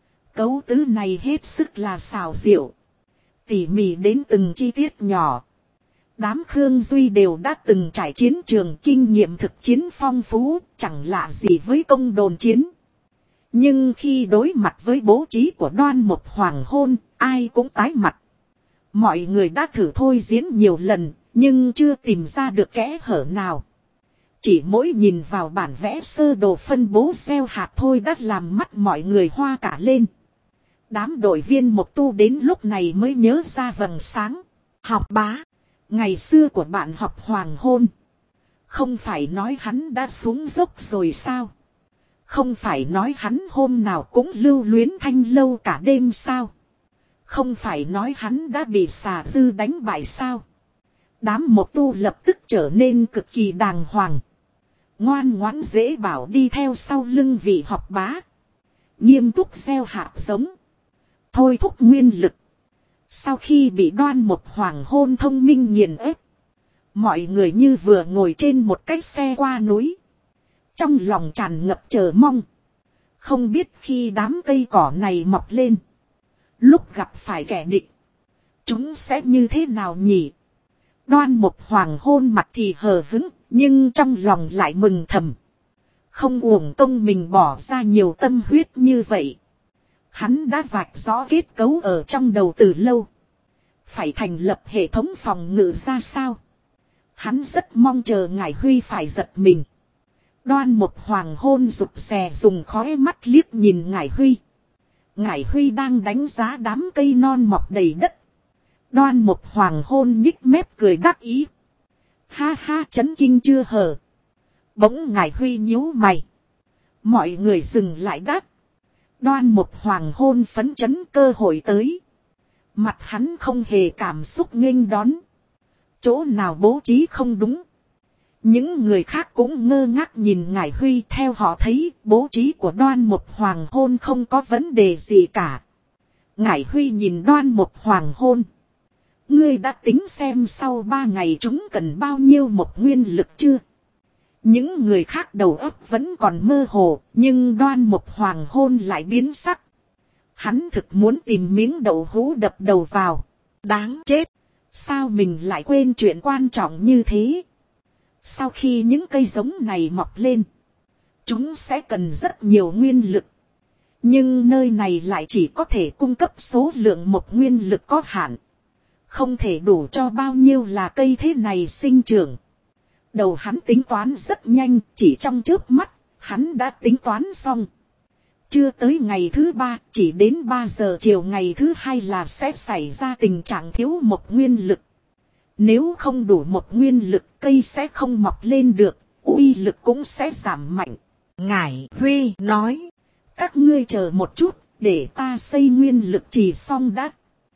Cấu tứ này hết sức là xảo diệu. Tỉ mỉ đến từng chi tiết nhỏ. Đám Khương Duy đều đã từng trải chiến trường, kinh nghiệm thực chiến phong phú, chẳng lạ gì với công đồn chiến. Nhưng khi đối mặt với bố trí của Đoan Mộc Hoàng hôn, ai cũng tái mặt. Mọi người đã thử thôi diễn nhiều lần, nhưng chưa tìm ra được kẽ hở nào. Chỉ mỗi nhìn vào bản vẽ sơ đồ phân bố gieo hạt thôi đã làm mắt mọi người hoa cả lên. Đám đội viên Mộc Tu đến lúc này mới nhớ ra vầng sáng. Học bá, ngày xưa của bạn học hoàng hôn. Không phải nói hắn đã xuống dốc rồi sao? Không phải nói hắn hôm nào cũng lưu luyến Thanh Lâu cả đêm sao? Không phải nói hắn đã bị xà dư đánh bại sao? Đám Mộc Tu lập tức trở nên cực kỳ đàng hoàng. Ngoan ngoãn dễ bảo đi theo sau lưng vị học bá. Nghiêm túc gieo hạt giống. Thôi thúc nguyên lực. Sau khi bị Đoan Mộc Hoàng hôn thông minh nghiền ép. Mọi người như vừa ngồi trên một cái xe qua núi. Trong lòng tràn ngập chờ mong. Không biết khi đám cây cỏ này mọc lên. Lúc gặp phải kẻ địch. Chúng sẽ như thế nào nhỉ? Đoan Mộc Hoàng hôn mặt thì hờ hững. Nhưng trong lòng lại mừng thầm. Không uổng công mình bỏ ra nhiều tâm huyết như vậy. Hắn đã vạch rõ kết cấu ở trong đầu từ lâu. Phải thành lập hệ thống phòng ngự ra sao? Hắn rất mong chờ Ngải Huy phải giật mình. Đoan Mộc Hoàng hôn rụt rè dùng khóe mắt liếc nhìn Ngải Huy. Ngải Huy đang đánh giá đám cây non mọc đầy đất. Đoan Mộc Hoàng hôn nhích mép cười đắc ý. Ha ha, chấn kinh chưa hờ. Bỗng Ngải Huy nhíu mày. Mọi người dừng lại đáp. Đoan Mộc Hoàng hôn phấn chấn cơ hội tới. Mặt hắn không hề cảm xúc nghênh đón. Chỗ nào bố trí không đúng. Những người khác cũng ngơ ngác nhìn Ngải Huy, theo họ thấy bố trí của Đoan Mộc Hoàng hôn không có vấn đề gì cả. Ngải Huy nhìn Đoan Mộc Hoàng hôn. Ngươi đã tính xem sau 3 ngày chúng cần bao nhiêu một nguyên lực chưa? Những người khác đầu óc vẫn còn mơ hồ, nhưng Đoan Mộc Hoàng hôn lại biến sắc. Hắn thực muốn tìm miếng đậu hũ đập đầu vào. Đáng chết! Sao mình lại quên chuyện quan trọng như thế? Sau khi những cây giống này mọc lên, chúng sẽ cần rất nhiều nguyên lực. Nhưng nơi này lại chỉ có thể cung cấp số lượng một nguyên lực có hạn. Không thể đủ cho bao nhiêu là cây thế này sinh trưởng. Đầu hắn tính toán rất nhanh, chỉ trong chớp mắt, hắn đã tính toán xong. Chưa tới ngày thứ 3, chỉ đến 3 giờ chiều ngày thứ 2 là sẽ xảy ra tình trạng thiếu một nguyên lực. Nếu không đủ một nguyên lực, cây sẽ không mọc lên được, uy lực cũng sẽ giảm mạnh. Ngải Huy nói, các ngươi chờ một chút, để ta xây nguyên lực trì xong đã.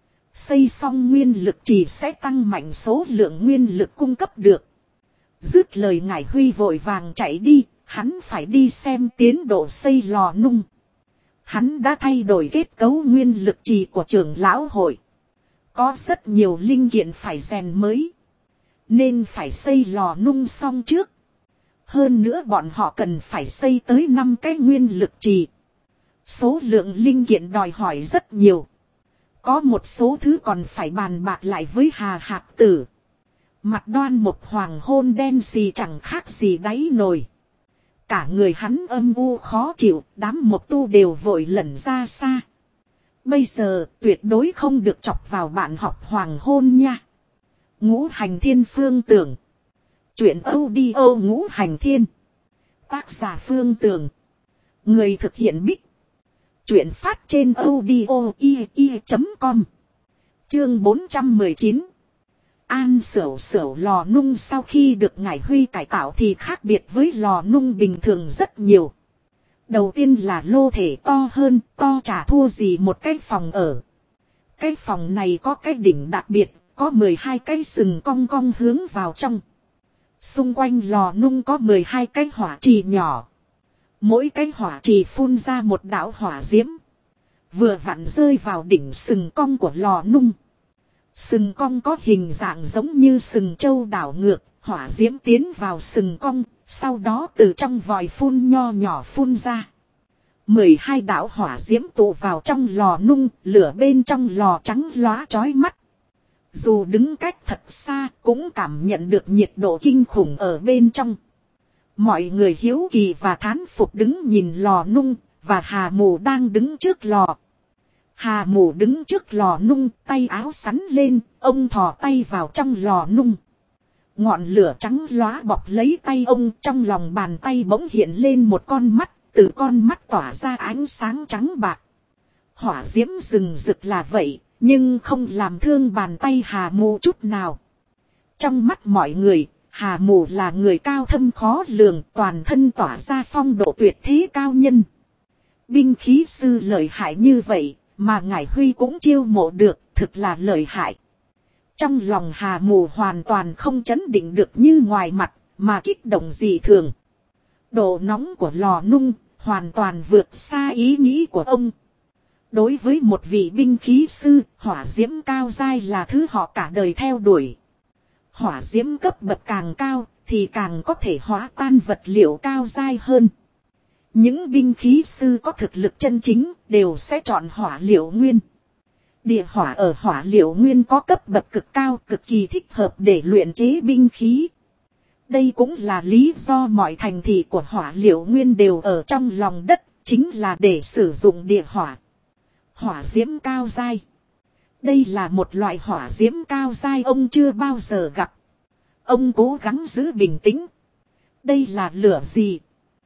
Xây xong nguyên lực trì sẽ tăng mạnh số lượng nguyên lực cung cấp được. Dứt lời Ngải Huy vội vàng chạy đi, hắn phải đi xem tiến độ xây lò nung. Hắn đã thay đổi kết cấu nguyên lực trì của trưởng lão hội. Có rất nhiều linh kiện phải rèn mới. Nên phải xây lò nung xong trước. Hơn nữa bọn họ cần phải xây tới 5 cái nguyên lực trì. Số lượng linh kiện đòi hỏi rất nhiều. Có một số thứ còn phải bàn bạc lại với Hà Hạc Tử. Mặt Đoan Mộc Hoàng hôn đen xì chẳng khác gì đáy nồi. Cả người hắn âm u khó chịu, đám Mộc Tu đều vội lẩn ra xa. Bây giờ tuyệt đối không được chọc vào bạn học hoàng hôn nha. Ngũ Hành Thiên Phương Tưởng. Chuyện audio Ngũ Hành Thiên. Tác giả Phương Tưởng. Người thực hiện Bích. Chuyện phát trên audio.com. Chương 419. An Sửu Sửu lò nung sau khi được Ngải Huy cải tạo thì khác biệt với lò nung bình thường rất nhiều. Đầu tiên là lô thể to hơn, to chả thua gì một cái phòng ở. Cái phòng này có cái đỉnh đặc biệt, có 12 cái sừng cong cong hướng vào trong. Xung quanh lò nung có 12 cái hỏa trì nhỏ. Mỗi cái hỏa trì phun ra một đạo hỏa diễm. Vừa vặn rơi vào đỉnh sừng cong của lò nung. Sừng cong có hình dạng giống như sừng trâu đảo ngược, hỏa diễm tiến vào sừng cong, sau đó từ trong vòi phun nho nhỏ phun ra. 12 đạo hỏa diễm tụ vào trong lò nung, lửa bên trong lò trắng lóa chói mắt. Dù đứng cách thật xa cũng cảm nhận được nhiệt độ kinh khủng ở bên trong. Mọi người hiếu kỳ và thán phục đứng nhìn lò nung, và Hà Mù đang đứng trước lò. Hà Mù đứng trước lò nung, tay áo sắn lên, ông thò tay vào trong lò nung. Ngọn lửa trắng lóa bọc lấy tay ông, trong lòng bàn tay bỗng hiện lên một con mắt, từ con mắt tỏa ra ánh sáng trắng bạc. Hỏa diễm rừng rực là vậy, nhưng không làm thương bàn tay Hà Mù chút nào. Trong mắt mọi người, Hà Mù là người cao thâm khó lường, toàn thân tỏa ra phong độ tuyệt thế cao nhân. Binh khí sư lợi hại như vậy, mà Ngải Huy cũng chiêu mộ được, thực là lợi hại. Trong lòng Hà Mù hoàn toàn không chấn định được như ngoài mặt, mà kích động dị thường. Độ nóng của lò nung, hoàn toàn vượt xa ý nghĩ của ông. Đối với một vị binh khí sư, hỏa diễm cao dai là thứ họ cả đời theo đuổi. Hỏa diễm cấp bậc càng cao, thì càng có thể hóa tan vật liệu cao dai hơn. Những binh khí sư có thực lực chân chính, đều sẽ chọn hỏa liệu nguyên. Địa hỏa ở hỏa liệu nguyên có cấp bậc cực cao, cực kỳ thích hợp để luyện chế binh khí. Đây cũng là lý do mọi thành thị của hỏa liệu nguyên đều ở trong lòng đất, chính là để sử dụng địa hỏa. Hỏa diễm cao dai. Đây là một loại hỏa diễm cao dai ông chưa bao giờ gặp. Ông cố gắng giữ bình tĩnh. Đây là lửa gì?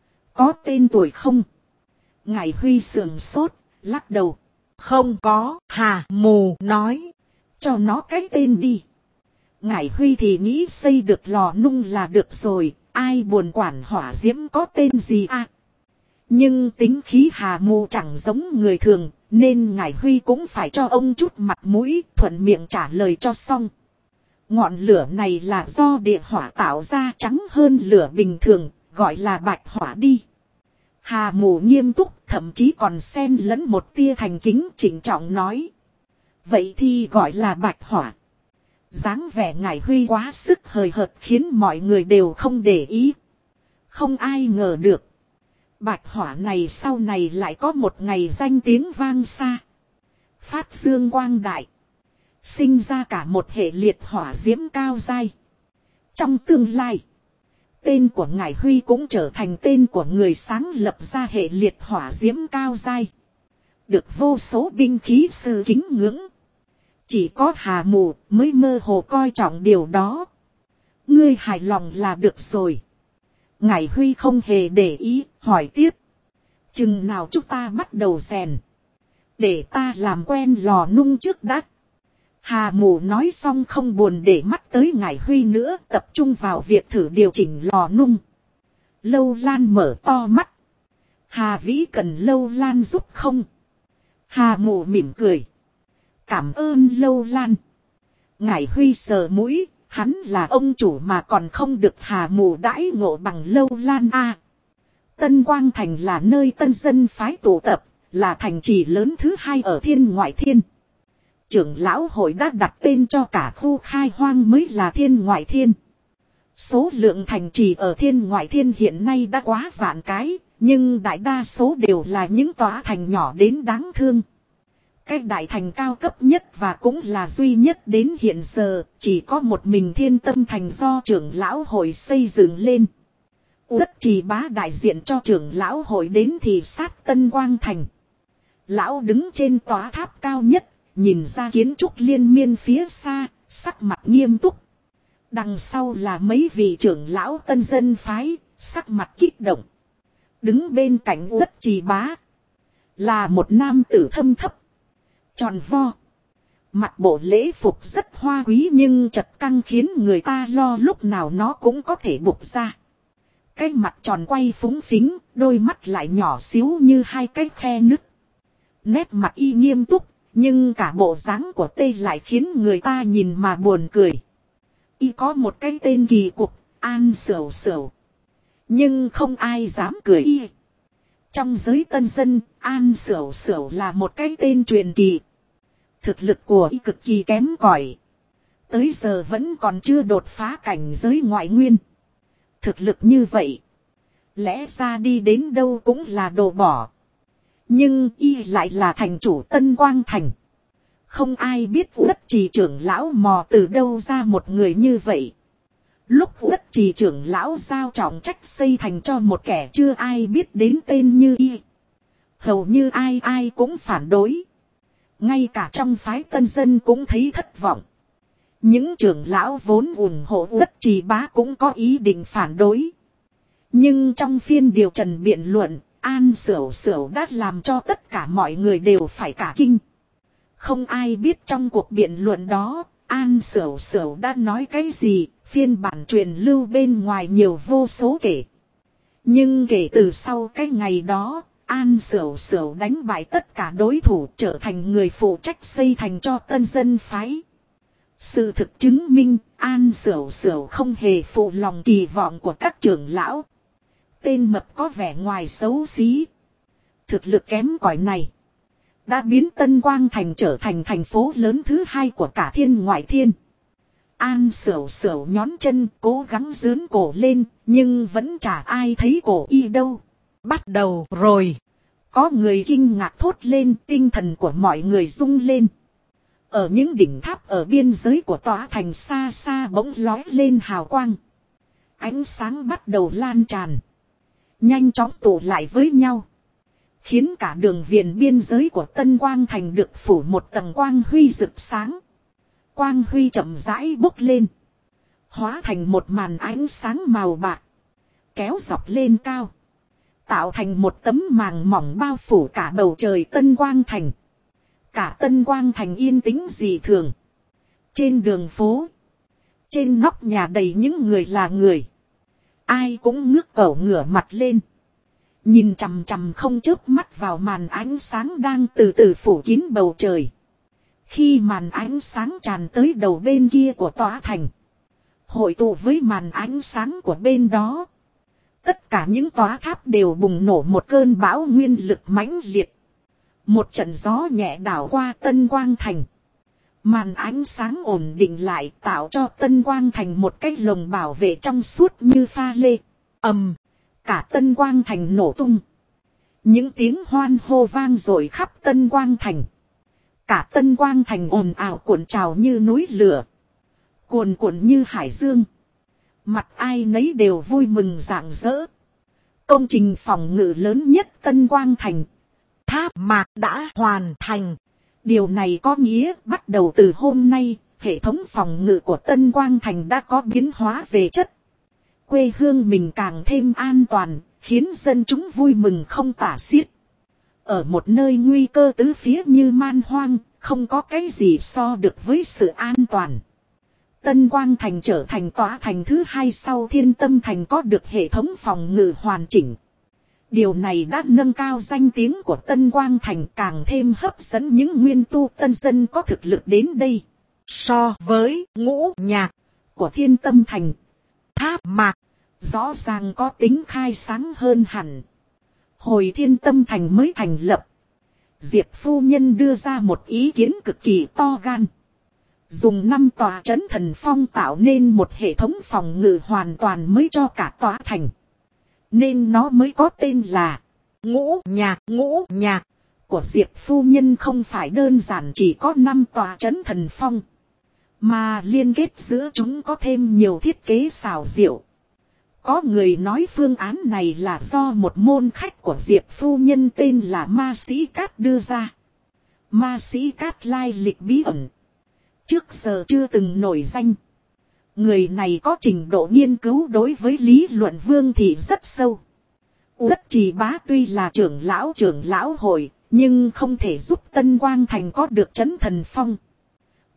Có tên tuổi không? Ngải Huy sườn sốt, lắc đầu. Không có, Hà Mù nói. Cho nó cái tên đi. Ngải Huy thì nghĩ xây được lò nung là được rồi, ai buồn quản hỏa diễm có tên gì à? Nhưng tính khí Hà Mù chẳng giống người thường, nên Ngải Huy cũng phải cho ông chút mặt mũi, thuận miệng trả lời cho xong. Ngọn lửa này là do địa hỏa tạo ra, trắng hơn lửa bình thường, gọi là bạch hỏa đi. Hà Mù nghiêm túc, thậm chí còn xen lẫn một tia thành kính, trịnh trọng nói. Vậy thì gọi là bạch hỏa. Dáng vẻ Ngải Huy quá sức hời hợt khiến mọi người đều không để ý. Không ai ngờ được. Bạch hỏa này sau này lại có một ngày danh tiếng vang xa. Phát dương quang đại. Sinh ra cả một hệ liệt hỏa diễm cao dai. Trong tương lai, tên của Ngải Huy cũng trở thành tên của người sáng lập ra hệ liệt hỏa diễm cao dai. Được vô số binh khí sư kính ngưỡng. Chỉ có Hà Mù mới mơ hồ coi trọng điều đó. Ngươi hài lòng là được rồi. Ngải Huy không hề để ý, hỏi tiếp. Chừng nào chúng ta bắt đầu rèn? Để ta làm quen lò nung trước đã. Hà Mù nói xong không buồn để mắt tới Ngải Huy nữa, tập trung vào việc thử điều chỉnh lò nung. Lâu Lan mở to mắt. Hà Vĩ cần Lâu Lan giúp không? Hà Mù mỉm cười. Cảm ơn Lâu Lan. Ngải Huy sờ mũi, hắn là ông chủ mà còn không được Hà Mù đãi ngộ bằng Lâu Lan a. Tân Quang Thành là nơi tân dân phái tụ tập, là thành trì lớn thứ hai ở Thiên Ngoại Thiên. Trưởng lão hội đã đặt tên cho cả khu khai hoang mới là Thiên Ngoại Thiên. Số lượng thành trì ở Thiên Ngoại Thiên hiện nay đã quá vạn cái, nhưng đại đa số đều là những tòa thành nhỏ đến đáng thương. Cái đại thành cao cấp nhất và cũng là duy nhất đến hiện giờ, chỉ có một mình Thiên Tâm Thành do trưởng lão hội xây dựng lên. Tất Trì Bá đại diện cho trưởng lão hội đến thị sát Tân Quang Thành. Lão đứng trên tòa tháp cao nhất, nhìn ra kiến trúc liên miên phía xa, sắc mặt nghiêm túc. Đằng sau là mấy vị trưởng lão tân dân phái, sắc mặt kích động. Đứng bên cạnh Tất Trì Bá là một nam tử thâm thấp, tròn vo, Mặc bộ lễ phục rất hoa quý nhưng chật căng khiến người ta lo lúc nào nó cũng có thể bục ra. Cái mặt tròn quay phúng phính, đôi mắt lại nhỏ xíu như hai cái khe nứt. Nét mặt y nghiêm túc, nhưng cả bộ dáng của Tê lại khiến người ta nhìn mà buồn cười. Y có một cái tên kỳ cục, An Sửu Sửu. Nhưng không ai dám cười y. Trong giới tân dân, An Sửu Sửu là một cái tên truyền kỳ. Thực lực của y cực kỳ kém cỏi. Tới giờ vẫn còn chưa đột phá cảnh giới ngoại nguyên. Thực lực như vậy, lẽ ra đi đến đâu cũng là đồ bỏ. Nhưng y lại là thành chủ Tân Quang Thành. Không ai biết Uất Trì trưởng lão mò từ đâu ra một người như vậy. Lúc Uất Trì trưởng lão giao trọng trách xây thành cho một kẻ chưa ai biết đến tên như y, hầu như ai ai cũng phản đối. Ngay cả trong phái tân dân cũng thấy thất vọng. Những trưởng lão vốn ủng hộ Uất Trì bá cũng có ý định phản đối. Nhưng trong phiên điều trần biện luận, An Sửu Sửu đã làm cho tất cả mọi người đều phải cả kinh. Không ai biết trong cuộc biện luận đó, An Sửu Sửu đã nói cái gì, phiên bản truyền lưu bên ngoài nhiều vô số kể. Nhưng kể từ sau cái ngày đó, An Sửu Sửu đánh bại tất cả đối thủ, trở thành người phụ trách xây thành cho tân dân phái. Sự thực chứng minh, An Sửu Sửu không hề phụ lòng kỳ vọng của các trưởng lão. Tên mập có vẻ ngoài xấu xí, thực lực kém cỏi này đã biến Tân Quang Thành trở thành thành phố lớn thứ hai của cả thiên ngoại thiên. An Sửu Sửu nhón chân cố gắng dướn cổ lên, nhưng vẫn chả ai thấy cổ y đâu. Bắt đầu rồi. Có người kinh ngạc thốt lên, tinh thần của mọi người rung lên. Ở những đỉnh tháp ở biên giới của tòa thành xa xa bỗng lói lên hào quang. Ánh sáng bắt đầu lan tràn, nhanh chóng tụ lại với nhau, khiến cả đường viền biên giới của Tân Quang Thành được phủ một tầng quang huy rực sáng. Quang huy chậm rãi bốc lên, hóa thành một màn ánh sáng màu bạc, kéo dọc lên cao, tạo thành một tấm màng mỏng bao phủ cả bầu trời Tân Quang Thành. Cả Tân Quang Thành yên tĩnh dị thường. Trên đường phố, trên nóc nhà đầy những người là người. Ai cũng ngước cổ ngửa mặt lên, nhìn chằm chằm không chớp mắt vào màn ánh sáng đang từ từ phủ kín bầu trời. Khi màn ánh sáng tràn tới đầu bên kia của tòa thành, hội tụ với màn ánh sáng của bên đó, tất cả những tòa tháp đều bùng nổ một cơn bão nguyên lực mãnh liệt. Một trận gió nhẹ đảo qua Tân Quang Thành. Màn ánh sáng ổn định lại, tạo cho Tân Quang Thành một cái lồng bảo vệ trong suốt như pha lê. Ầm, cả Tân Quang Thành nổ tung. Những tiếng hoan hô vang dội khắp Tân Quang Thành. Cả Tân Quang Thành ồn ào cuộn trào như núi lửa, cuồn cuộn như hải dương. Mặt ai nấy đều vui mừng rạng rỡ. Công trình phòng ngự lớn nhất Tân Quang Thành, Tháp Mạc đã hoàn thành. Điều này có nghĩa bắt đầu từ hôm nay, hệ thống phòng ngự của Tân Quang Thành đã có biến hóa về chất. Quê hương mình càng thêm an toàn, khiến dân chúng vui mừng không tả xiết. Ở một nơi nguy cơ tứ phía như man hoang, không có cái gì so được với sự an toàn. Tân Quang Thành trở thành tòa thành thứ hai sau Thiên Tâm Thành có được hệ thống phòng ngự hoàn chỉnh. Điều này đã nâng cao danh tiếng của Tân Quang Thành, càng thêm hấp dẫn những nguyên tu tân dân có thực lực đến đây. So với ngũ nhạc của Thiên Tâm Thành, Tháp Mạc rõ ràng có tính khai sáng hơn hẳn. Hồi Thiên Tâm Thành mới thành lập, Diệp phu nhân đưa ra một ý kiến cực kỳ to gan. Dùng 5 tòa trấn thần phong tạo nên một hệ thống phòng ngự hoàn toàn mới cho cả tòa thành. Nên nó mới có tên là Ngũ Nhạc. Ngũ Nhạc của Diệp phu nhân không phải đơn giản chỉ có 5 tòa trấn thần phong, mà liên kết giữa chúng có thêm nhiều thiết kế xảo diệu. Có người nói phương án này là do một môn khách của Diệp phu nhân tên là Ma Sĩ Cát đưa ra. Ma Sĩ Cát lai lịch bí ẩn, trước giờ chưa từng nổi danh. Người này có trình độ nghiên cứu đối với lý luận vương thị rất sâu. Uất Trì bá tuy là trưởng lão hội, nhưng không thể giúp Tân Quang Thành có được trấn thần phong.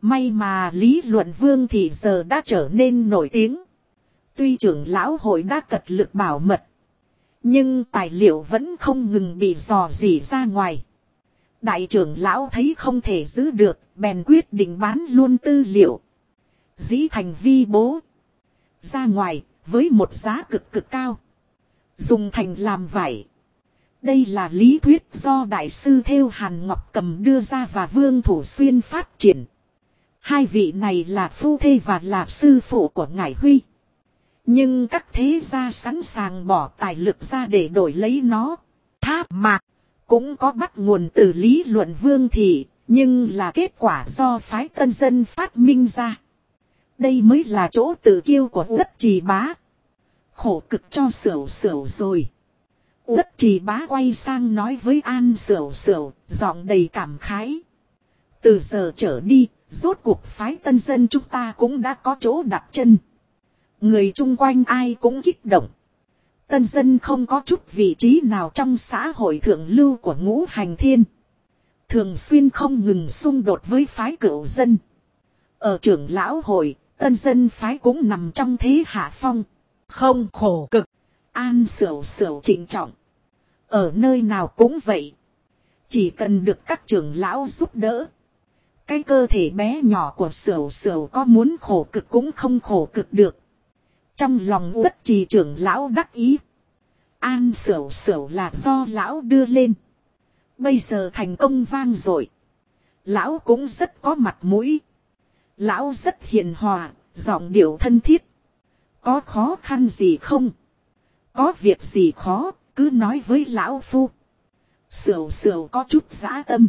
May mà lý luận vương thì giờ đã trở nên nổi tiếng. Tuy trưởng lão hội đã cật lực bảo mật, nhưng tài liệu vẫn không ngừng bị dò dỉ ra ngoài. Đại trưởng lão thấy không thể giữ được, bèn quyết định bán luôn tư liệu. Dĩ thành vi bố ra ngoài với một giá cực cực cao. Dùng thành làm vải. Đây là lý thuyết do đại sư Thêu Hàn Ngọc Cầm đưa ra và Vương Thủ Xuyên phát triển. Hai vị này là phu thê và là sư phụ của Ngải Huy. Nhưng các thế gia sẵn sàng bỏ tài lực ra để đổi lấy nó. Tháp Mạc cũng có bắt nguồn từ lý luận Vương Thị, nhưng là kết quả do phái Tân Dân phát minh ra. Đây mới là chỗ tự kiêu của Uất Trì Bá. Khổ cực cho Sửu Sửu rồi. Uất Trì Bá quay sang nói với An Sửu Sửu, giọng đầy cảm khái. Từ giờ trở đi, rốt cuộc phái Tân Dân chúng ta cũng đã có chỗ đặt chân. Người chung quanh ai cũng kích động. Tân Dân không có chút vị trí nào trong xã hội thượng lưu của Ngũ Hành Thiên. Thường xuyên không ngừng xung đột với phái Cửu Dân. Ở trưởng lão hội, Tân Dân phái cũng nằm trong thế hạ phong. Không khổ cực. An Sửu Sửu trịnh trọng. Ở nơi nào cũng vậy. Chỉ cần được các trưởng lão giúp đỡ. Cái cơ thể bé nhỏ của Sửu Sửu có muốn khổ cực cũng không khổ cực được. Trong lòng Uất Trì trưởng lão đắc ý. An Sửu Sửu là do lão đưa lên. Bây giờ thành công vang dội. Lão cũng rất có mặt mũi. Lão rất hiền hòa, giọng điệu thân thiết. Có khó khăn gì không? Có việc gì khó, cứ nói với lão phu. Sửu Sửu có chút dã tâm.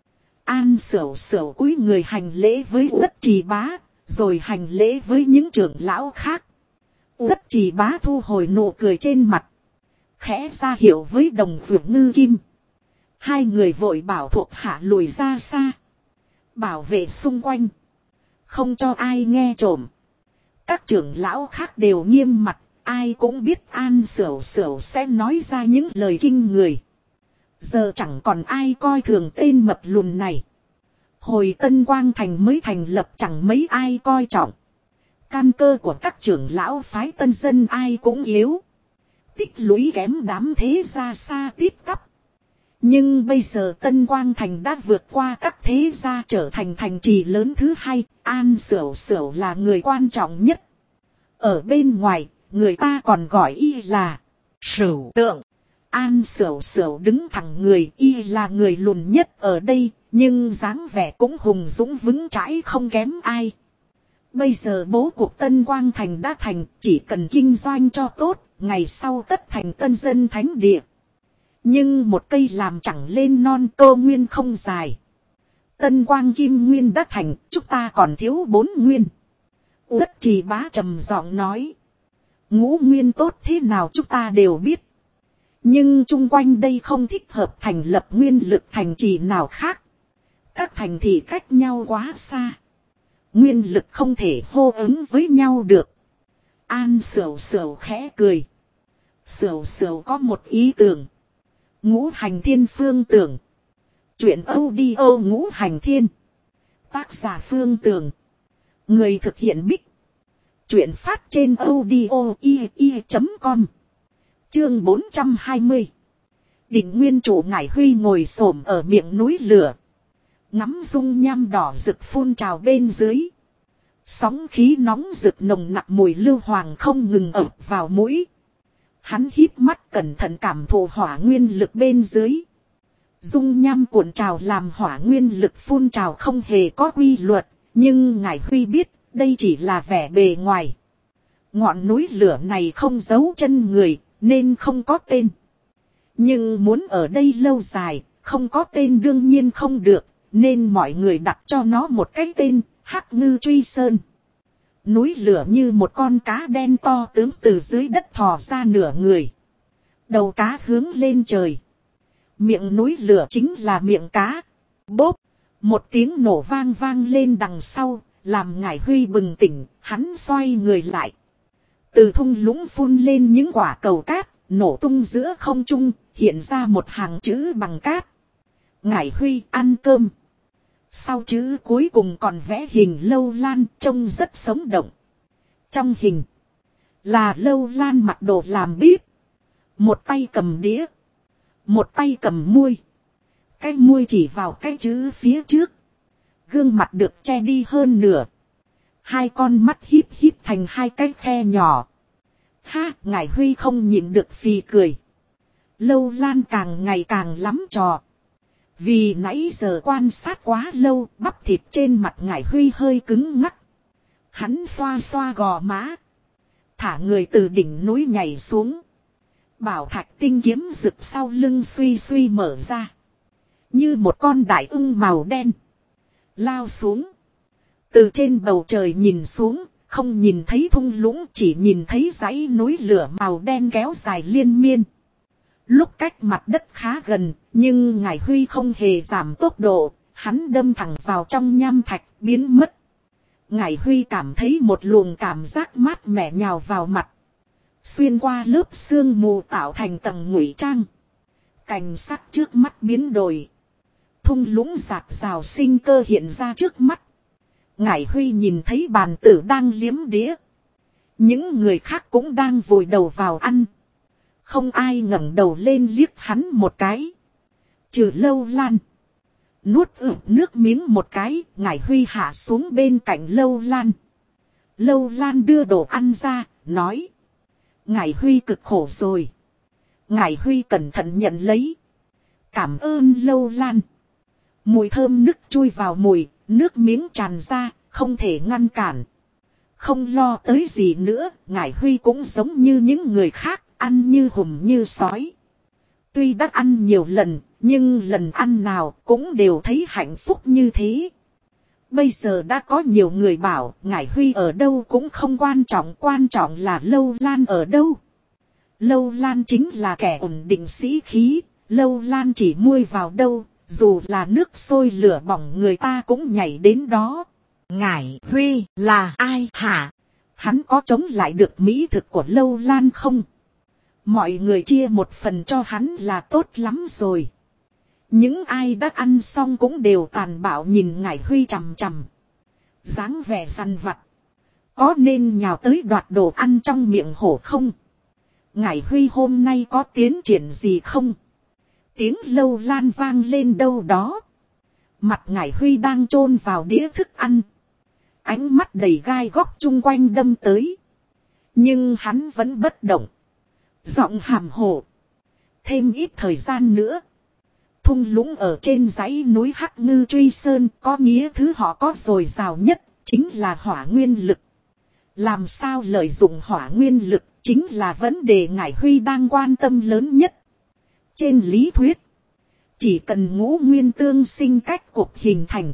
An Sửu Sửu cúi người hành lễ với Uất Trì Bá, rồi hành lễ với những trưởng lão khác. Uất Trì Bá thu hồi nụ cười trên mặt. Khẽ ra hiệu với Đồng Vượng Ngư Kim. Hai người vội bảo thuộc hạ lùi ra xa. Bảo vệ xung quanh. Không cho ai nghe trộm. Các trưởng lão khác đều nghiêm mặt. Ai cũng biết An Sửu Sửu sẽ nói ra những lời kinh người. Giờ chẳng còn ai coi thường tên mập lùn này. Hồi Tân Quang Thành mới thành lập chẳng mấy ai coi trọng. Căn cơ của các trưởng lão phái Tân Dân ai cũng yếu. Tích lũy kém đám thế gia xa tít tắp. Nhưng bây giờ Tân Quang Thành đã vượt qua các thế gia trở thành thành trì lớn thứ hai. An Sửu Sửu là người quan trọng nhất. Ở bên ngoài, người ta còn gọi y là Sửu Tượng. An Sửu Sửu đứng thẳng người, y là người lùn nhất ở đây, nhưng dáng vẻ cũng hùng dũng vững chãi không kém ai. Bây giờ bố cục Tân Quang Thành đã thành, chỉ cần kinh doanh cho tốt, ngày sau tất thành Tân Dân thánh địa. Nhưng một cây làm chẳng lên non, cơ nguyên không dài. Tân Quang Kim Nguyên đã thành, chúng ta còn thiếu 4 nguyên. Uất Trì Bá trầm giọng nói. Ngũ nguyên tốt thế nào chúng ta đều biết. Nhưng chung quanh đây không thích hợp thành lập nguyên lực thành trì nào khác. Các thành thị cách nhau quá xa. Nguyên lực không thể hô ứng với nhau được. An Sửu Sửu khẽ cười. Sửu Sửu có một ý tưởng. Ngũ Hành Thiên Phương Tưởng. Chuyện audio Ngũ Hành Thiên. Tác giả Phương Tưởng. Người thực hiện Bích. Chuyện phát trên audio.com. Chương 420. Đỉnh Nguyên Chủ Ngải Huy ngồi xổm ở miệng núi lửa. Ngắm dung nham đỏ rực phun trào bên dưới. Sóng khí nóng rực nồng nặc mùi lưu hoàng không ngừng ập vào mũi. Hắn híp mắt cẩn thận cảm thụ hỏa nguyên lực bên dưới. Dung nham cuộn trào làm hỏa nguyên lực phun trào không hề có quy luật. Nhưng Ngải Huy biết đây chỉ là vẻ bề ngoài. Ngọn núi lửa này không giấu chân người nên không có tên. Nhưng muốn ở đây lâu dài, không có tên đương nhiên không được. Nên mọi người đặt cho nó một cái tên, Hắc Ngư Truy Sơn. Núi lửa như một con cá đen to tướng từ dưới đất thò ra nửa người. Đầu cá hướng lên trời. Miệng núi lửa chính là miệng cá. Bốp, một tiếng nổ vang vang lên đằng sau, làm Ngải Huy bừng tỉnh, hắn xoay người lại. Từ thung lũng phun lên những quả cầu cát, nổ tung giữa không trung, hiện ra một hàng chữ bằng cát. Ngải Huy ăn cơm. Sau chữ cuối cùng còn vẽ hình Lâu Lan trông rất sống động. Trong hình là Lâu Lan mặc đồ làm bếp. Một tay cầm đĩa. Một tay cầm muôi. Cái muôi chỉ vào cái chữ phía trước. Gương mặt được che đi hơn nửa. Hai con mắt híp híp thành hai cái khe nhỏ. Ha, ngài Huy không nhịn được phì cười. Lâu Lan càng ngày càng lắm trò. Vì nãy giờ quan sát quá lâu, bắp thịt trên mặt ngải Huy hơi cứng ngắc. Hắn xoa xoa gò má. Thả người từ đỉnh núi nhảy xuống. Bảo thạch tinh kiếm rực sau lưng suy suy mở ra. Như một con đại ưng màu đen. Lao xuống. Từ trên bầu trời nhìn xuống, không nhìn thấy thung lũng, chỉ nhìn thấy dãy núi lửa màu đen kéo dài liên miên. Lúc cách mặt đất khá gần, nhưng ngải Huy không hề giảm tốc độ, hắn đâm thẳng vào trong nham thạch biến mất. Ngải Huy cảm thấy một luồng cảm giác mát mẻ nhào vào mặt. Xuyên qua lớp sương mù tạo thành tầng ngụy trang. Cảnh sắc trước mắt biến đổi. Thung lũng rạc rào sinh cơ hiện ra trước mắt. Ngải Huy nhìn thấy bàn tử đang liếm đĩa. Những người khác cũng đang vùi đầu vào ăn. Không ai ngẩng đầu lên liếc hắn một cái. Trừ Lâu Lan. Nuốt nước miếng một cái, ngải Huy hạ xuống bên cạnh Lâu Lan. Lâu Lan đưa đồ ăn ra, nói. Ngải Huy cực khổ rồi. Ngải Huy cẩn thận nhận lấy. Cảm ơn Lâu Lan. Mùi thơm nức chui vào mùi, nước miếng tràn ra, không thể ngăn cản. Không lo tới gì nữa, ngải Huy cũng giống như những người khác, ăn như hùm như sói. Tuy đã ăn nhiều lần, nhưng lần ăn nào cũng đều thấy hạnh phúc như thế. Bây giờ đã có nhiều người bảo ngải Huy ở đâu cũng không quan trọng là Lâu Lan ở đâu. Lâu Lan chính là kẻ ổn định sĩ khí, Lâu Lan chỉ muôi vào đâu, dù là nước sôi lửa bỏng người ta cũng nhảy đến đó. Ngải Huy là ai hả? Hắn có chống lại được mỹ thực của Lâu Lan không? Mọi người chia một phần cho hắn là tốt lắm rồi. Những ai đã ăn xong cũng đều tàn bạo nhìn ngải Huy chằm chằm. Dáng vẻ săn vặt. Có nên nhào tới đoạt đồ ăn trong miệng hổ không? Ngải Huy hôm nay có tiến triển gì không? Tiếng Lâu Lan vang lên đâu đó. Mặt ngải Huy đang chôn vào đĩa thức ăn. Ánh mắt đầy gai góc chung quanh đâm tới. Nhưng hắn vẫn bất động. Giọng hàm hồ. Thêm ít thời gian nữa. Thung lũng ở trên dãy núi Hắc Ngư Truy Sơn có nghĩa thứ họ có dồi dào nhất, chính là hỏa nguyên lực. Làm sao lợi dụng hỏa nguyên lực chính là vấn đề ngải Huy đang quan tâm lớn nhất. Trên lý thuyết, chỉ cần ngũ nguyên tương sinh cách cục hình thành,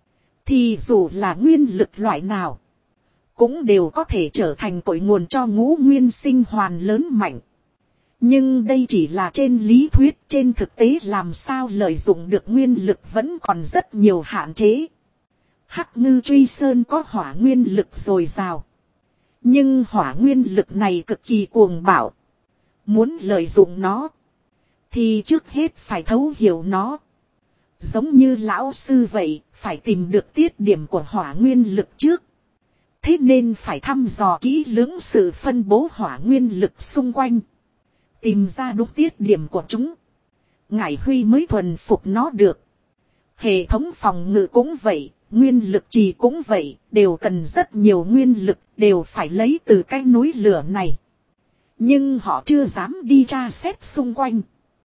thì dù là nguyên lực loại nào, cũng đều có thể trở thành cội nguồn cho ngũ nguyên sinh hoàn lớn mạnh. Nhưng đây chỉ là trên lý thuyết, trên thực tế làm sao lợi dụng được nguyên lực vẫn còn rất nhiều hạn chế. Hắc Ngư Truy Sơn có hỏa nguyên lực dồi dào. Nhưng hỏa nguyên lực này cực kỳ cuồng bạo. Muốn lợi dụng nó, thì trước hết phải thấu hiểu nó. Giống như lão sư vậy, phải tìm được tiết điểm của hỏa nguyên lực trước. Thế nên phải thăm dò kỹ lưỡng sự phân bố hỏa nguyên lực xung quanh. Tìm ra đúng tiết điểm của chúng. Ngải Huy mới thuần phục nó được. Hệ thống phòng ngự cũng vậy, nguyên lực trì cũng vậy, đều cần rất nhiều nguyên lực, đều phải lấy từ cái núi lửa này. Nhưng họ chưa dám đi tra xét xung quanh.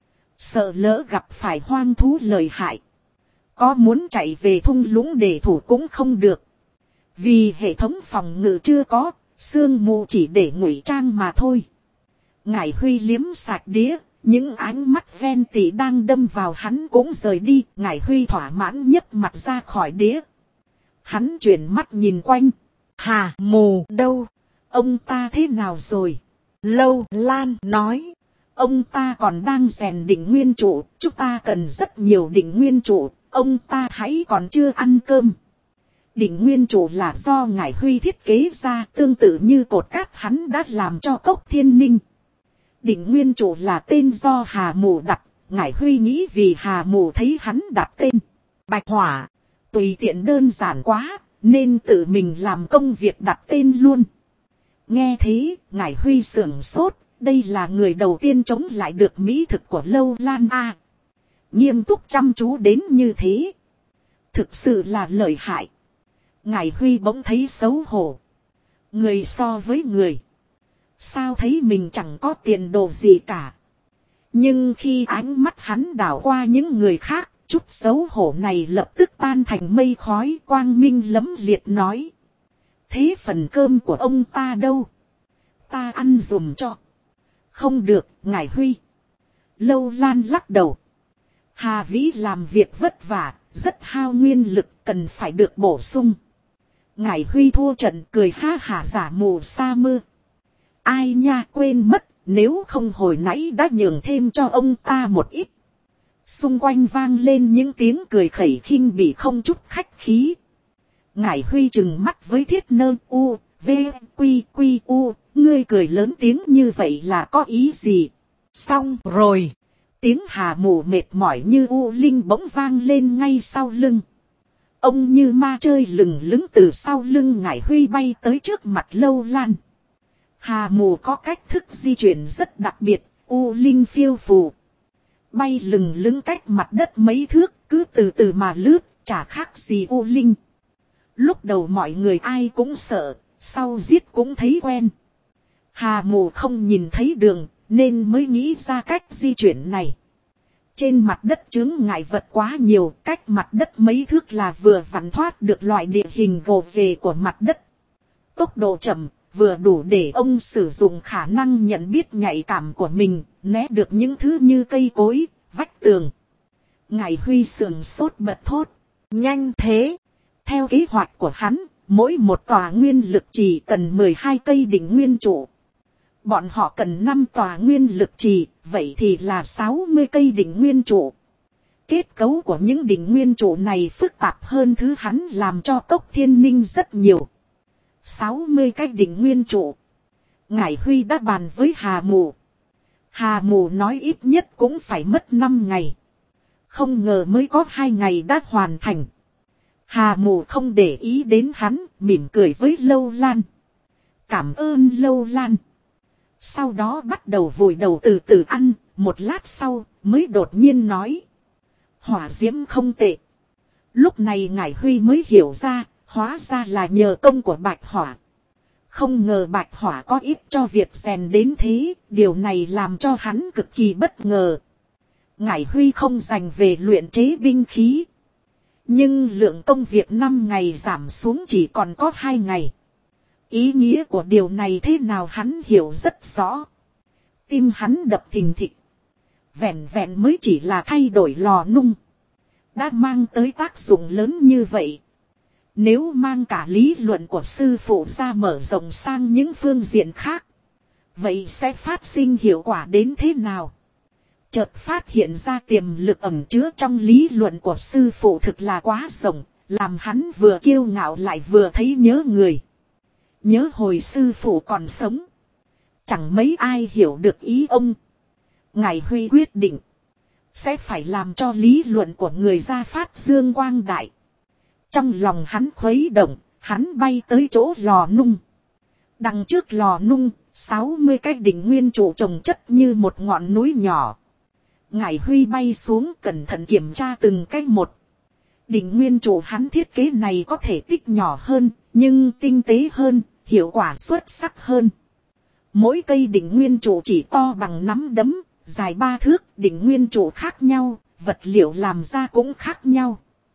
Sợ lỡ gặp phải hoang thú lợi hại. Có muốn chạy về thung lũng để thủ cũng không được. Vì hệ thống phòng ngự chưa có, sương mù chỉ để ngụy trang mà thôi. Ngải Huy liếm sạch đĩa, những ánh mắt ven tỉ đang đâm vào hắn cũng rời đi. Ngải Huy thỏa mãn nhấc mặt ra khỏi đĩa. Hắn chuyển mắt nhìn quanh. Hà Mù đâu? Ông ta thế nào rồi? Lâu Lan nói. Ông ta còn đang rèn đỉnh nguyên trụ. Chúng ta cần rất nhiều đỉnh nguyên trụ. Ông ta hãy còn chưa ăn cơm. Đỉnh nguyên trụ là do Ngải Huy thiết kế ra, tương tự như cột cát hắn đã làm cho Cốc Thiên Ninh. Đỉnh nguyên trụ là tên do Hà Mù đặt. Ngải Huy nghĩ vì Hà Mù thấy hắn đặt tên Bạch Hỏa. Tùy tiện đơn giản quá, nên tự mình làm công việc đặt tên luôn. Nghe thế, ngải Huy sưởng sốt, đây là người đầu tiên chống lại được mỹ thực của Lâu Lan A. Nghiêm túc chăm chú đến như thế. Thực sự là lợi hại. Ngải Huy bỗng thấy xấu hổ. Người so với người. Sao thấy mình chẳng có tiền đồ gì cả. Nhưng khi ánh mắt hắn đảo qua những người khác, chút xấu hổ này lập tức tan thành mây khói, quang minh lẫm liệt nói. Thế phần cơm của ông ta đâu? Ta ăn dùm cho. Không được, ngải Huy. Lâu Lan lắc đầu. Hà Vĩ làm việc vất vả, rất hao nguyên lực, cần phải được bổ sung. Ngải Huy thua trận cười ha hả giả mù sa mưa. Ai nha, quên mất, nếu không hồi nãy đã nhường thêm cho ông ta một ít. Xung quanh vang lên những tiếng cười khẩy khinh bỉ không chút khách khí. Ngải Huy trừng mắt với Thiết Nơ u, v, quy quy u, ngươi cười lớn tiếng như vậy là có ý gì? Xong rồi. Tiếng hà mù mệt mỏi như u linh bỗng vang lên ngay sau lưng. Ông như ma chơi lừng lững từ sau lưng ngải Huy bay tới trước mặt Lâu Lan. Hà mù có cách thức di chuyển rất đặc biệt, u linh phiêu phù. Bay lừng lững cách mặt đất mấy thước, cứ từ từ mà lướt, chả khác gì u linh. Lúc đầu mọi người ai cũng sợ, sau giết cũng thấy quen. Hà mù không nhìn thấy đường, nên mới nghĩ ra cách di chuyển này. Trên mặt đất chướng ngại vật quá nhiều, cách mặt đất mấy thước là vừa vặn thoát được loại địa hình gồ ghề của mặt đất. Tốc độ chậm, vừa đủ để ông sử dụng khả năng nhận biết nhạy cảm của mình, né được những thứ như cây cối, vách tường. Ngải Huy sườn sốt bật thốt. Nhanh thế! Theo kế hoạch của hắn, mỗi một tòa nguyên lực chỉ cần 12 cây đỉnh nguyên trụ. Bọn họ cần 5 tòa nguyên lực trì, vậy thì là 60 cây đỉnh nguyên trụ. Kết cấu của những đỉnh nguyên trụ này phức tạp hơn thứ hắn làm cho Cốc Thiên Ninh rất nhiều. 60 cái đỉnh nguyên trụ. Ngải Huy đã bàn với Hà Mù. Hà Mù nói ít nhất cũng phải mất 5 ngày. Không ngờ mới có 2 ngày đã hoàn thành. Hà Mù không để ý đến hắn, mỉm cười với Lâu Lan. Cảm ơn Lâu Lan. Sau đó bắt đầu vùi đầu từ từ ăn, một lát sau mới đột nhiên nói. Hỏa diễm không tệ. Lúc này ngải Huy mới hiểu ra, hóa ra là nhờ công của Bạch Hỏa. Không ngờ Bạch Hỏa có ít cho việc rèn đến thế, điều này làm cho hắn cực kỳ bất ngờ. Ngải Huy không dành về luyện chế binh khí. Nhưng lượng công việc 5 ngày giảm xuống chỉ còn có 2 ngày. Ý nghĩa của điều này thế nào hắn hiểu rất rõ. Tim hắn đập thình thịch. Vẹn vẹn mới chỉ là thay đổi lò nung. Đã mang tới tác dụng lớn như vậy. Nếu mang cả lý luận của sư phụ ra mở rộng sang những phương diện khác. Vậy sẽ phát sinh hiệu quả đến thế nào? Chợt phát hiện ra tiềm lực ẩn chứa trong lý luận của sư phụ thực là quá rộng. Làm hắn vừa kiêu ngạo lại vừa thấy nhớ người. Nhớ hồi sư phụ còn sống. Chẳng mấy ai hiểu được ý ông. Ngải Huy quyết định. Sẽ phải làm cho lý luận của người ra phát dương quang đại. Trong lòng hắn khuấy động. Hắn bay tới chỗ lò nung. Đằng trước lò nung. 60 cái đỉnh nguyên trụ chồng chất như một ngọn núi nhỏ. Ngải Huy bay xuống cẩn thận kiểm tra từng cái một. Đỉnh nguyên trụ hắn thiết kế này có thể tích nhỏ hơn. Nhưng tinh tế hơn. Hiệu quả xuất sắc hơn. Mỗi cây đỉnh nguyên trụ chỉ to bằng nắm đấm, dài 3 thước, đỉnh nguyên trụ khác nhau, vật liệu làm ra cũng khác nhau.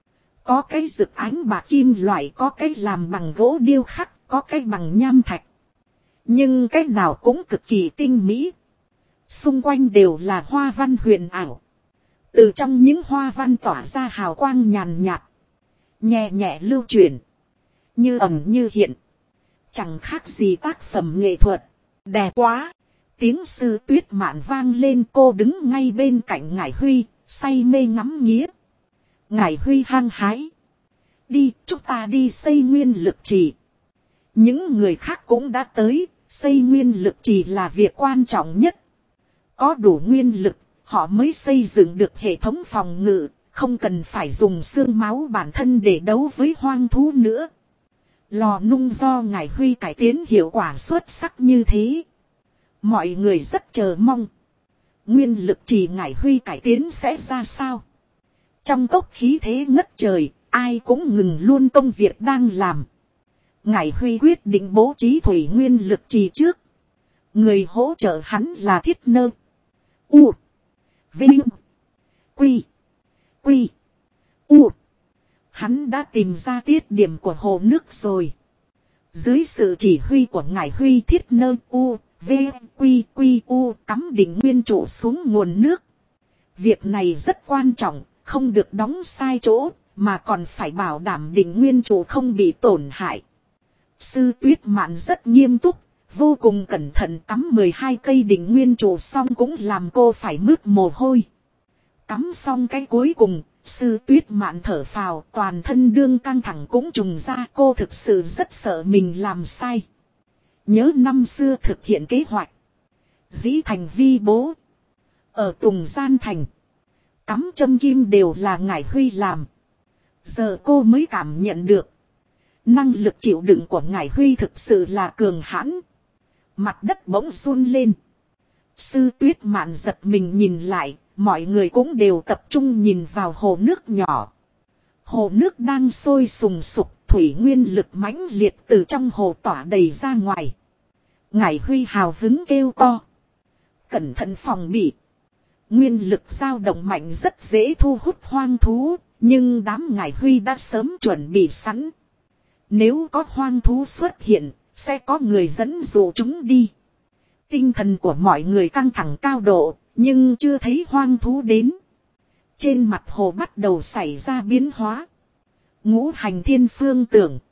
Có cái rực ánh bạc kim loại, có cái làm bằng gỗ điêu khắc, có cái bằng nham thạch. Nhưng cái nào cũng cực kỳ tinh mỹ. Xung quanh đều là hoa văn huyền ảo. Từ trong những hoa văn tỏa ra hào quang nhàn nhạt, nhẹ nhẹ lưu chuyển, như ẩn như hiện. Chẳng khác gì tác phẩm nghệ thuật. Đẹp quá. Tiếng sư Tuyết Mạn vang lên, cô đứng ngay bên cạnh ngải Huy, say mê ngắm nghía. Ngải Huy hăng hái. Đi, chúng ta đi xây nguyên lực trì. Những người khác cũng đã tới, xây nguyên lực trì là việc quan trọng nhất. Có đủ nguyên lực, họ mới xây dựng được hệ thống phòng ngự, không cần phải dùng xương máu bản thân để đấu với hoang thú nữa. Lò nung do ngài Huy cải tiến hiệu quả xuất sắc như thế. Mọi người rất chờ mong. Nguyên lực trì ngài Huy cải tiến sẽ ra sao? Trong cốc khí thế ngất trời, ai cũng ngừng luôn công việc đang làm. Ngài Huy quyết định bố trí thủy nguyên lực trì trước. Người hỗ trợ hắn là Thiết Nơ. U. Vinh. Quy. Quy. U. Hắn đã tìm ra tiết điểm của hồ nước rồi. Dưới sự chỉ huy của ngài Huy, Thiết Nơ U. V. Quy. Quy. U. Cắm đỉnh nguyên trụ xuống nguồn nước. Việc này rất quan trọng, không được đóng sai chỗ, mà còn phải bảo đảm đỉnh nguyên trụ không bị tổn hại. Sư Tuyết Mạn rất nghiêm túc, vô cùng cẩn thận cắm 12 cây đỉnh nguyên trụ xong cũng làm cô phải mướt mồ hôi. Cắm xong cái cuối cùng, Sư Tuyết Mạn thở phào, toàn thân đương căng thẳng cũng trùng ra, cô thực sự rất sợ mình làm sai. Nhớ năm xưa thực hiện kế hoạch. Dĩ thành vi bố. Ở Tùng Gian Thành. Cắm châm kim đều là ngài Huy làm. Giờ cô mới cảm nhận được. Năng lực chịu đựng của ngài Huy thực sự là cường hãn. Mặt đất bỗng run lên. Sư Tuyết Mạn giật mình nhìn lại. Mọi người cũng đều tập trung nhìn vào hồ nước nhỏ. Hồ nước đang sôi sùng sục. Thủy nguyên lực mãnh liệt từ trong hồ tỏa đầy ra ngoài. Ngài Huy hào hứng kêu to. Cẩn thận phòng bị. Nguyên lực dao động mạnh rất dễ thu hút hoang thú. Nhưng đám ngài Huy đã sớm chuẩn bị sẵn. Nếu có hoang thú xuất hiện, sẽ có người dẫn dụ chúng đi. Tinh thần của mọi người căng thẳng cao độ, nhưng chưa thấy hoang thú đến. Trên mặt hồ bắt đầu xảy ra biến hóa. Ngũ hành thiên phương tưởng.